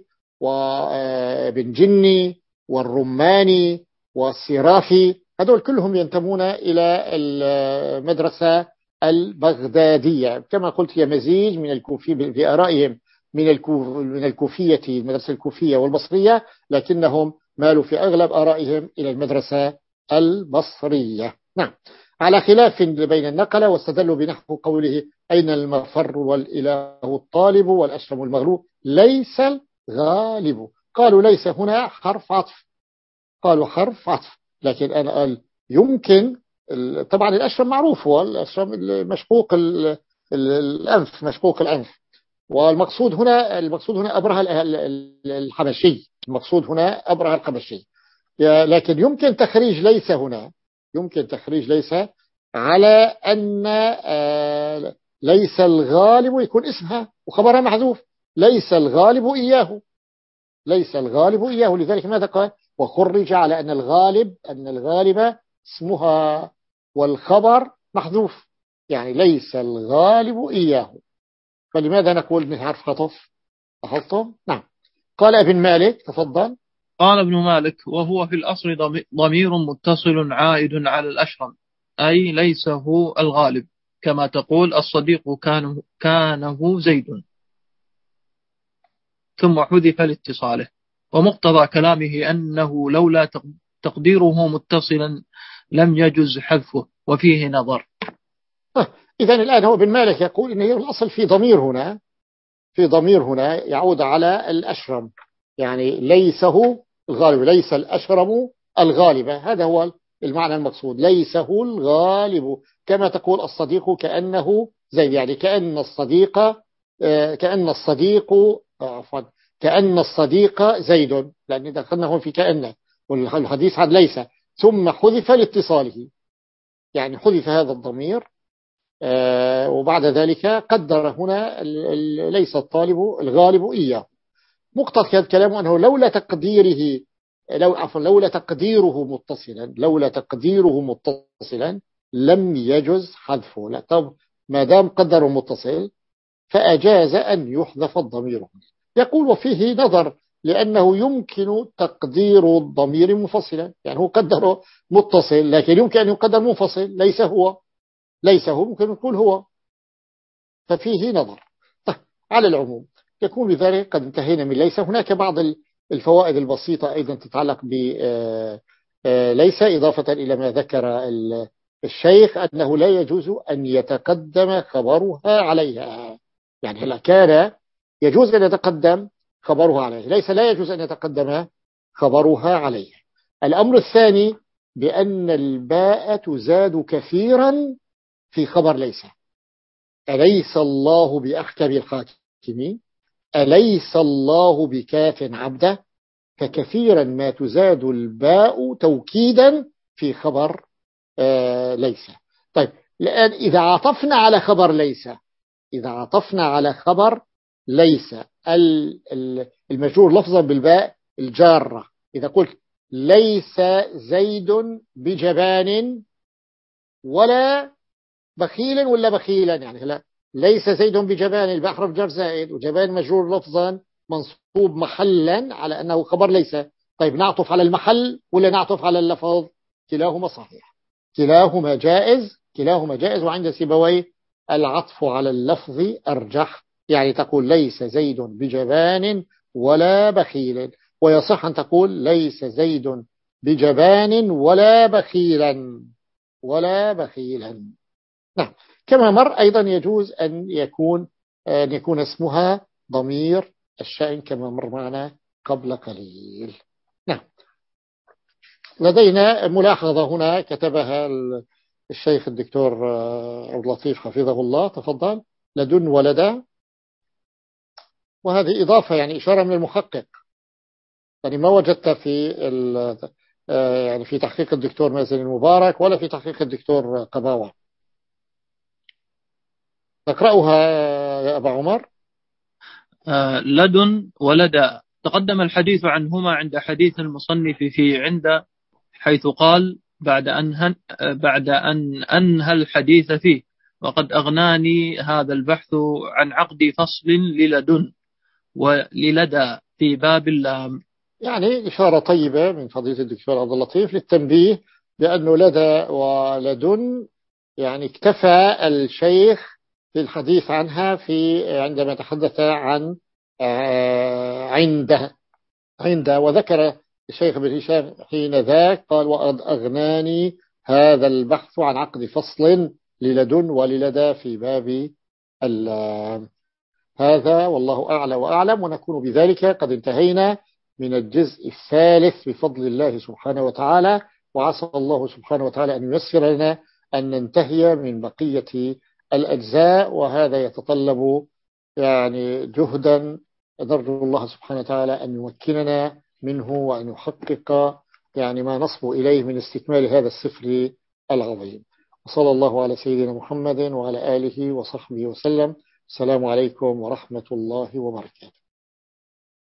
وابن جني والرماني والسرافي، هذول كلهم ينتمون إلى المدرسة البغدادية. كما قلت هي مزيج من الكوفي في آرائهم من من الكوفية المدرسة الكوفية والبصرية، لكنهم مالوا في أغلب آرائهم إلى المدرسة البصرية. نعم، على خلاف بين النقلة، واستدلوا بنحو قوله أين المفر والإله الطالب والأشرم المغلوب ليس الغالب. قالوا ليس هنا حرف عطف، قالوا حرف عطف، لكن أنا قال يمكن. طبعا الأشرم معروف، هو الأشرم مشقوق الأنف، مشقوق الأنف. والمقصود هنا المقصود هنا أبرهة الحبشي، المقصود هنا أبرهة الحبشي. لكن يمكن تخريج ليس هنا، يمكن تخريج ليس على أن ليس الغالب يكون اسمها وخبرها محذوف، ليس الغالب إياه، ليس الغالب إياه. لذلك ماذا قال؟ وخرج على أن الغالب أن الغالب اسمها والخبر محذوف، يعني ليس الغالب إياه. فلماذا نقول من حرف خطف؟ أحطه. نعم. قال ابن مالك، تفضل. قال ابن مالك: وهو في الأصل ضمير متصل عائد على الأشرم، أي ليس هو الغالب، كما تقول الصديق كانه, كانه زيد، ثم حذف لاتصاله. ومقتضى كلامه أنه لولا تقديره متصلا لم يجز حذفه، وفيه نظر. إذن الآن هو ابن مالك يقول إن الأصل في ضمير هنا، في ضمير هنا يعود على الأشرم، يعني ليس هو الغالب، ليس الأشرم الغالب، هذا هو المعنى المقصود، ليس هو الغالب، كما تقول الصديق كأنه زيد، يعني كأن الصديق كأن الصديق عفوا كأن الصديق زيد، لأن دخلناه في كأنه، والحديث عن ليس، ثم حذف لاتصاله، يعني حذف هذا الضمير، وبعد ذلك قدر هنا ليس الطالب الغالب إياه. مقتضى الكلام أنه لولا تقديره لو عفوا لولا تقديره متصلا لولا تقديره متصلا لم يجز حذفه. لا، طب ما دام قدره متصل فأجاز أن يحذف الضمير. يقول وفيه نظر، لأنه يمكن تقدير الضمير منفصلا، يعني هو قدره متصل لكن يمكن أن يقدر منفصل، ليس هو ليس هو ممكن يقول هو، ففيه نظر. طيب، على العموم يكون بذلك قد انتهينا من ليس. هناك بعض الفوائد البسيطة أيضا تتعلق ب ليس، إضافة إلى ما ذكر الشيخ أنه لا يجوز أن يتقدم خبرها عليها، يعني هلا كان يجوز أن يتقدم خبرها عليها، ليس لا يجوز أن يتقدم خبرها عليها. الأمر الثاني بأن الباء تزاد كثيرا في خبر ليس. أليس الله بأحكم الحاكمين، أليس الله بكاف عبده، فكثيرا ما تزاد الباء توكيدا في خبر آه ليس. طيب، الآن إذا عطفنا على خبر ليس إذا عطفنا على خبر ليس المجرور لفظا بالباء الجارة، إذا قلت ليس زيد بجبان ولا بخيلا ولا بخيلا، يعني لا، ليس زيد بجبان، الباء حرف جر زائد، وجبان مجرور لفظا منصوب محلا على أنه خبر ليس. طيب، نعطف على المحل ولا نعطف على اللفظ؟ كلاهما صحيح، كلاهما جائز كلاهما جائز وعند سيبويه العطف على اللفظ أرجح، يعني تقول ليس زيد بجبان ولا بخيل، ويصح أن تقول ليس زيد بجبان ولا بخيلا ولا بخيلا. نعم. كما مر أيضا يجوز أن يكون أن يكون اسمها ضمير الشأن كما مر معنا قبل قليل. نعم. لدينا ملاحظة هنا كتبها الشيخ الدكتور عبد اللطيف حفظه الله، تفضل. لدن ولدا، وهذه إضافة يعني إشارة من المحقق، يعني ما وجدت في يعني في تحقيق الدكتور مازن المبارك ولا في تحقيق الدكتور قباوة. نقرأها يا أبا عمر. آه لدن ولدا تقدم الحديث عنهما عند حديث المصنف في عند، حيث قال بعد أن بعد أن أنهى الحديث فيه: وقد أغناني هذا البحث عن عقد فصل للدن وللدى في باب اللام. يعني إشارة طيبة من فضيلة الدكتور عبد اللطيف للتنبيه بأنه لدى ولدن يعني اكتفى الشيخ في الحديث عنها في عندما تحدث عن عند عند وذكر الشيخ ابن هشام حين ذاك قال وقد أغناني هذا البحث عن عقد فصل للدن وللدى في باب اللام. هذا والله أعلى وأعلم، ونكون بذلك قد انتهينا من الجزء الثالث بفضل الله سبحانه وتعالى، وعسى الله سبحانه وتعالى أن ييسر لنا أن ننتهي من بقية الأجزاء، وهذا يتطلب يعني جهدا نرجو الله سبحانه وتعالى أن يمكننا منه وأن يحقق يعني ما نصبو إليه من استكمال هذا السفر العظيم. وصلى الله على سيدنا محمد وعلى آله وصحبه وسلم. السلام عليكم ورحمة الله وبركاته.